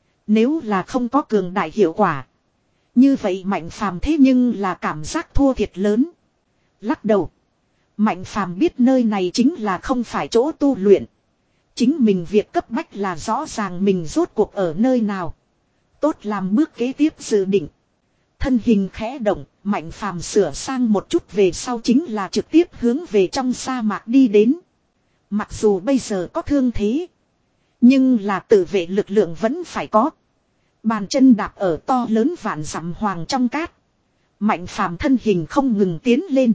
Nếu là không có cường đại hiệu quả. Như vậy Mạnh Phàm thế nhưng là cảm giác thua thiệt lớn. Lắc đầu. Mạnh Phàm biết nơi này chính là không phải chỗ tu luyện. Chính mình việc cấp bách là rõ ràng mình rốt cuộc ở nơi nào. Tốt làm bước kế tiếp dự định. Thân hình khẽ động, Mạnh Phàm sửa sang một chút về sau chính là trực tiếp hướng về trong sa mạc đi đến. Mặc dù bây giờ có thương thế, nhưng là tự vệ lực lượng vẫn phải có. Bàn chân đạp ở to lớn vạn dặm hoàng trong cát. Mạnh Phàm thân hình không ngừng tiến lên.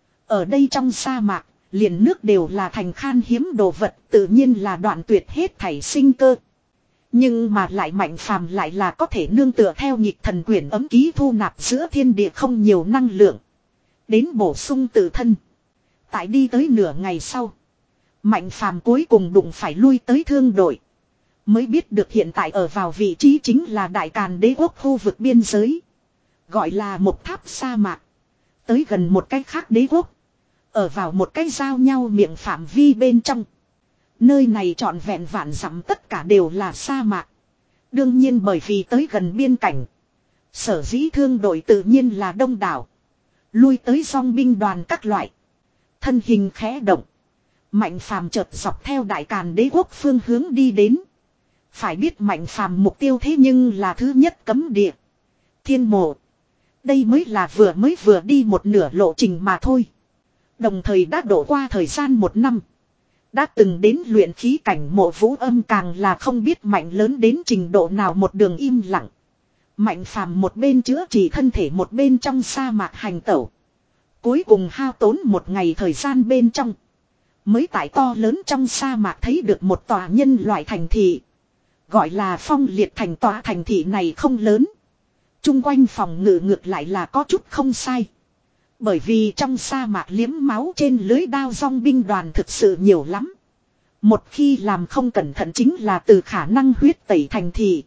Ở đây trong sa mạc, liền nước đều là thành khan hiếm đồ vật, tự nhiên là đoạn tuyệt hết thảy sinh cơ. Nhưng mà lại Mạnh Phàm lại là có thể nương tựa theo nhịp thần quyển ấm ký thu nạp giữa thiên địa không nhiều năng lượng. Đến bổ sung tự thân. Tại đi tới nửa ngày sau. Mạnh Phàm cuối cùng đụng phải lui tới thương đội. Mới biết được hiện tại ở vào vị trí chính là Đại Càn Đế quốc khu vực biên giới. Gọi là một tháp sa mạc. Tới gần một cái khác đế quốc. Ở vào một cái giao nhau miệng phạm vi bên trong. Nơi này trọn vẹn vạn dặm tất cả đều là sa mạc. Đương nhiên bởi vì tới gần biên cảnh. Sở dĩ thương đội tự nhiên là đông đảo. Lui tới dòng binh đoàn các loại. Thân hình khẽ động. Mạnh Phàm chợt dọc theo Đại Càn Đế quốc phương hướng đi đến. Phải biết Mạnh Phàm mục tiêu thế nhưng là thứ nhất cấm địa. Thiên mộ. Đây mới là vừa mới vừa đi một nửa lộ trình mà thôi. Đồng thời đã đổ qua thời gian một năm. Đã từng đến luyện khí cảnh Mộ Vũ Âm càng là không biết mạnh lớn đến trình độ nào, một đường im lặng. Mạnh Phàm một bên chữa trị thân thể một bên trong sa mạc hành tẩu. Cuối cùng hao tốn một ngày thời gian bên trong. Mới tại to lớn trong sa mạc thấy được một tòa nhân loại thành thị. Gọi là Phong Liệt thành. Tòa thành thị này không lớn. Trung quanh phòng ngự ngược lại là có chút không sai. Bởi vì trong sa mạc liếm máu trên lưới đao dòng binh đoàn thực sự nhiều lắm. Một khi làm không cẩn thận chính là từ khả năng huyết tẩy thành thị.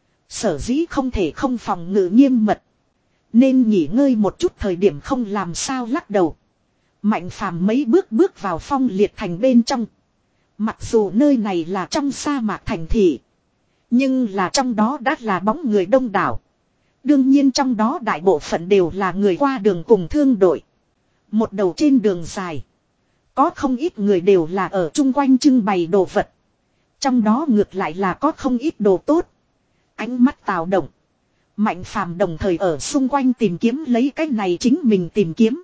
Sở dĩ không thể không phòng ngự nghiêm mật. Nên nghỉ ngơi một chút thời điểm không làm sao lắc đầu. Mạnh Phàm mấy bước bước vào Phong Liệt thành bên trong. Mặc dù nơi này là trong sa mạc thành thị. Nhưng là trong đó đã là bóng người đông đảo. Đương nhiên trong đó đại bộ phận đều là người qua đường cùng thương đội. Một đầu trên đường dài. Có không ít người đều là ở chung quanh trưng bày đồ vật. Trong đó ngược lại là có không ít đồ tốt. Ánh mắt tạo động. Mạnh Phàm đồng thời ở xung quanh tìm kiếm lấy cái này chính mình tìm kiếm.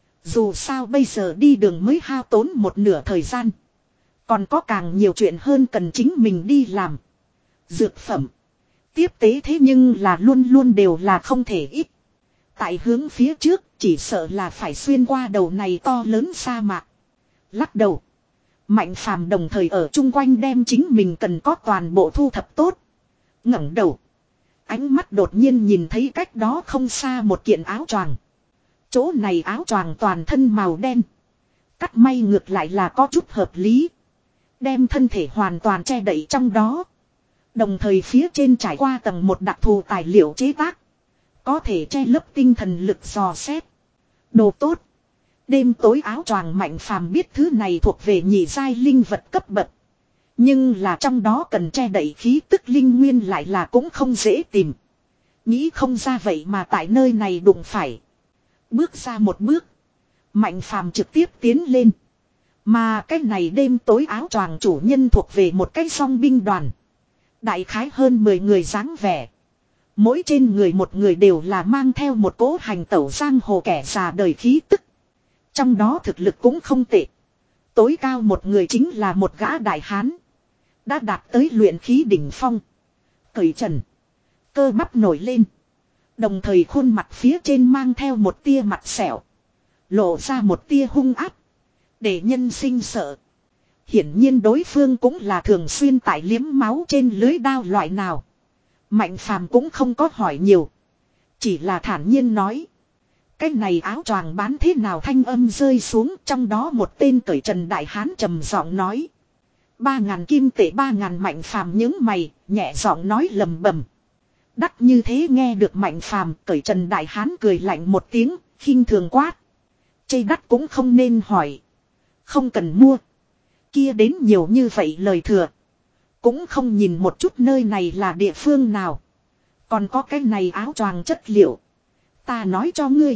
Dù sao bây giờ đi đường mới hao tốn một nửa thời gian. Còn có càng nhiều chuyện hơn cần chính mình đi làm. Dược phẩm. Tiếp tế thế nhưng là luôn luôn đều là không thể ít. Tại hướng phía trước chỉ sợ là phải xuyên qua đầu này to lớn sa mạc. Lắc đầu. Mạnh Phàm đồng thời ở chung quanh đem chính mình cần có toàn bộ thu thập tốt. Ngẩng đầu. Ánh mắt đột nhiên nhìn thấy cách đó không xa một kiện áo choàng. Chỗ này áo choàng toàn thân màu đen. Cắt may ngược lại là có chút hợp lý. Đem thân thể hoàn toàn che đậy trong đó. Đồng thời phía trên trải qua tầng một đặc thù tài liệu chế tác. Có thể che lấp tinh thần lực dò xét. Đồ tốt. Đêm tối áo choàng Mạnh Phàm biết thứ này thuộc về nhị giai linh vật cấp bậc. Nhưng là trong đó cần che đậy khí tức linh nguyên lại là cũng không dễ tìm. Nghĩ không ra vậy mà tại nơi này đụng phải. Bước ra một bước. Mạnh Phàm trực tiếp tiến lên. Mà cái này đêm tối áo choàng chủ nhân thuộc về một cái song binh đoàn. Đại khái hơn mười người dáng vẻ. Mỗi trên người một người đều là mang theo một cỗ hành tẩu giang hồ kẻ già đời khí tức. Trong đó thực lực cũng không tệ. Tối cao một người chính là một gã đại hán. Đã đạt tới luyện khí đỉnh phong. Cởi trần. Cơ bắp nổi lên. Đồng thời khuôn mặt phía trên mang theo một tia mặt sẹo. Lộ ra một tia hung áp. Để nhân sinh sợ. Hiển nhiên đối phương cũng là thường xuyên tải liếm máu trên lưới đao loại nào. Mạnh Phàm cũng không có hỏi nhiều. Chỉ là thản nhiên nói. Cái này áo choàng bán thế nào, thanh âm rơi xuống, trong đó một tên cởi trần đại hán trầm giọng nói. Ba ngàn kim tệ ba ngàn. Mạnh Phàm nhướng mày, nhẹ giọng nói lầm bầm. Đắt như thế. Nghe được Mạnh Phàm, cởi trần đại hán cười lạnh một tiếng, khinh thường quát. Chê đắt cũng không nên hỏi. Không cần mua. Kia đến nhiều như vậy lời thừa. Cũng không nhìn một chút nơi này là địa phương nào. Còn có cái này áo choàng chất liệu. Ta nói cho ngươi.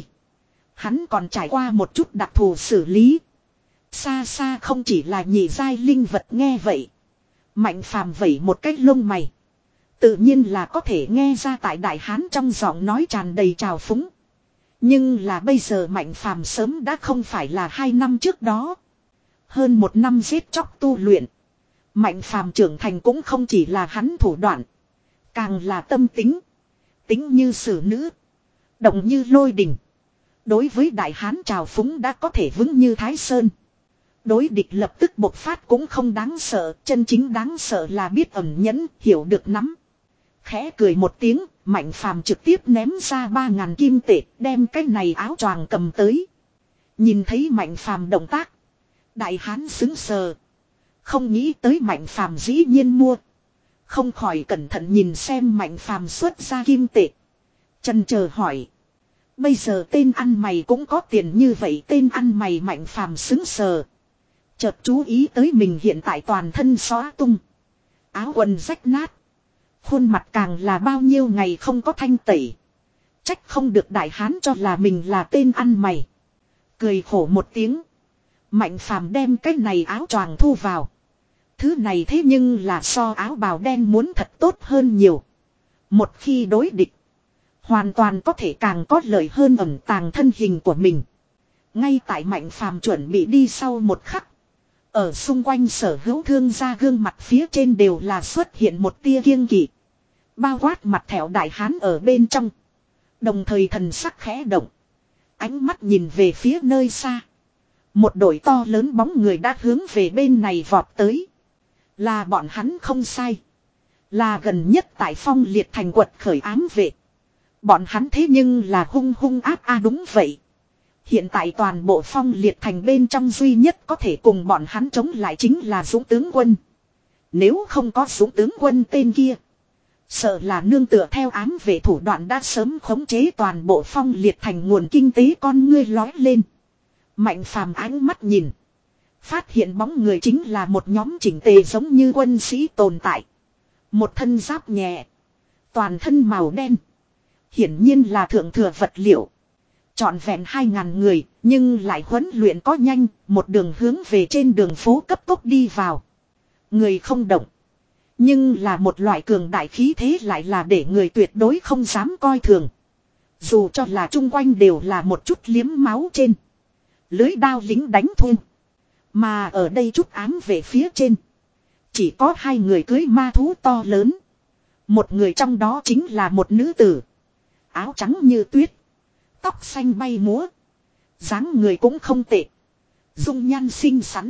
Hắn còn trải qua một chút đặc thù xử lý. Xa xa không chỉ là nhị giai linh vật. Nghe vậy. Mạnh phàm vẩy một cái lông mày. Tự nhiên là có thể nghe ra tại đại hán trong giọng nói tràn đầy trào phúng. Nhưng là bây giờ Mạnh phàm sớm đã không phải là hai năm trước đó. Hơn một năm giết chóc tu luyện. Mạnh phàm trưởng thành cũng không chỉ là hắn thủ đoạn. Càng là tâm tính. Tính như xử nữ. Động như lôi đình. Đối với đại hán trào phúng đã có thể vững như Thái Sơn. Đối địch lập tức bộc phát cũng không đáng sợ. Chân chính đáng sợ là biết ẩn nhẫn, hiểu được nắm. Khẽ cười một tiếng, Mạnh phàm trực tiếp ném ra ba ngàn kim tệ, đem cái này áo choàng cầm tới. Nhìn thấy Mạnh phàm động tác. Đại hán xứng sờ. Không nghĩ tới Mạnh phàm dĩ nhiên mua. Không khỏi cẩn thận nhìn xem Mạnh phàm xuất ra kim tệ. Chần chờ hỏi. Bây giờ tên ăn mày cũng có tiền như vậy, tên ăn mày Mạnh phàm xứng sờ. Chợt chú ý tới mình hiện tại toàn thân xóa tung. Áo quần rách nát. Khuôn mặt càng là bao nhiêu ngày không có thanh tẩy. Trách không được đại hán cho là mình là tên ăn mày. Cười khổ một tiếng. Mạnh phàm đem cái này áo choàng thu vào. Thứ này thế nhưng là so áo bào đen muốn thật tốt hơn nhiều. Một khi đối địch. Hoàn toàn có thể càng có lợi hơn ẩn tàng thân hình của mình. Ngay tại Mạnh phàm chuẩn bị đi sau một khắc. Ở xung quanh sở hữu thương gia gương mặt phía trên đều là xuất hiện một tia kiêng kỵ. Bao quát mặt thẻo đại hán ở bên trong. Đồng thời thần sắc khẽ động. Ánh mắt nhìn về phía nơi xa. Một đội to lớn bóng người đã hướng về bên này vọt tới. Là bọn hắn không sai. Là gần nhất tại Phong Liệt Thành quật khởi ám vệ. Bọn hắn thế nhưng là hung hung áp a đúng vậy. Hiện tại toàn bộ Phong Liệt Thành bên trong duy nhất có thể cùng bọn hắn chống lại chính là Dũng tướng quân. Nếu không có Dũng tướng quân tên kia. Sợ là nương tựa theo ám vệ thủ đoạn đã sớm khống chế toàn bộ Phong Liệt Thành nguồn kinh tế con ngươi lói lên. Mạnh phàm ánh mắt nhìn. Phát hiện bóng người chính là một nhóm chỉnh tề giống như quân sĩ tồn tại. Một thân giáp nhẹ. Toàn thân màu đen. Hiển nhiên là thượng thừa vật liệu. Trọn vẹn hai ngàn người, nhưng lại huấn luyện có nhanh, một đường hướng về trên đường phố cấp tốc đi vào. Người không động. Nhưng là một loại cường đại khí thế lại là để người tuyệt đối không dám coi thường. Dù cho là chung quanh đều là một chút liếm máu trên. Lưới đao lính đánh thun. Mà ở đây chút ám về phía trên. Chỉ có hai người cưới ma thú to lớn. Một người trong đó chính là một nữ tử. Áo trắng như tuyết. Tóc xanh bay múa. Dáng người cũng không tệ. Dung nhan xinh xắn.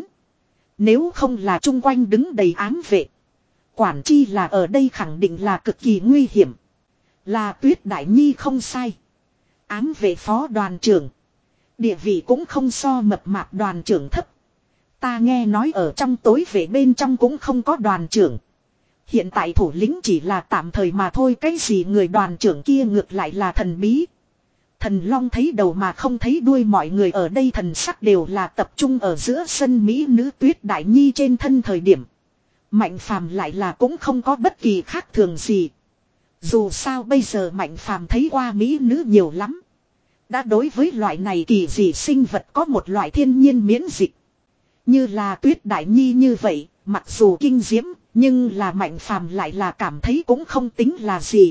Nếu không là chung quanh đứng đầy ám vệ. Quản chi là ở đây khẳng định là cực kỳ nguy hiểm. Là Tuyết Đại Nhi không sai. Ám vệ phó đoàn trưởng. Địa vị cũng không so mập mạp đoàn trưởng thấp. Ta nghe nói ở trong tối vệ bên trong cũng không có đoàn trưởng. Hiện tại thủ lĩnh chỉ là tạm thời mà thôi, cái gì người đoàn trưởng kia ngược lại là thần bí. Thần Long thấy đầu mà không thấy đuôi, mọi người ở đây thần sắc đều là tập trung ở giữa sân mỹ nữ Tuyết Đại Nhi trên thân thời điểm. Mạnh phàm lại là cũng không có bất kỳ khác thường gì. Dù sao bây giờ Mạnh phàm thấy qua mỹ nữ nhiều lắm. Đã đối với loại này kỳ dị sinh vật có một loại thiên nhiên miễn dịch. Như là Tuyết Đại Nhi như vậy, mặc dù kinh diễm, nhưng là Mạnh phàm lại là cảm thấy cũng không tính là gì.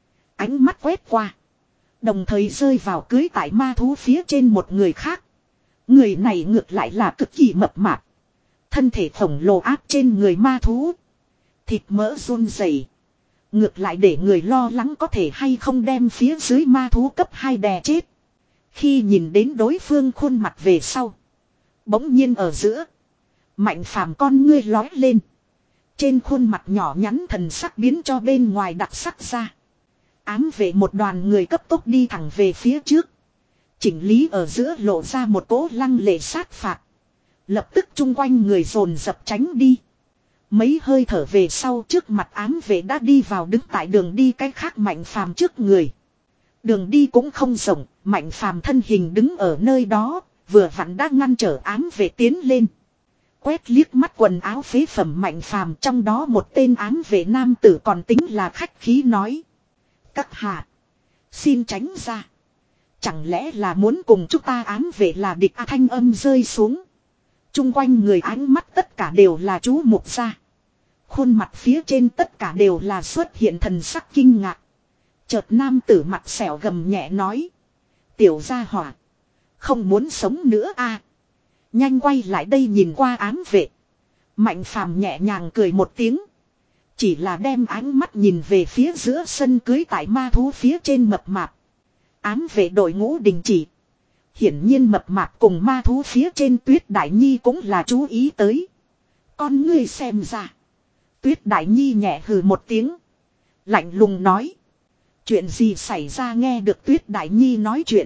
Ánh mắt quét qua. Đồng thời rơi vào cưới tại ma thú phía trên một người khác. Người này ngược lại là cực kỳ mập mạp. Thân thể khổng lồ áp trên người ma thú. Thịt mỡ run rẩy. Ngược lại để người lo lắng có thể hay không đem phía dưới ma thú cấp hai đè chết. Khi nhìn đến đối phương khuôn mặt về sau. Bỗng nhiên ở giữa. Mạnh phàm con ngươi lói lên. Trên khuôn mặt nhỏ nhắn thần sắc biến cho bên ngoài đặc sắc ra. Ám vệ một đoàn người cấp tốc đi thẳng về phía trước. Chỉnh lý ở giữa lộ ra một cỗ lăng lệ sát phạt. Lập tức chung quanh người dồn dập tránh đi. Mấy hơi thở về sau, trước mặt ám vệ đã đi vào đứng tại đường đi cái khác Mạnh phàm trước người. Đường đi cũng không rộng, Mạnh phàm thân hình đứng ở nơi đó, vừa vặn đã ngăn trở ám vệ tiến lên. Quét liếc mắt quần áo phế phẩm Mạnh phàm, trong đó một tên ám vệ nam tử còn tính là khách khí nói. Các hạ, xin tránh ra. Chẳng lẽ là muốn cùng chúng ta ám vệ là địch à, thanh âm rơi xuống. Trung quanh người ánh mắt tất cả đều là chú mục ra. Khuôn mặt phía trên tất cả đều là xuất hiện thần sắc kinh ngạc. Chợt nam tử mặt xẻo gầm nhẹ nói. Tiểu gia hỏa. Không muốn sống nữa a. Nhanh quay lại đây nhìn qua ám vệ. Mạnh phàm nhẹ nhàng cười một tiếng. Chỉ là đem ánh mắt nhìn về phía giữa sân cưới tại ma thú phía trên mập mạp. Ám vệ đội ngũ đình chỉ. Hiển nhiên mập mạp cùng ma thú phía trên Tuyết Đại Nhi cũng là chú ý tới. Con ngươi xem ra. Tuyết Đại Nhi nhẹ hừ một tiếng. Lạnh lùng nói. Chuyện gì xảy ra nghe được Tuyết Đại Nhi nói chuyện.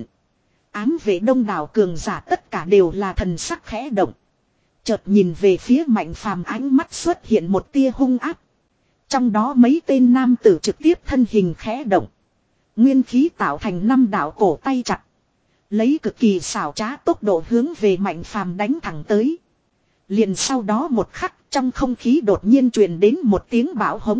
Ám vệ đông đảo cường giả tất cả đều là thần sắc khẽ động. Chợt nhìn về phía Mạnh Phàm ánh mắt xuất hiện một tia hung áp. Trong đó mấy tên nam tử trực tiếp thân hình khẽ động. Nguyên khí tạo thành năm đạo cổ tay chặt. Lấy cực kỳ xảo trá tốc độ hướng về Mạnh Phàm đánh thẳng tới. Liền sau đó một khắc trong không khí đột nhiên truyền đến một tiếng bão hống.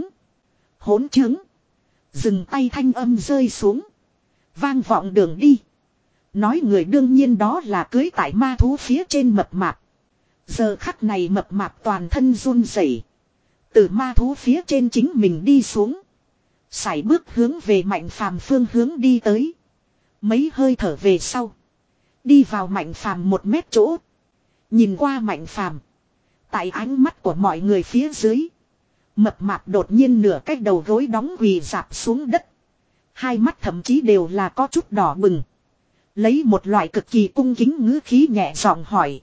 Hỗn chứng. Dừng tay thanh âm rơi xuống. Vang vọng đường đi. Nói người đương nhiên đó là cưới tại ma thú phía trên mập mạp. Giờ khắc này mập mạp toàn thân run rẩy. Từ ma thú phía trên chính mình đi xuống. Sải bước hướng về Mạnh Phàm phương hướng đi tới. Mấy hơi thở về sau. Đi vào Mạnh Phàm một mét chỗ. Nhìn qua Mạnh Phàm. Tại ánh mắt của mọi người phía dưới. Mập mạp đột nhiên nửa cái đầu gối đóng quỳ dạp xuống đất. Hai mắt thậm chí đều là có chút đỏ bừng. Lấy một loại cực kỳ cung kính ngữ khí nhẹ giọng hỏi.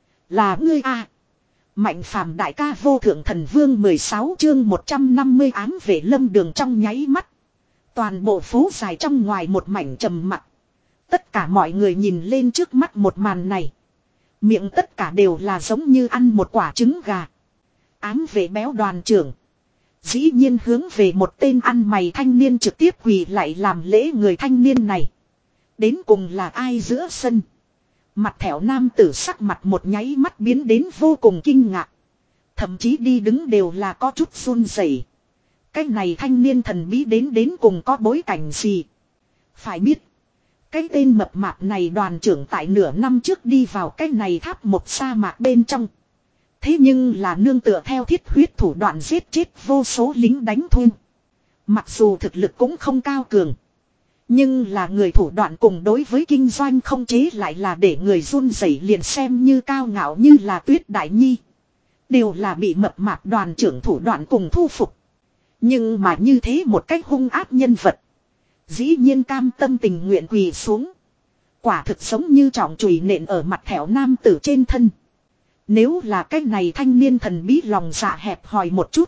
Là ngươi à? Mạnh Phàm đại ca vô thượng thần vương mười sáu chương một trăm năm mươi ám vệ lâm đường trong nháy mắt. Toàn bộ phố dài trong ngoài một mảnh trầm mặc. Tất cả mọi người nhìn lên trước mắt một màn này. Miệng tất cả đều là giống như ăn một quả trứng gà. Ám vệ béo đoàn trưởng. Dĩ nhiên hướng về một tên ăn mày thanh niên trực tiếp quỳ lại làm lễ người thanh niên này. Đến cùng là ai giữa sân. Mặt thẻo nam tử sắc mặt một nháy mắt biến đến vô cùng kinh ngạc. Thậm chí đi đứng đều là có chút run rẩy. Cái này thanh niên thần bí đến đến cùng có bối cảnh gì. Phải biết. Cái tên mập mạp này đoàn trưởng tại nửa năm trước đi vào cái này tháp một sa mạc bên trong. Thế nhưng là nương tựa theo thiết huyết thủ đoạn giết chết vô số lính đánh thuê. Mặc dù thực lực cũng không cao cường. Nhưng là người thủ đoạn cùng đối với kinh doanh không chế lại là để người run rẩy liền xem như cao ngạo như là Tuyết Đại Nhi. Đều là bị mập mạp đoàn trưởng thủ đoạn cùng thu phục. Nhưng mà như thế một cách hung ác nhân vật. Dĩ nhiên cam tâm tình nguyện quỳ xuống. Quả thực giống như trọng chùy nện ở mặt thẻo nam tử trên thân. Nếu là cái này thanh niên thần bí lòng dạ hẹp hòi một chút.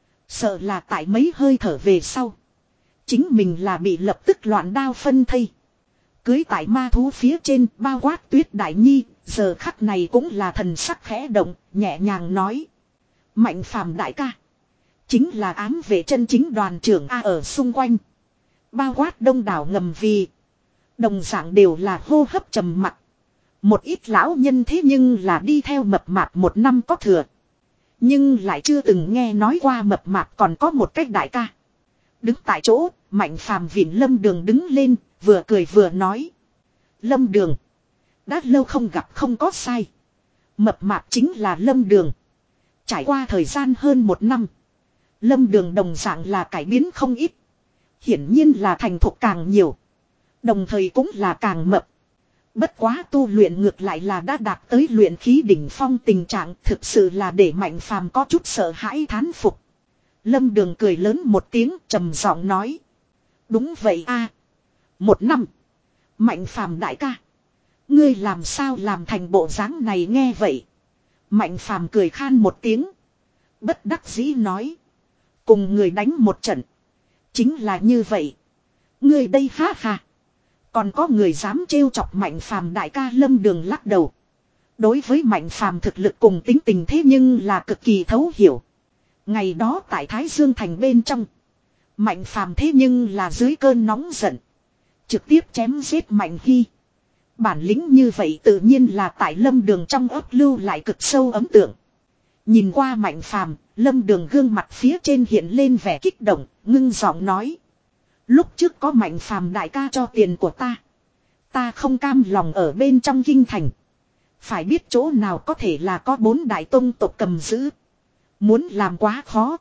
Sợ là tại mấy hơi thở về sau. Chính mình là bị lập tức loạn đao phân thây. Cưới tại ma thú phía trên bao quát Tuyết Đại Nhi. Giờ khắc này cũng là thần sắc khẽ động. Nhẹ nhàng nói. Mạnh Phàm đại ca. Chính là ám vệ chân chính đoàn trưởng A ở xung quanh. Bao quát đông đảo ngầm vì. Đồng dạng đều là hô hấp trầm mặc. Một ít lão nhân thế nhưng là đi theo mập mạp một năm có thừa. Nhưng lại chưa từng nghe nói qua mập mạp còn có một cách đại ca. Đứng tại chỗ, Mạnh Phàm vịn Lâm Đường đứng lên, vừa cười vừa nói. Lâm Đường. Đã lâu không gặp không có sai. Mập mạp chính là Lâm Đường. Trải qua thời gian hơn một năm. Lâm Đường đồng dạng là cải biến không ít. Hiển nhiên là thành thục càng nhiều. Đồng thời cũng là càng mập. Bất quá tu luyện ngược lại là đã đạt tới luyện khí đỉnh phong tình trạng thực sự là để Mạnh Phàm có chút sợ hãi thán phục. Lâm Đường cười lớn một tiếng trầm giọng nói. Đúng vậy a. Một năm. Mạnh Phàm đại ca. Ngươi làm sao làm thành bộ dáng này nghe vậy. Mạnh Phàm cười khan một tiếng. Bất đắc dĩ nói. Cùng người đánh một trận. Chính là như vậy. Ngươi đây ha ha. Còn có người dám trêu chọc Mạnh Phàm đại ca. Lâm Đường lắc đầu. Đối với Mạnh Phàm thực lực cùng tính tình thế nhưng là cực kỳ thấu hiểu. Ngày đó tại Thái Dương Thành bên trong. Mạnh Phàm thế nhưng là dưới cơn nóng giận. Trực tiếp chém giết Mạnh Hy. Bản lĩnh như vậy tự nhiên là tại Lâm Đường trong ấp lưu lại cực sâu ấn tượng. Nhìn qua Mạnh Phàm, Lâm Đường gương mặt phía trên hiện lên vẻ kích động, ngưng giọng nói. Lúc trước có Mạnh Phàm đại ca cho tiền của ta. Ta không cam lòng ở bên trong kinh thành. Phải biết chỗ nào có thể là có bốn đại tông tộc cầm giữ. Muốn làm quá khó.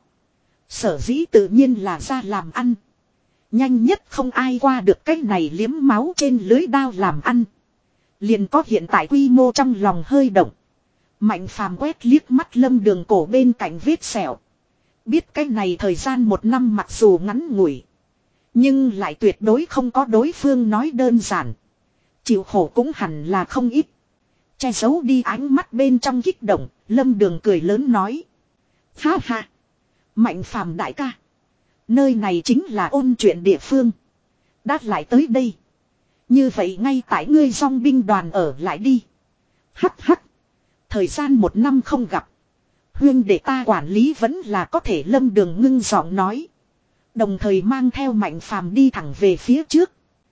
Sở dĩ tự nhiên là ra làm ăn. Nhanh nhất không ai qua được cái này liếm máu trên lưới đao làm ăn. Liền có hiện tại quy mô trong lòng hơi động. Mạnh phàm quét liếc mắt Lâm Đường cổ bên cạnh vết sẹo. Biết cái này thời gian một năm mặc dù ngắn ngủi. Nhưng lại tuyệt đối không có đối phương nói đơn giản. Chịu khổ cũng hẳn là không ít. Che giấu đi ánh mắt bên trong kích động, Lâm Đường cười lớn nói. Ha ha. Mạnh phàm đại ca. Nơi này chính là ôn chuyện địa phương. Đã lại tới đây. Như vậy ngay tại ngươi dòng binh đoàn ở lại đi. Hắc hắc. Thời gian một năm không gặp. Huyên để ta quản lý vẫn là có thể. Lâm Đường ngưng giọng nói. Đồng thời mang theo Mạnh phàm đi thẳng về phía trước.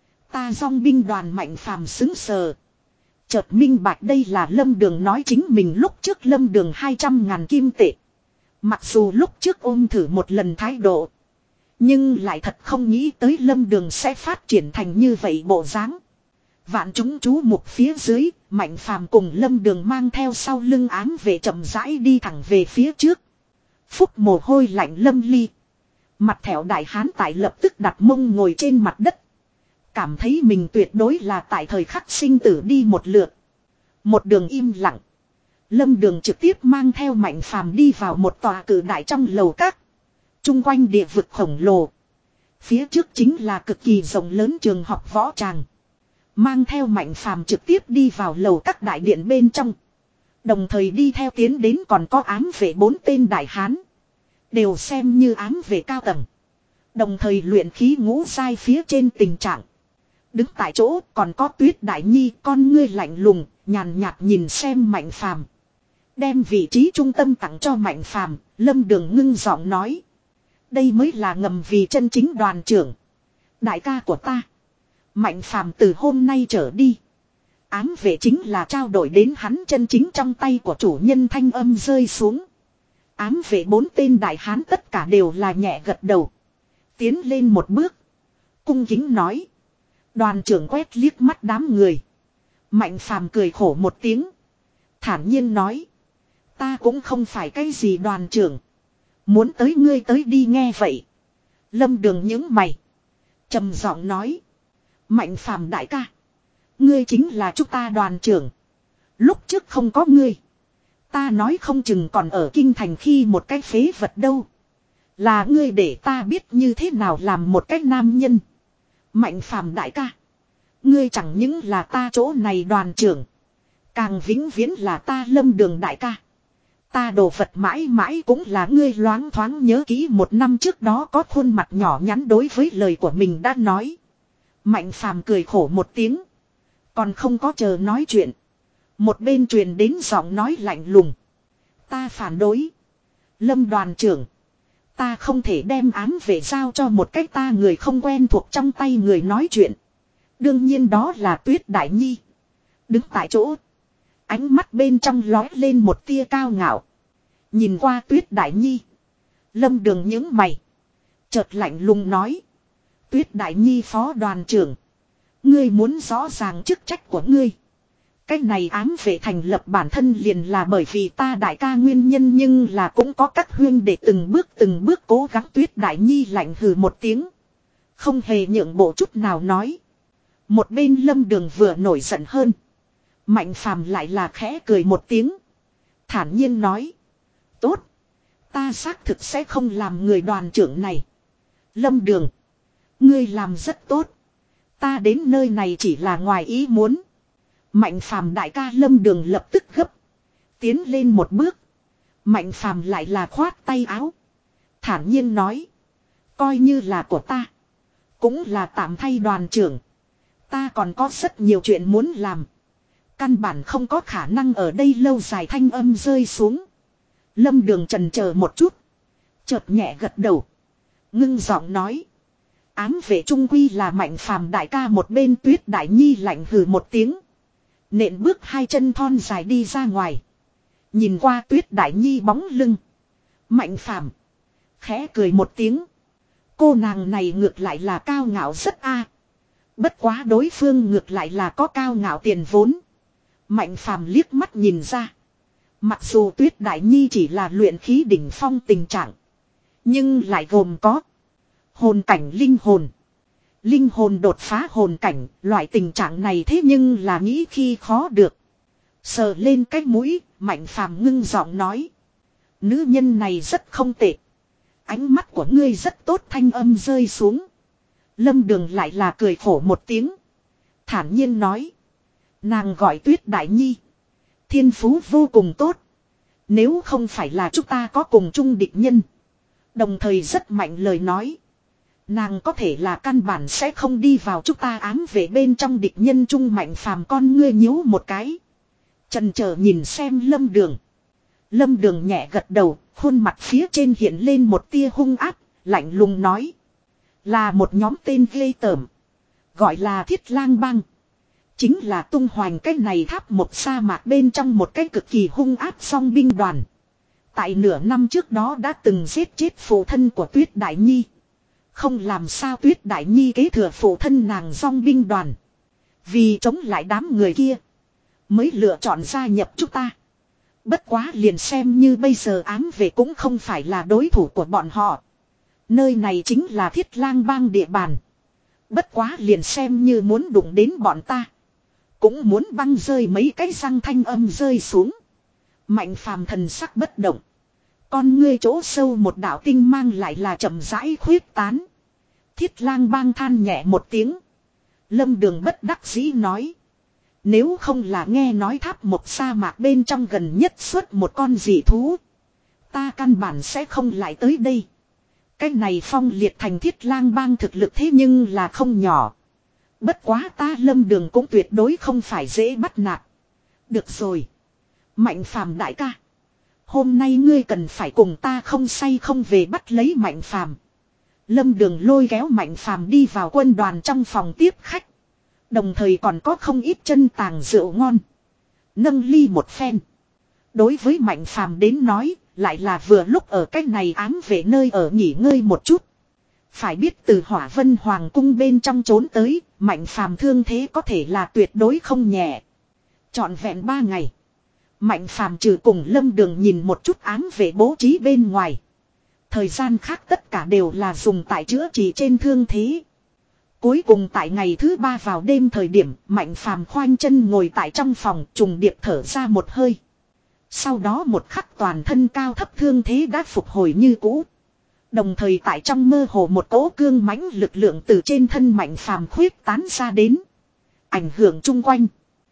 Ta dòng binh đoàn Mạnh phàm xứng sờ. Chợt minh bạch đây là Lâm Đường nói chính mình lúc trước Lâm Đường hai trăm ngàn kim tệ. Mặc dù lúc trước ôm thử một lần thái độ. Nhưng lại thật không nghĩ tới Lâm Đường sẽ phát triển thành như vậy bộ dáng. Vạn chúng chú mục phía dưới, Mạnh phàm cùng Lâm Đường mang theo sau lưng ám vệ chậm rãi đi thẳng về phía trước. Phúc mồ hôi lạnh lâm ly. Mặt thẻo đại hán tại lập tức đặt mông ngồi trên mặt đất. Cảm thấy mình tuyệt đối là tại thời khắc sinh tử đi một lượt. Một đường im lặng. Lâm Đường trực tiếp mang theo Mạnh phàm đi vào một tòa cử đại trong lầu các. Trung quanh địa vực khổng lồ. Phía trước chính là cực kỳ rộng lớn trường học võ tràng. Mang theo Mạnh phàm trực tiếp đi vào lầu các đại điện bên trong. Đồng thời đi theo tiến đến còn có ám vệ bốn tên đại hán. Đều xem như ám vệ cao tầng. Đồng thời luyện khí ngũ giai phía trên tình trạng. Đứng tại chỗ còn có Tuyết Đại Nhi, con ngươi lạnh lùng, nhàn nhạt nhìn xem Mạnh phàm. Đem vị trí trung tâm tặng cho Mạnh phàm, Lâm Đường ngưng giọng nói. Đây mới là ngầm vì chân chính đoàn trưởng. Đại ca của ta. Mạnh phàm từ hôm nay trở đi. Ám vệ chính là trao đổi đến hắn chân chính trong tay của chủ nhân. Thanh âm rơi xuống. Ám vệ bốn tên đại hán tất cả đều là nhẹ gật đầu. Tiến lên một bước. Cung kính nói. Đoàn trưởng quét liếc mắt đám người. Mạnh phàm cười khổ một tiếng. Thản nhiên nói. Ta cũng không phải cái gì đoàn trưởng. Muốn tới ngươi tới đi nghe vậy. Lâm Đường những mày. Trầm giọng nói. Mạnh phàm đại ca. Ngươi chính là chúng ta đoàn trưởng. Lúc trước không có ngươi. Ta nói không chừng còn ở kinh thành khi một cái phế vật đâu. Là ngươi để ta biết như thế nào làm một cái nam nhân. Mạnh phàm đại ca. Ngươi chẳng những là ta chỗ này đoàn trưởng. Càng vĩnh viễn là ta Lâm Đường đại ca. Ta đồ vật mãi mãi cũng là ngươi. Loáng thoáng nhớ kỹ một năm trước đó có khuôn mặt nhỏ nhắn đối với lời của mình đã nói. Mạnh phàm cười khổ một tiếng. Còn không có chờ nói chuyện. Một bên truyền đến giọng nói lạnh lùng. Ta phản đối. Lâm đoàn trưởng. Ta không thể đem ám về giao cho một cách ta người không quen thuộc trong tay người nói chuyện. Đương nhiên đó là Tuyết Đại Nhi. Đứng tại chỗ. Ánh mắt bên trong lói lên một tia cao ngạo. Nhìn qua Tuyết Đại Nhi. Lâm Đường những mày. Chợt lạnh lùng nói. Tuyết Đại Nhi phó đoàn trưởng. Ngươi muốn rõ ràng chức trách của ngươi. Cái này ám vệ thành lập bản thân liền là bởi vì ta đại ca nguyên nhân. Nhưng là cũng có các huyên để từng bước từng bước cố gắng. Tuyết Đại Nhi lạnh hừ một tiếng. Không hề nhượng bộ chút nào nói. Một bên Lâm Đường vừa nổi giận hơn. Mạnh phàm lại là khẽ cười một tiếng. Thản nhiên nói. Tốt. Ta xác thực sẽ không làm người đoàn trưởng này. Lâm Đường. Ngươi làm rất tốt. Ta đến nơi này chỉ là ngoài ý muốn. Mạnh phàm đại ca Lâm Đường lập tức gấp. Tiến lên một bước. Mạnh phàm lại là khoát tay áo. Thản nhiên nói. Coi như là của ta. Cũng là tạm thay đoàn trưởng. Ta còn có rất nhiều chuyện muốn làm. Căn bản không có khả năng ở đây lâu dài. Thanh âm rơi xuống. Lâm Đường chần chờ một chút. Chợt nhẹ gật đầu. Ngưng giọng nói. Ám vệ trung quy là Mạnh phàm đại ca. Một bên Tuyết Đại Nhi lạnh hừ một tiếng. Nện bước hai chân thon dài đi ra ngoài. Nhìn qua Tuyết Đại Nhi bóng lưng. Mạnh phàm. Khẽ cười một tiếng. Cô nàng này ngược lại là cao ngạo rất a. Bất quá đối phương ngược lại là có cao ngạo tiền vốn. Mạnh phàm liếc mắt nhìn ra. Mặc dù Tuyết Đại Nhi chỉ là luyện khí đỉnh phong tình trạng. Nhưng lại gồm có hồn cảnh linh hồn. Linh hồn đột phá hồn cảnh, loại tình trạng này thế nhưng là nghĩ khi khó được. Sờ lên cái mũi, Mạnh Phàm ngưng giọng nói. Nữ nhân này rất không tệ. Ánh mắt của ngươi rất tốt, thanh âm rơi xuống. Lâm Đường lại là cười khổ một tiếng. Thản nhiên nói. Nàng gọi Tuyết Đại Nhi. Thiên phú vô cùng tốt. Nếu không phải là chúng ta có cùng chung địch nhân. Đồng thời rất mạnh lời nói. Nàng có thể là căn bản sẽ không đi vào chúng ta ám về bên trong địch nhân chung. Mạnh Phàm con ngươi nhíu một cái. Chần chờ nhìn xem Lâm Đường. Lâm Đường nhẹ gật đầu, khuôn mặt phía trên hiện lên một tia hung ác, lạnh lùng nói. Là một nhóm tên ghê tởm. Gọi là Thiết Lang Bang. Chính là tung hoành cái này tháp một sa mạc bên trong một cái cực kỳ hung ác song binh đoàn. Tại nửa năm trước đó đã từng giết chết phụ thân của Tuyết Đại Nhi. Không làm sao Tuyết Đại Nhi kế thừa phụ thân nàng song binh đoàn. Vì chống lại đám người kia. Mới lựa chọn gia nhập chúng ta. Bất quá liền xem như bây giờ ám về cũng không phải là đối thủ của bọn họ. Nơi này chính là Thiết Lang Bang địa bàn. Bất quá liền xem như muốn đụng đến bọn ta. Cũng muốn băng rơi mấy cái răng thanh âm rơi xuống. Mạnh Phàm thần sắc bất động. Con ngươi chỗ sâu một đạo tinh mang lại là chậm rãi khuyết tán. Thiết Lang Bang than nhẹ một tiếng. Lâm Đường bất đắc dĩ nói. Nếu không là nghe nói tháp một sa mạc bên trong gần nhất xuất một con dị thú. Ta căn bản sẽ không lại tới đây. Cái này phong liệt thành Thiết Lang Bang thực lực thế nhưng là không nhỏ. Bất quá ta Lâm Đường cũng tuyệt đối không phải dễ bắt nạt. Được rồi. Mạnh Phàm đại ca. Hôm nay ngươi cần phải cùng ta không say không về bắt lấy Mạnh Phàm. Lâm Đường lôi kéo Mạnh Phàm đi vào quân đoàn trong phòng tiếp khách. Đồng thời còn có không ít chân tàng rượu ngon. Nâng ly một phen. Đối với Mạnh Phàm đến nói, lại là vừa lúc ở cách này ám về nơi ở nghỉ ngơi một chút. Phải biết từ Hỏa Vân Hoàng cung bên trong trốn tới, Mạnh Phàm thương thế có thể là tuyệt đối không nhẹ. Trọn vẹn ba ngày. Mạnh Phàm trừ cùng Lâm Đường nhìn một chút ám về bố trí bên ngoài. Thời gian khác tất cả đều là dùng tại chữa trị trên thương thế. Cuối cùng tại ngày thứ ba vào đêm thời điểm, Mạnh Phàm khoanh chân ngồi tại trong phòng trùng điệp thở ra một hơi. Sau đó một khắc toàn thân cao thấp thương thế đã phục hồi như cũ. Đồng thời tại trong mơ hồ một cỗ cương mãnh lực lượng từ trên thân Mạnh Phàm khuyết tán ra đến. Ảnh hưởng chung quanh.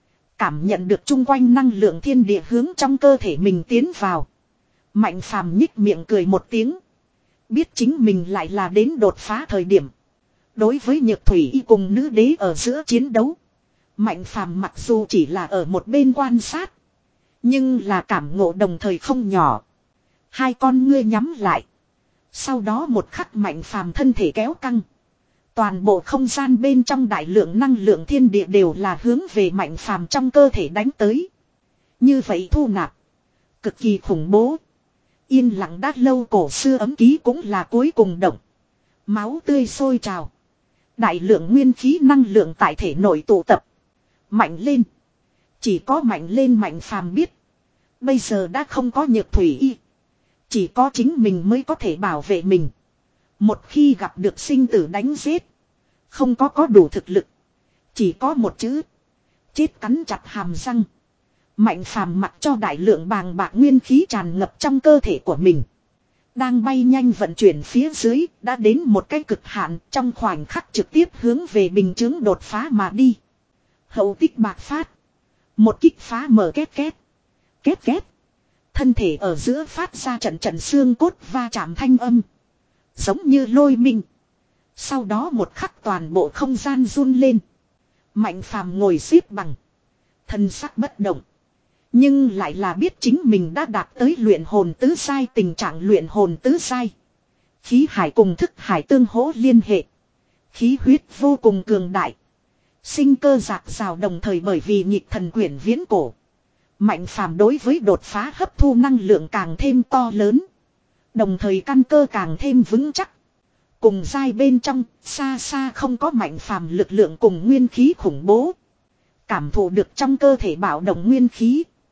Cảm nhận được chung quanh năng lượng thiên địa hướng trong cơ thể mình tiến vào. Mạnh Phàm nhích miệng cười một tiếng. Biết chính mình lại là đến đột phá thời điểm. Đối với Nhược Thủy Y cùng nữ đế ở giữa chiến đấu. Mạnh Phàm mặc dù chỉ là ở một bên quan sát. Nhưng là cảm ngộ đồng thời không nhỏ. Hai con ngươi nhắm lại. Sau đó một khắc Mạnh Phàm thân thể kéo căng. Toàn bộ không gian bên trong đại lượng năng lượng thiên địa đều là hướng về Mạnh Phàm trong cơ thể đánh tới. Như vậy thu nạp. Cực kỳ khủng bố. Yên lặng đã lâu cổ xưa ấm ký cũng là cuối cùng động. Máu tươi sôi trào. Đại lượng nguyên khí năng lượng tại thể nội tụ tập. Mạnh lên. Chỉ có mạnh lên Mạnh Phàm biết. Bây giờ đã không có Nhược Thủy Y. Chỉ có chính mình mới có thể bảo vệ mình. Một khi gặp được sinh tử đánh giết. Không có có đủ thực lực. Chỉ có một chữ. Chết cắn chặt hàm răng. Mạnh Phàm mặc cho đại lượng bàng bạc nguyên khí tràn ngập trong cơ thể của mình. Đang bay nhanh vận chuyển phía dưới, đã đến một cái cực hạn trong khoảnh khắc trực tiếp hướng về bình chứng đột phá mà đi. Hậu tích bạc phát. Một kích phá mở két két. Két két. Thân thể ở giữa phát ra trận trận xương cốt va chạm thanh âm. Giống như lôi minh. Sau đó một khắc toàn bộ không gian run lên. Mạnh Phàm ngồi xếp bằng. Thân sắc bất động. Nhưng lại là biết chính mình đã đạt tới luyện hồn tứ sai tình trạng luyện hồn tứ sai. Khí hải cùng thức hải tương hỗ liên hệ. Khí huyết vô cùng cường đại. Sinh cơ dạt rào đồng thời bởi vì nhịp thần quyển viễn cổ. Mạnh Phàm đối với đột phá hấp thu năng lượng càng thêm to lớn. Đồng thời căn cơ càng thêm vững chắc. Cùng giai bên trong, xa xa không có Mạnh Phàm lực lượng cùng nguyên khí khủng bố. Cảm thụ được trong cơ thể bạo động nguyên khí.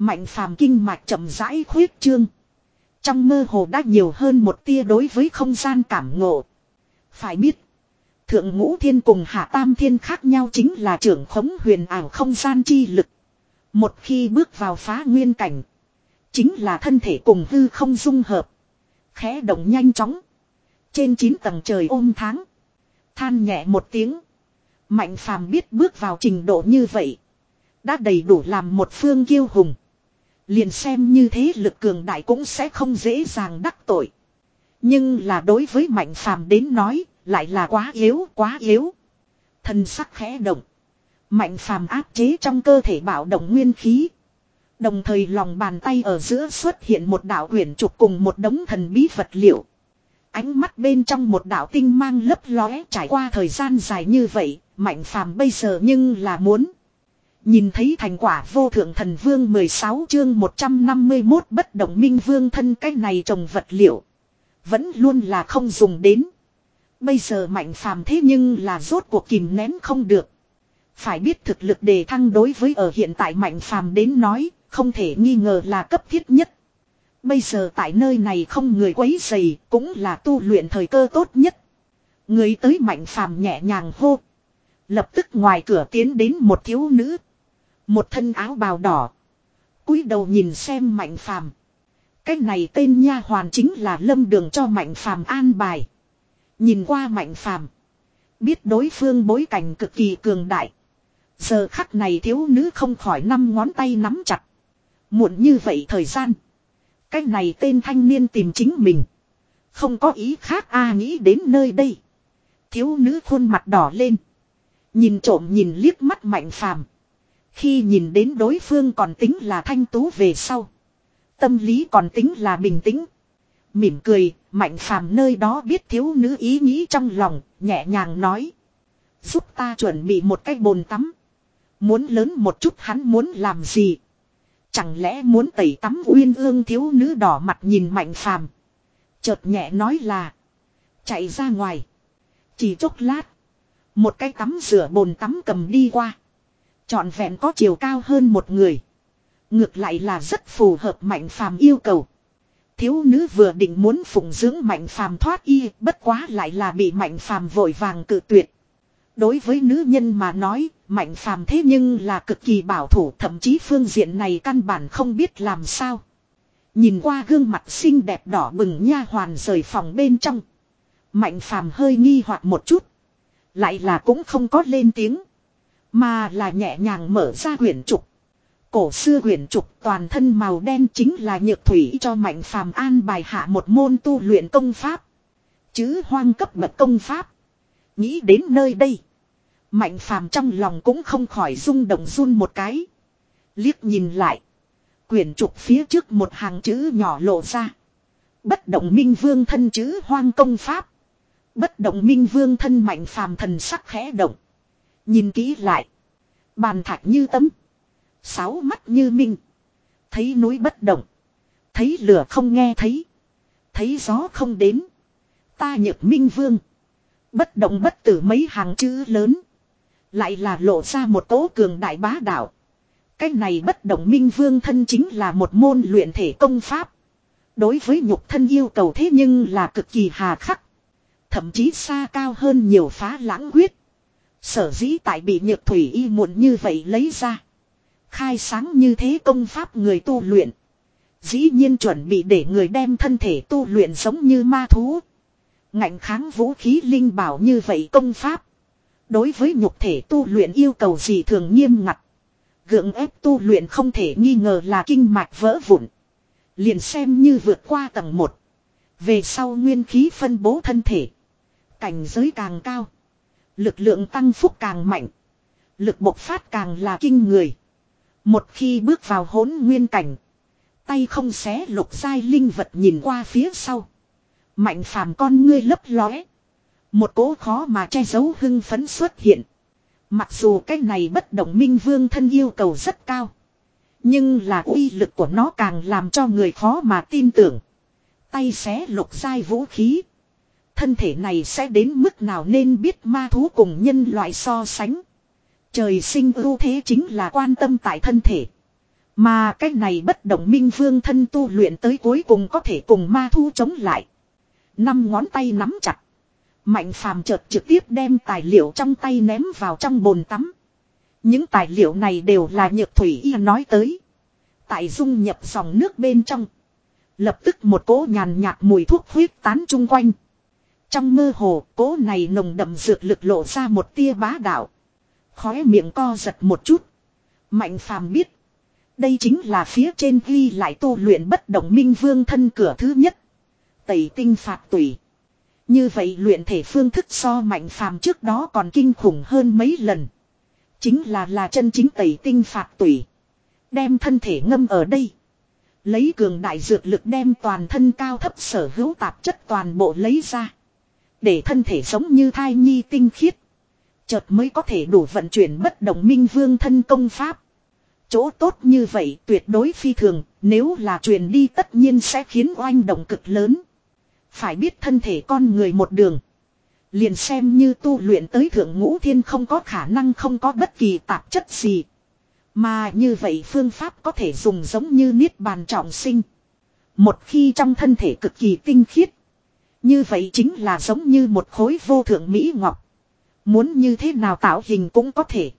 Mạnh phàm kinh mạch chậm rãi khuyết trương. Trong mơ hồ đã nhiều hơn một tia đối với không gian cảm ngộ. Phải biết. Thượng ngũ thiên cùng hạ tam thiên khác nhau chính là trưởng khống huyền ảo không gian chi lực. Một khi bước vào phá nguyên cảnh. Chính là thân thể cùng hư không dung hợp. Khẽ động nhanh chóng. Trên chín tầng trời ôm tháng. Than nhẹ một tiếng. Mạnh phàm biết bước vào trình độ như vậy. Đã đầy đủ làm một phương kiêu hùng. Liền xem như thế lực cường đại cũng sẽ không dễ dàng đắc tội. Nhưng là đối với mạnh phàm đến nói. Lại là quá yếu quá yếu. Thân sắc khẽ động. Mạnh phàm áp chế trong cơ thể bạo động nguyên khí. Đồng thời lòng bàn tay ở giữa xuất hiện một đạo quyển trục cùng một đống thần bí vật liệu. Ánh mắt bên trong một đạo tinh mang lấp lóe trải qua thời gian dài như vậy. Mạnh phàm bây giờ nhưng là muốn. Nhìn thấy thành quả vô thượng thần vương mười sáu chương một trăm năm mươi mốt bất động minh vương thân cái này trồng vật liệu. Vẫn luôn là không dùng đến. Bây giờ mạnh phàm thế nhưng là rốt cuộc kìm nén không được. Phải biết thực lực đề thăng đối với ở hiện tại mạnh phàm đến nói, không thể nghi ngờ là cấp thiết nhất. Bây giờ tại nơi này không người quấy rầy, cũng là tu luyện thời cơ tốt nhất. Người tới mạnh phàm nhẹ nhàng hô. Lập tức ngoài cửa tiến đến một thiếu nữ. Một thân áo bào đỏ. Cúi đầu nhìn xem mạnh phàm. Cái này tên nha hoàn chính là lâm đường cho mạnh phàm an bài. Nhìn qua mạnh phàm. Biết đối phương bối cảnh cực kỳ cường đại. Giờ khắc này thiếu nữ không khỏi năm ngón tay nắm chặt. Muộn như vậy thời gian. Cái này tên thanh niên tìm chính mình. Không có ý khác a nghĩ đến nơi đây. Thiếu nữ khuôn mặt đỏ lên. Nhìn trộm nhìn liếc mắt mạnh phàm. Khi nhìn đến đối phương còn tính là thanh tú về sau. Tâm lý còn tính là bình tĩnh. Mỉm cười, mạnh phàm nơi đó biết thiếu nữ ý nghĩ trong lòng, nhẹ nhàng nói. Giúp ta chuẩn bị một cái bồn tắm. Muốn lớn một chút hắn muốn làm gì? Chẳng lẽ muốn tẩy tắm uyên ương thiếu nữ đỏ mặt nhìn mạnh phàm. Chợt nhẹ nói là. Chạy ra ngoài. Chỉ chốc lát. Một cái tắm rửa bồn tắm cầm đi qua. Trọn vẹn có chiều cao hơn một người. Ngược lại là rất phù hợp mạnh phàm yêu cầu. Thiếu nữ vừa định muốn phụng dưỡng mạnh phàm thoát y, bất quá lại là bị mạnh phàm vội vàng cự tuyệt. Đối với nữ nhân mà nói, mạnh phàm thế nhưng là cực kỳ bảo thủ, thậm chí phương diện này căn bản không biết làm sao. Nhìn qua gương mặt xinh đẹp đỏ bừng nha hoàn rời phòng bên trong. Mạnh phàm hơi nghi hoặc một chút. Lại là cũng không có lên tiếng. Mà là nhẹ nhàng mở ra quyển trục. Cổ xưa quyển trục toàn thân màu đen chính là nhược thủy cho mạnh phàm an bài hạ một môn tu luyện công pháp. Chứ hoang cấp bậc công pháp. Nghĩ đến nơi đây. Mạnh phàm trong lòng cũng không khỏi rung động run một cái. Liếc nhìn lại. Quyển trục phía trước một hàng chữ nhỏ lộ ra. Bất động minh vương thân chữ hoang công pháp. Bất động minh vương thân mạnh phàm thần sắc khẽ động. Nhìn kỹ lại. Bàn thạch như tấm. Sáu mắt như minh. Thấy núi bất động. Thấy lửa không nghe thấy. Thấy gió không đến. Ta nhược minh vương. Bất động bất tử mấy hàng chữ lớn. Lại là lộ ra một tố cường đại bá đạo. Cái này bất động minh vương thân chính là một môn luyện thể công pháp. Đối với nhục thân yêu cầu thế nhưng là cực kỳ hà khắc. Thậm chí xa cao hơn nhiều phá lãng quyết. Sở dĩ tại bị nhược thủy y muộn như vậy lấy ra. Khai sáng như thế công pháp người tu luyện. Dĩ nhiên chuẩn bị để người đem thân thể tu luyện giống như ma thú. Ngạnh kháng vũ khí linh bảo như vậy công pháp. Đối với nhục thể tu luyện yêu cầu gì thường nghiêm ngặt. Gượng ép tu luyện không thể nghi ngờ là kinh mạch vỡ vụn. Liền xem như vượt qua tầng một. Về sau nguyên khí phân bố thân thể. Cảnh giới càng cao. Lực lượng tăng phúc càng mạnh. Lực bộc phát càng là kinh người. Một khi bước vào hỗn nguyên cảnh. Tay không xé lục giai linh vật nhìn qua phía sau. Mạnh phàm con ngươi lấp lóe. Một cỗ khó mà che giấu hưng phấn xuất hiện. Mặc dù cái này bất động minh vương thân yêu cầu rất cao. Nhưng là uy lực của nó càng làm cho người khó mà tin tưởng. Tay xé lục giai vũ khí. Thân thể này sẽ đến mức nào nên biết ma thú cùng nhân loại so sánh. Trời sinh ưu thế chính là quan tâm tại thân thể. Mà cái này bất động minh vương thân tu luyện tới cuối cùng có thể cùng ma thu chống lại. Năm ngón tay nắm chặt. Mạnh phàm chợt trực tiếp đem tài liệu trong tay ném vào trong bồn tắm. Những tài liệu này đều là Nhược Thủy Y nói tới. Tại dung nhập dòng nước bên trong. Lập tức một cỗ nhàn nhạt mùi thuốc huyết tán chung quanh. Trong mơ hồ, cỗ này nồng đậm dược lực lộ ra một tia bá đạo. Khóe miệng co giật một chút. Mạnh phàm biết. Đây chính là phía trên ghi lại tu luyện bất động minh vương thân cửa thứ nhất. Tẩy tinh phạt tủy. Như vậy luyện thể phương thức so mạnh phàm trước đó còn kinh khủng hơn mấy lần. Chính là là chân chính tẩy tinh phạt tủy. Đem thân thể ngâm ở đây. Lấy cường đại dược lực đem toàn thân cao thấp sở hữu tạp chất toàn bộ lấy ra. Để thân thể giống như thai nhi tinh khiết. Chợt mới có thể đủ vận chuyển bất động minh vương thân công pháp. Chỗ tốt như vậy tuyệt đối phi thường. Nếu là truyền đi tất nhiên sẽ khiến oanh động cực lớn. Phải biết thân thể con người một đường. Liền xem như tu luyện tới thượng ngũ thiên không có khả năng không có bất kỳ tạp chất gì. Mà như vậy phương pháp có thể dùng giống như niết bàn trọng sinh. Một khi trong thân thể cực kỳ tinh khiết. Như vậy chính là giống như một khối vô thượng mỹ ngọc. Muốn như thế nào tạo hình cũng có thể.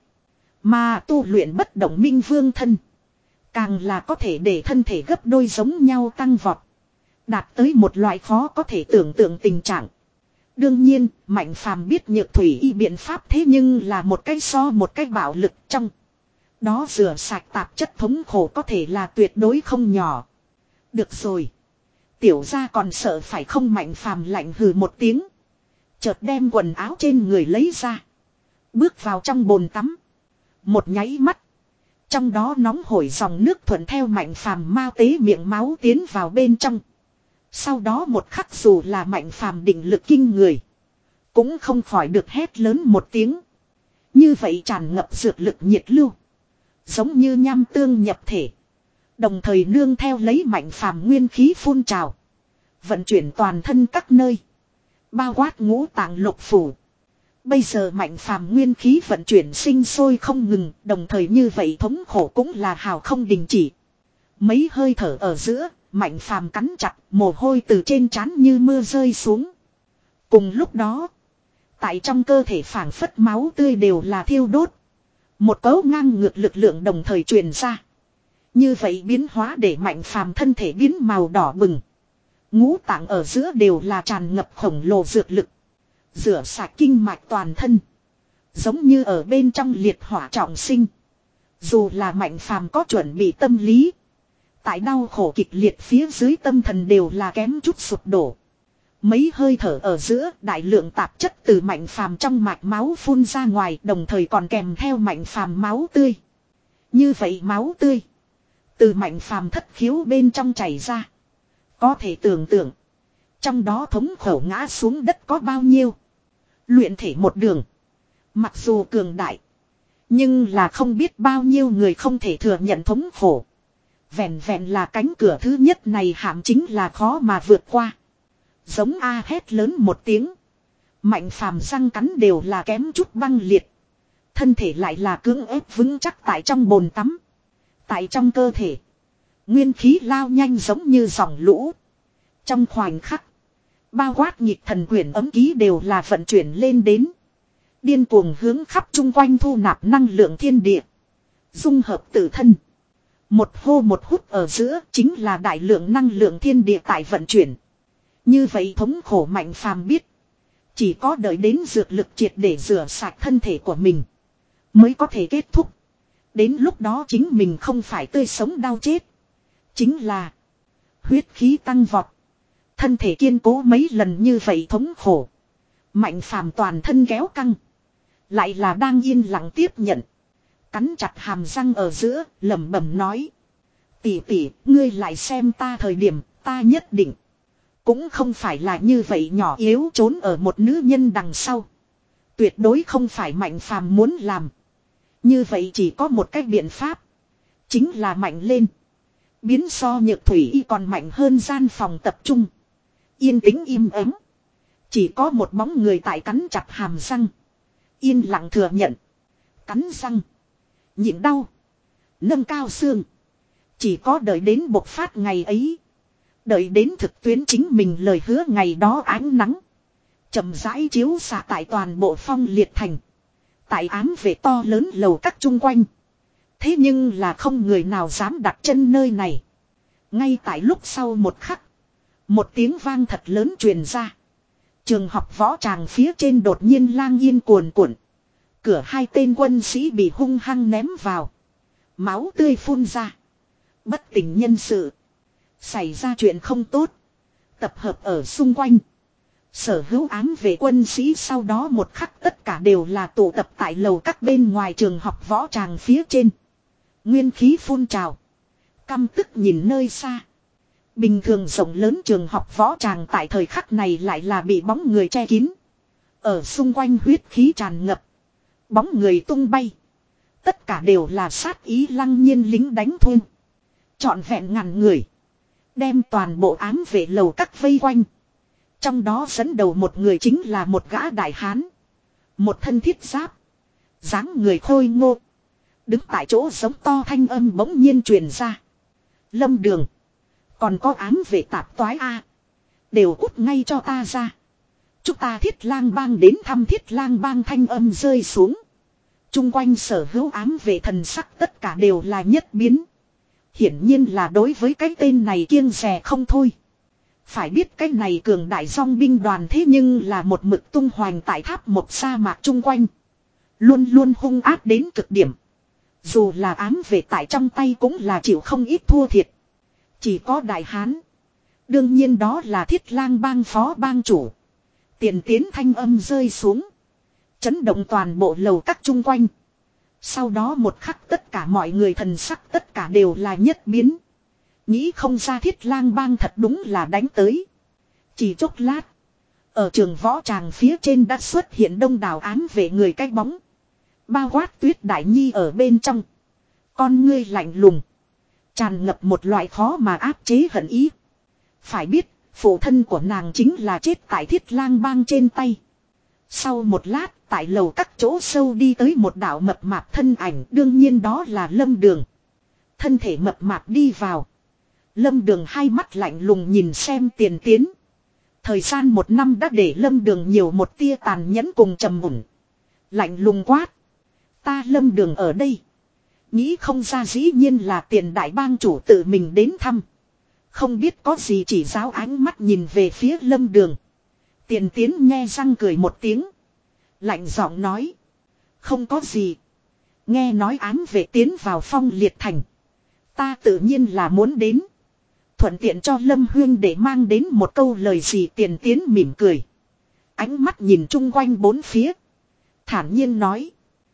Mà tu luyện bất động minh vương thân. Càng là có thể để thân thể gấp đôi giống nhau tăng vọt. Đạt tới một loại khó có thể tưởng tượng tình trạng. Đương nhiên, Mạnh phàm biết Nhược Thủy Y biện pháp thế nhưng là một cái so một cái bạo lực trong. Đó rửa sạch tạp chất thống khổ có thể là tuyệt đối không nhỏ. Được rồi. Tiểu gia còn sợ phải không? Mạnh phàm lạnh hừ một tiếng. Chợt đem quần áo trên người lấy ra. Bước vào trong bồn tắm. Một nháy mắt. Trong đó nóng hổi dòng nước thuận theo Mạnh phàm mao tế miệng máu tiến vào bên trong. Sau đó một khắc dù là Mạnh phàm định lực kinh người. Cũng không khỏi được hét lớn một tiếng. Như vậy tràn ngập dược lực nhiệt lưu. Giống như nham tương nhập thể. Đồng thời nương theo lấy Mạnh phàm nguyên khí phun trào. Vận chuyển toàn thân các nơi. Bao quát ngũ tạng lục phủ. Bây giờ Mạnh phàm nguyên khí vận chuyển sinh sôi không ngừng. Đồng thời như vậy thống khổ cũng là hào không đình chỉ. Mấy hơi thở ở giữa. Mạnh phàm cắn chặt, mồ hôi từ trên trán như mưa rơi xuống. Cùng lúc đó, tại trong cơ thể phảng phất máu tươi đều là thiêu đốt. Một cấu ngang ngược lực lượng đồng thời truyền ra. Như vậy biến hóa để Mạnh phàm thân thể biến màu đỏ bừng. Ngũ tạng ở giữa đều là tràn ngập khổng lồ dược lực. Rửa sạch kinh mạch toàn thân. Giống như ở bên trong liệt hỏa trọng sinh. Dù là Mạnh phàm có chuẩn bị tâm lý. Tại đau khổ kịch liệt phía dưới tâm thần đều là kém chút sụp đổ. Mấy hơi thở ở giữa đại lượng tạp chất từ Mạnh phàm trong mạch máu phun ra ngoài, đồng thời còn kèm theo Mạnh phàm máu tươi. Như vậy máu tươi từ Mạnh phàm thất khiếu bên trong chảy ra. Có thể tưởng tượng trong đó thống khổ ngã xuống đất có bao nhiêu. Luyện thể một đường, mặc dù cường đại, nhưng là không biết bao nhiêu người không thể thừa nhận thống khổ. Vẹn vẹn là cánh cửa thứ nhất này hàm chính là khó mà vượt qua. Giống A hét lớn một tiếng. Mạnh phàm răng cắn đều là kém chút băng liệt. Thân thể lại là cưỡng ép vững chắc tại trong bồn tắm. Tại trong cơ thể, nguyên khí lao nhanh giống như dòng lũ. Trong khoảnh khắc, bao quát nhịp thần quyển ấm ký đều là vận chuyển lên đến. Điên cuồng hướng khắp chung quanh thu nạp năng lượng thiên địa. Dung hợp tự thân. Một hô một hút ở giữa chính là đại lượng năng lượng thiên địa tại vận chuyển. Như vậy thống khổ Mạnh phàm biết. Chỉ có đợi đến dược lực triệt để rửa sạch thân thể của mình. Mới có thể kết thúc. Đến lúc đó chính mình không phải tươi sống đau chết. Chính là huyết khí tăng vọt. Thân thể kiên cố mấy lần như vậy thống khổ. Mạnh phàm toàn thân kéo căng. Lại là đang yên lặng tiếp nhận. Cắn chặt hàm răng ở giữa, lẩm bẩm nói. Tỷ tỷ, ngươi lại xem ta thời điểm, ta nhất định. Cũng không phải là như vậy nhỏ yếu trốn ở một nữ nhân đằng sau. Tuyệt đối không phải Mạnh phàm muốn làm. Như vậy chỉ có một cách biện pháp. Chính là mạnh lên. Biến so Nhược Thủy Y còn mạnh hơn gian phòng tập trung. Yên tĩnh im ắng. Chỉ có một bóng người tại cắn chặt hàm răng. Yên lặng thừa nhận. Cắn răng. Nhịn đau. Nâng cao xương. Chỉ có đợi đến bộc phát ngày ấy. Đợi đến thực tuyến chính mình lời hứa ngày đó ánh nắng. Chậm rãi chiếu xạ tại toàn bộ Phong Liệt thành. Tại ám vệ to lớn lầu các chung quanh. Thế nhưng là không người nào dám đặt chân nơi này. Ngay tại lúc sau một khắc. Một tiếng vang thật lớn truyền ra. Trường học võ tràng phía trên đột nhiên lang yên cuồn cuộn. Cửa hai tên quân sĩ bị hung hăng ném vào. Máu tươi phun ra. Bất tỉnh nhân sự. Xảy ra chuyện không tốt. Tập hợp ở xung quanh. Sở hữu ám về quân sĩ sau đó một khắc tất cả đều là tụ tập tại lầu các bên ngoài trường học võ tràng phía trên. Nguyên khí phun trào. Căm tức nhìn nơi xa. Bình thường rộng lớn trường học võ tràng tại thời khắc này lại là bị bóng người che kín. Ở xung quanh huyết khí tràn ngập. Bóng người tung bay. Tất cả đều là sát ý lăng nhiên lính đánh thuê. Trọn vẹn ngàn người. Đem toàn bộ ám vệ lầu các vây quanh. Trong đó dẫn đầu một người chính là một gã đại hán. Một thân thiết giáp. Dáng người khôi ngô. Đứng tại chỗ giống to thanh âm bỗng nhiên truyền ra. Lâm Đường. Còn có ám vệ tạp toái A. Đều cút ngay cho ta ra. Chúng ta Thiết Lang Bang đến thăm Thiết Lang Bang thanh âm rơi xuống. Trung quanh sở hữu ám vệ thần sắc tất cả đều là nhất biến. Hiển nhiên là đối với cái tên này kiêng dè không thôi. Phải biết cái này cường đại dòng binh đoàn thế nhưng là một mực tung hoành tại tháp một sa mạc chung quanh. Luôn luôn hung ác đến cực điểm. Dù là ám vệ tại trong tay cũng là chịu không ít thua thiệt. Chỉ có đại hán. Đương nhiên đó là Thiết Lang Bang phó bang chủ. Tiền tiến thanh âm rơi xuống. Chấn động toàn bộ lầu các chung quanh. Sau đó một khắc tất cả mọi người thần sắc tất cả đều là nhất biến. Nghĩ không ra Thiết Lang Bang thật đúng là đánh tới. Chỉ chốc lát. Ở trường võ tràng phía trên đã xuất hiện đông đảo ám vệ người cái bóng. Bao quát Tuyết Đại Nhi ở bên trong. Con ngươi lạnh lùng. Tràn ngập một loại khó mà áp chế hận ý. Phải biết, phụ thân của nàng chính là chết tại Thiết Lang Bang trên tay. Sau một lát, tại lầu các chỗ sâu đi tới một đạo mập mạp thân ảnh, đương nhiên đó là Lâm Đường. Thân thể mập mạp đi vào. Lâm Đường hai mắt lạnh lùng nhìn xem Tiền Tiến. Thời gian một năm đã để Lâm Đường nhiều một tia tàn nhẫn cùng trầm mùn. Lạnh lùng quát. Ta Lâm Đường ở đây. Nghĩ không ra dĩ nhiên là Tiền đại bang chủ tự mình đến thăm. Không biết có gì chỉ giáo ánh mắt nhìn về phía Lâm Đường. Tiền Tiến nghe răng cười một tiếng. Lạnh giọng nói. Không có gì. Nghe nói ám vệ tiến vào Phong Liệt thành. Ta tự nhiên là muốn đến. Thuận tiện cho Lâm Huyên để mang đến một câu lời gì. Tiền Tiến mỉm cười. Ánh mắt nhìn chung quanh bốn phía. Thản nhiên nói.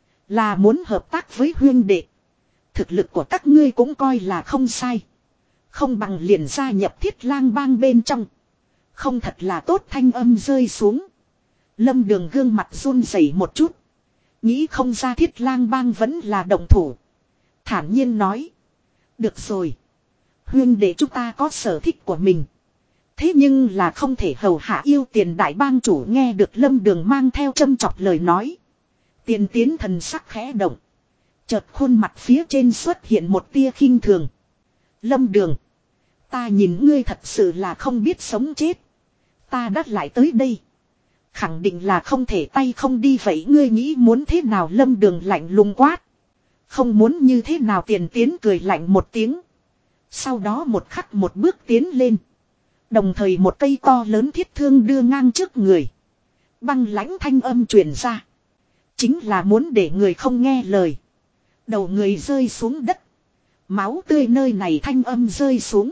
Là muốn hợp tác với Huyên đệ. Thực lực của các ngươi cũng coi là không sai. Không bằng liền gia nhập Thiết Lang Bang bên trong. Không thật là tốt thanh âm rơi xuống. Lâm Đường gương mặt run rẩy một chút. Nghĩ không ra Thiết Lang Bang vẫn là động thủ. Thản nhiên nói. Được rồi. Huyên để chúng ta có sở thích của mình. Thế nhưng là không thể hầu hạ yêu Tiền đại bang chủ nghe được Lâm Đường mang theo châm chọc lời nói. Tiền Tiến thần sắc khẽ động. Chợt khuôn mặt phía trên xuất hiện một tia khinh thường. Lâm Đường. Ta nhìn ngươi thật sự là không biết sống chết. Ta đã lại tới đây. Khẳng định là không thể tay không đi vậy ngươi nghĩ muốn thế nào Lâm Đường lạnh lùng quát. Không muốn như thế nào Tiền Tiến cười lạnh một tiếng. Sau đó một khắc một bước tiến lên. Đồng thời một cây to lớn thiết thương đưa ngang trước người. Băng lãnh thanh âm truyền ra. Chính là muốn để người không nghe lời. Đầu người rơi xuống đất. Máu tươi nơi này thanh âm rơi xuống.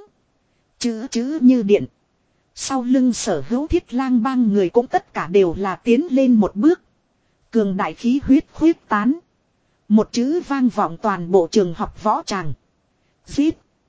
Chữ chữ như điện. Sau lưng sở hữu Thiết Lang Bang người cũng tất cả đều là tiến lên một bước. Cường đại khí huyết khuyết tán. Một chữ vang vọng toàn bộ trường học võ tràng. Giết.